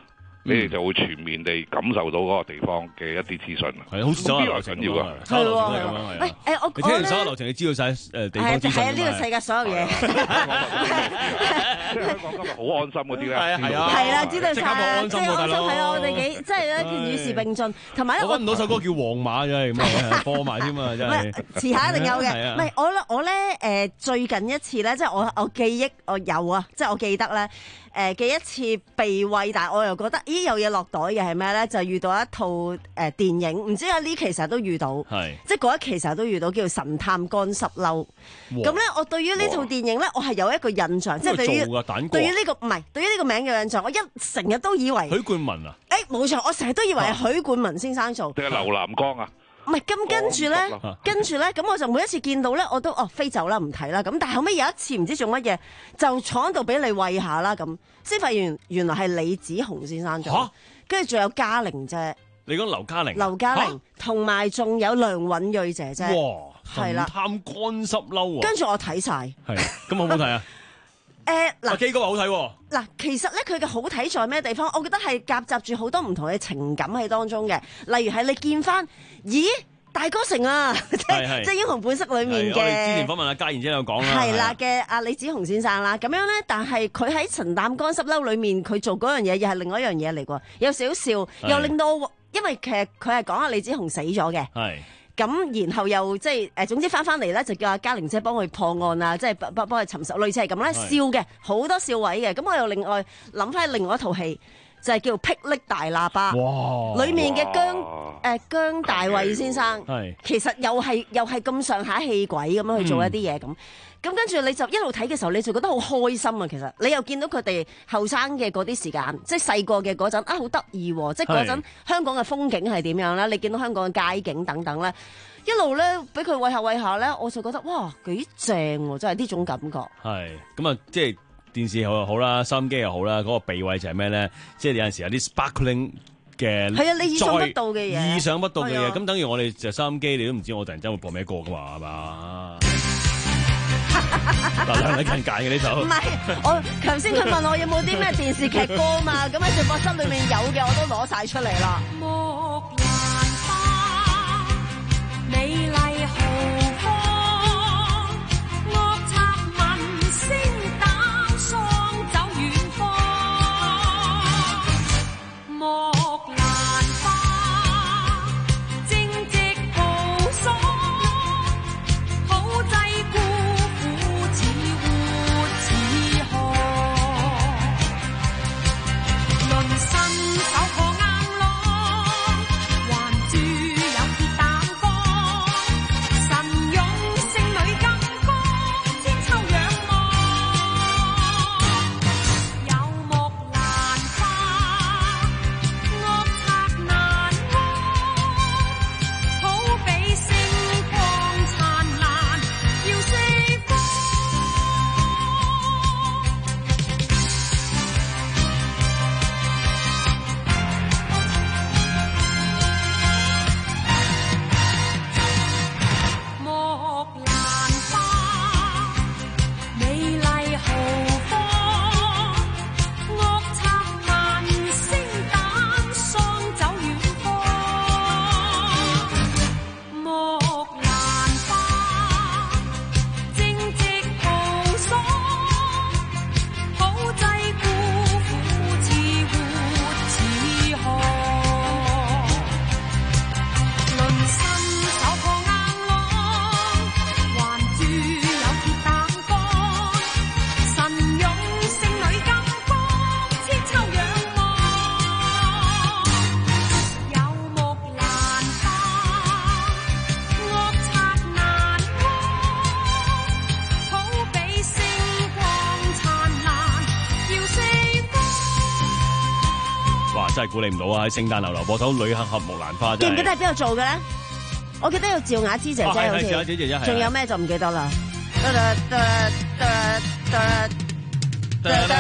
你哋就會全面地感受到嗰個地方嘅一啲資訊啦。 係好似手下留情緊要啊， 手下留情係咁樣。 喂誒，我你聽完手下留情，你知道晒誒地方資訊。 係啊，呢個世界所有嘢。 即係香港今日好安心嗰啲咧。 係啊係啊。 係啦，知道晒。 即刻安心喎，大佬。 係啊，我哋幾即係咧與時並進，同埋咧我揾唔到首歌叫《皇馬》真係咁啊，播埋添啊，真係。 遲下一定有嘅。唔係我咧，我咧誒最近一次咧，即係我我記憶我有啊，即係我記得咧。誒嘅一次被餵，但係我又覺得，咦有嘢落袋嘅係咩咧？就遇到一套誒、呃、電影，唔知有呢期成日都遇到，即係嗰一期成日都遇到叫《神探乾濕褸》。咁咧，我對於呢套電影咧，我係有一個印象，即係對於對於呢、這個唔係對於呢個名嘅印象，我一成日都以為許冠文啊？ 誒冇錯，我成日都以為係許冠文先生做。 定係劉南光啊？ 唔係，咁跟住咧，跟住咧，咁我就每一次見到咧，我都哦飛走啦，唔睇啦。咁但係後尾有一次唔知做乜嘢，就坐喺度俾你餵下啦，咁先發現原來係李子雄先生做，跟住仲有嘉玲姐。 你講劉嘉玲？ 劉嘉玲，同埋仲有梁允瑞姐姐。 哇！ 係啦， 神探乾濕褸啊！ 跟住我睇晒。 係，咁好唔好睇啊？ 誒嗱， 基哥話好睇喎。 嗱，其實咧佢嘅好睇在咩地方？我覺得係夾雜住好多唔同嘅情感喺當中嘅，例如係你見翻，咦？大哥成啊，即係即係英雄本色裏面嘅。我哋之前訪問阿嘉賢姐有講啦， 係啦嘅阿李子雄先生啦，咁樣咧，但係佢喺神探乾濕褸裏面，佢做嗰樣嘢又係另外一樣嘢嚟喎，有少少又令到我，因為其實佢係講阿李子雄死咗嘅。係。咁然後又即係誒，總之翻翻嚟咧，就叫阿嘉玲姐幫佢破案啊，即係幫幫幫佢尋仇，類似係咁咧，笑嘅好多笑位嘅。咁我又另外諗翻另外一套戲。就係叫霹靂大喇叭，裏面嘅姜誒姜大衛先生，其實又係又係咁上下戲鬼咁樣去做一啲嘢咁，咁跟住你就一路睇嘅時候，你就覺得好開心啊！其實你又見到佢哋後生嘅嗰啲時間，即係細個嘅嗰陣啊，好得意喎！即係嗰陣香港嘅風景係點樣咧？你見到香港嘅街景等等咧，一路咧俾佢餵下餵下咧，我就覺得哇幾正喎！真係呢種感覺。係咁啊，即係。電視又好啦，收音機又好啦，嗰、那個鼻位就係咩咧？即係有陣時有啲 sparkling 嘅，係啊，你意想不到嘅嘢，意想不到嘅嘢。咁等於我哋就收音機，你都唔知我突然間會播咩歌噶嘛，係嘛？嗱，兩位近揀嘅呢首。唔係， 我頭先佢問我有冇啲咩電視劇歌嘛？咁喺直播室裏面有嘅，我都攞晒出嚟啦。木蘭花，美麗豪放，惡賊聞聲。 真係估你唔到啊！喺聖誕流流播首《女俠合木蘭花》， 記唔記得係邊個做嘅咧？我記得有趙雅芝姐姐，好似趙雅芝姐姐， 仲有咩就唔記得啦。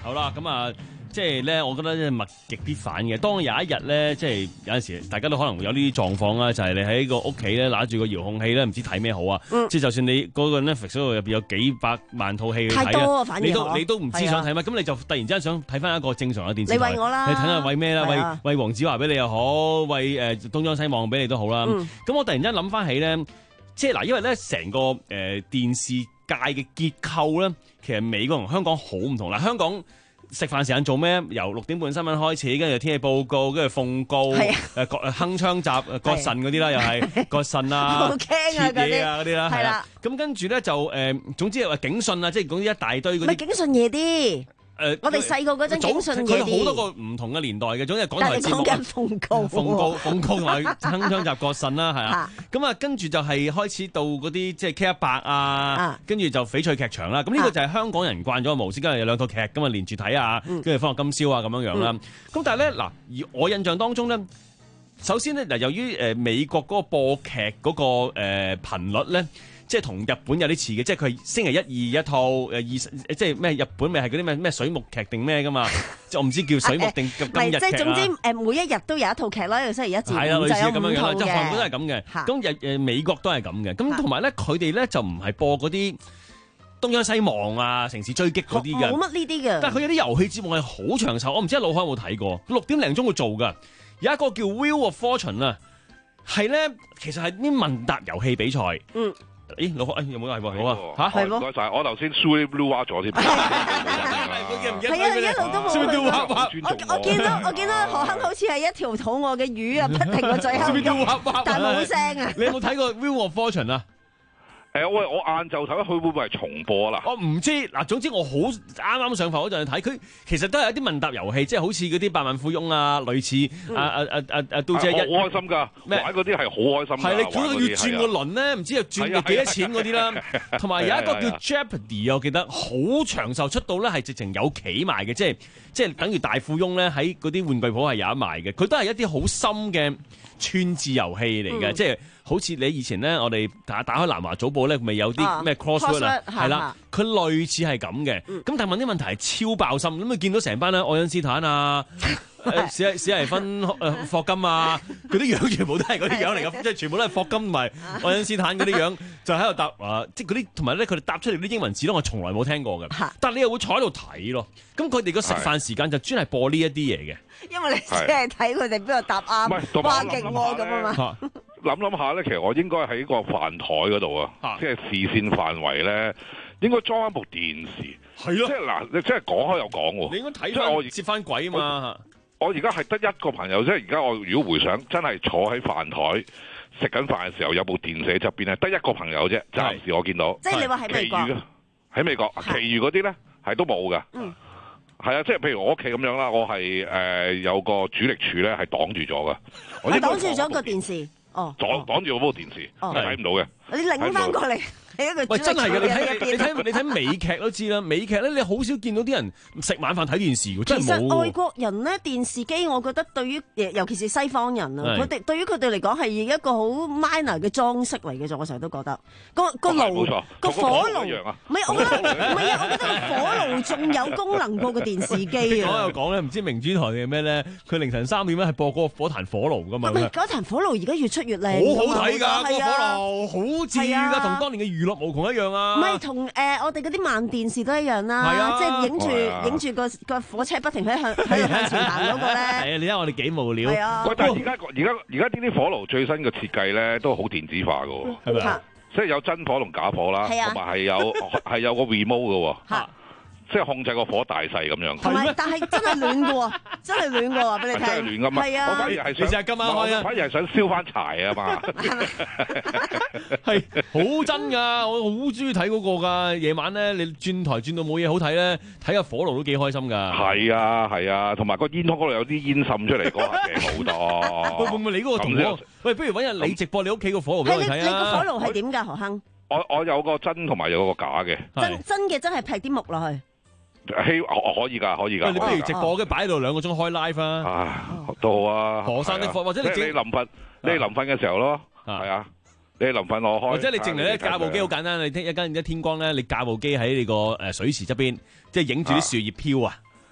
好啦，咁啊。即係咧，我覺得咧物極必反嘅。當有一日咧，即係有陣時，大家都可能會有呢啲狀況啦，就係、是、你喺個屋企咧，拿住個遙控器咧，唔知睇咩好啊！嗯、即係就算你嗰個 Netflix 嗰度入邊有幾百萬套戲去睇啊，你都你都唔知想睇乜，咁、啊、你就突然之間想睇翻一個正常嘅電視台。 你餵我啦， 你睇下餵咩啦？ 啊、 餵餵黃子華俾你又好，餵誒東張西望俾你都好啦。咁、嗯、我突然之間諗翻起咧，即係嗱，因為咧成個誒、呃、電視界嘅結構咧，其實美國同香港好唔同嗱，香港。食飯時間做咩？由六點半新聞開始，跟住天氣報告，跟住奉告，誒鏗鏘集、割腎嗰啲啦，又係割腎啊、切嘢啊嗰啲啦，係啦。咁跟住咧就誒，總之係話警訊啊，即係講一大堆嗰啲。 咪警訊夜啲。誒，我哋細個嗰陣警訊夜啲。 佢好多個唔同嘅年代嘅，總之係港台節目。 但係講緊奉告。 奉告、奉告同埋鏗鏘集、割腎啦，係啊。咁啊，跟住就係開始到嗰啲即係 K 一百啊，跟住就翡翠劇場啦。咁呢個就係香港人慣咗嘅模式，跟住有兩套劇咁啊連住睇啊，跟住《歡樂今宵》啊咁樣樣啦。咁但係咧嗱，而我印象當中咧，首先咧嗱，由於誒美國嗰個播劇嗰個誒頻率咧。即係同日本有啲似嘅，即係佢星期一二一套，誒二即係咩日本咪係嗰啲咩咩水木劇定咩噶嘛？即我唔知叫水木定今日劇啦。 即係總之誒，每一日都有一套劇啦，一個星期一至五就有五套嘅。係啊，類似咁樣樣啦，即係韓國都係咁嘅。咁日誒美國都係咁嘅。咁同埋咧，佢哋咧就唔係播嗰啲東張西望啊、城市追擊嗰啲嘅。 冇乜呢啲嘅。 但係佢有啲遊戲節目係好長壽，我唔知阿老海有冇睇過。六點零鐘會做㗎，有一個叫 Wheel of Fortune 啊，係咧其實係啲問答遊戲比賽。嗯。咦，老誒有冇係喎？好啊，嚇， 唔該曬。我頭先 Suri Blue 話咗添，係啊，一路都冇去過。我我見到我見到何鏗好似係一條肚餓嘅魚啊，不停個嘴喺度，但係冇聲啊。 你有冇睇過 Wheel of Fortune 啊？ 誒、呃、我我晏晝睇，佢會唔會係重播啦？ 我唔知嗱，總之我好啱啱上課嗰陣睇，佢其實都係一啲問答遊戲，即係好似嗰啲百萬富翁啊，類似啊啊啊啊啊杜姐一，好開心㗎，咩玩嗰啲係好開心㗎。 係你叫佢要轉個輪咧，唔知又轉幾多錢嗰啲啦。同埋有一個叫 Jeopardy，我記得好長壽出到咧係直情有企賣嘅，即係即係等於大富翁咧喺嗰啲玩具鋪係有得賣嘅。佢都係一啲好深嘅串字遊戲嚟嘅，即係。好似你以前咧，我哋打打開南華早報咧，咪有啲咩 crossword 啊，係啦，佢類似係咁嘅。咁、嗯、但係問啲問題係超爆心，咁你見到成班咧，愛因斯坦啊、史史提芬、誒霍金啊，嗰啲樣全部都係嗰啲樣嚟嘅，即係全部都係霍金同埋愛因斯坦嗰啲樣，就喺度答啊，即係嗰啲同埋咧，佢哋答出嚟啲英文字咧，我從來冇聽過嘅。但係你又會坐喺度睇咯。咁佢哋個食飯時間就專係播呢一啲嘢嘅。因為你只係睇佢哋邊度答啱，哇勁喎咁啊嘛。 諗諗下咧，其實我應該喺個飯台嗰度啊，即係視線範圍咧，應該裝一部電視。係咯，即係嗱，你即係講開又講喎。你應該睇翻我接翻鬼啊嘛！我而家係得一個朋友，即係而家我如果回想，真係坐喺飯台食緊飯嘅時候，有部電視喺側邊咧，得一個朋友啫。暫時我見到。 即係你話喺美國？ 喺美國，其餘嗰啲咧係都冇㗎。嗯。係啊，即係譬如我屋企咁樣啦，我係誒、呃、有個主力柱咧係擋住咗㗎。我擋住咗個電視。哦， 阻擋住嗰部電視，睇唔到嘅。 你擰翻過嚟，係一個喂，真係嘅，你睇你睇你睇美劇都知啦。美劇咧，你好少見到啲人食晚飯睇電視嘅，真係冇。 其實外國人咧，電視機，我覺得對於尤其是西方人啊，佢哋對於佢哋嚟講係一個好 minor 嘅裝飾嚟嘅啫。我成日都覺得個個爐個火爐，唔係我覺得唔係啊，我覺得個火爐仲有功能過個電視機啊。 講又講咧，唔知明珠台定係咩咧？佢凌晨三點咧係播嗰個火壇火爐噶嘛？ 唔係嗰壇火爐而家越出越靚， 好好睇㗎，個火爐好治癒㗎，同當年嘅娛樂無窮一樣啊！ 唔係同誒我哋嗰啲慢電視都一樣啦，即係影住影住個個火車不停喺向喺度向前行嗰個咧。 係啊，你睇我哋幾無聊。 係啊。喂，但係而家而家而家呢啲火爐最新嘅設計咧，都好電子化㗎喎，係咪？即係有真火同假火啦，同埋係有係有個 remote 㗎喎。即係控制個火大細咁樣， 同埋但係真係暖嘅喎，真係暖嘅喎，俾你睇。 真係暖㗎嘛！ 係啊， 我反而係想， 其實今晚開啊， 反而係想燒翻柴啊嘛。 係好真㗎，我好中意睇嗰個㗎。夜晚咧，你轉台轉到冇嘢好睇咧，睇下火爐都幾開心㗎。 係啊係啊，同埋個煙筒嗰度有啲煙滲出嚟嗰下正好多。 會唔會你嗰個同我？喂，不如揾日你直播你屋企個火爐俾我睇啊！ 你個火爐係點㗎，何鏗？ 我我有個真同埋有個假嘅。 真真嘅真係劈啲木落去。 希可以㗎，可以㗎。 你不如直播嘅擺喺度兩個鐘開 live 啊！ 啊，都好啊。 火山的火，或者你你臨瞓，你臨瞓嘅時候咯，係啊，你臨瞓我開。 或者你淨係咧架部機好簡單，你聽一間一天光咧，你架部機喺你個誒水池側邊，即係影住啲樹葉飄啊！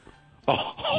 哦，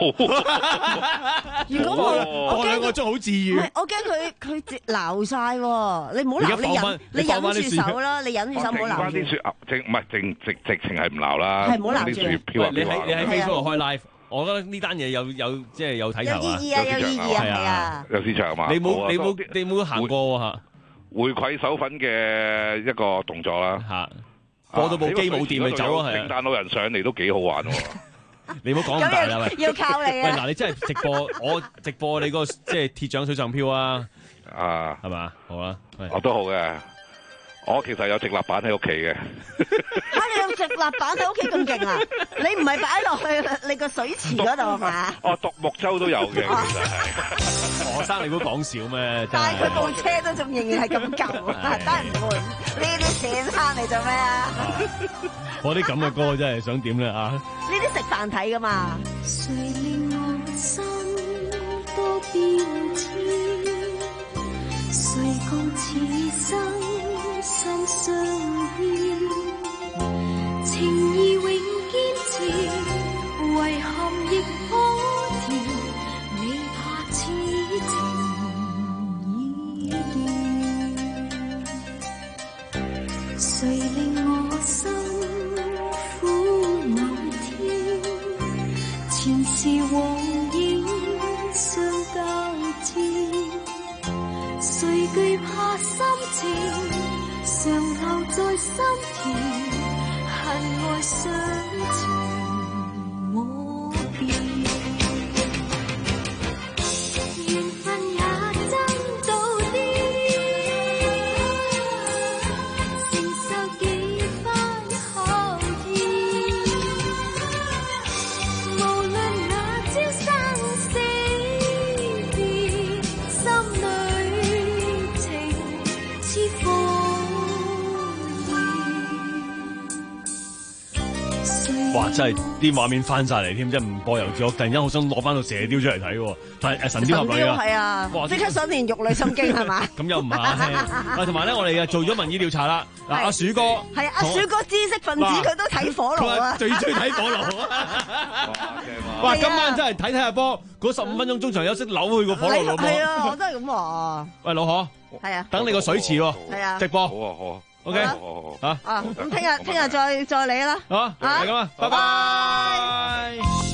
好。 如果我放兩個鐘好治愈。 唔係，我驚佢佢直鬧晒喎，你唔好鬧，你忍你忍住手啦，你忍住手唔好鬧。 翻啲雪啊，正唔係正直直情係唔鬧啦， 係唔好鬧住。 你喺你喺 Facebook 度開 live。我覺得呢單嘢有有即係有睇頭啊！ 有意義啊，有意義啊，係啊！ 有市場嘛？ 你冇你冇你冇行過喎嚇， 回饋手粉嘅一個動作啦嚇，播到部機冇電咪走啊！係聖誕老人上嚟都幾好玩喎！ 你唔好講咁大啦，喂！ 要靠你啊！ 喂，嗱，你真係直播，我直播你個即係鐵掌水上漂啊！ 啊， 係嘛？好啦， 我都好嘅。我其實有直立板喺屋企嘅。 嚇！你有直立板喺屋企咁勁啊？你唔係擺落去你個水池嗰度係嘛？ 哦，獨木舟都有嘅，其實係。 學生你估講笑咩？ 但係佢部車都仲仍然係咁舊啊，得唔換？呢啲錢慳嚟做咩啊？ 我啲咁嘅歌真係想點咧啊？ 呢啲食飯睇㗎嘛。 誰令我心多變遷？誰共此生？心相牽，情義永堅持，遺憾亦可甜，未怕此情已斷。誰令我心苦某天？前事往影相交織，誰懼怕心情？常留在心田，恨愛相情我變，緣分也真到啲，承受幾番考驗，無論那朝生死別，心裏情似火。 哇！真係啲畫面翻晒嚟添，真係唔播油住，我突然間好想攞翻到射雕出嚟睇喎，但係神雕俠侶啊， 係啊，即刻想練玉女心經係嘛？ 咁又唔係啊，同埋咧，我哋啊做咗民意調查啦，嗱阿鼠哥係阿鼠哥知識分子，佢都睇火爐啊， 最中意睇火爐啊！哇！今晚真係睇睇下波，嗰十五分鐘中場休息扭去個火爐度。 係啊，我都係咁話。 喂，老何， 係啊， 等你個水池喎， 係啊， 直播。 好啊，好啊。 O K， 好啊， 咁聽日聽日再再嚟啦， 好，係咁啊，拜拜。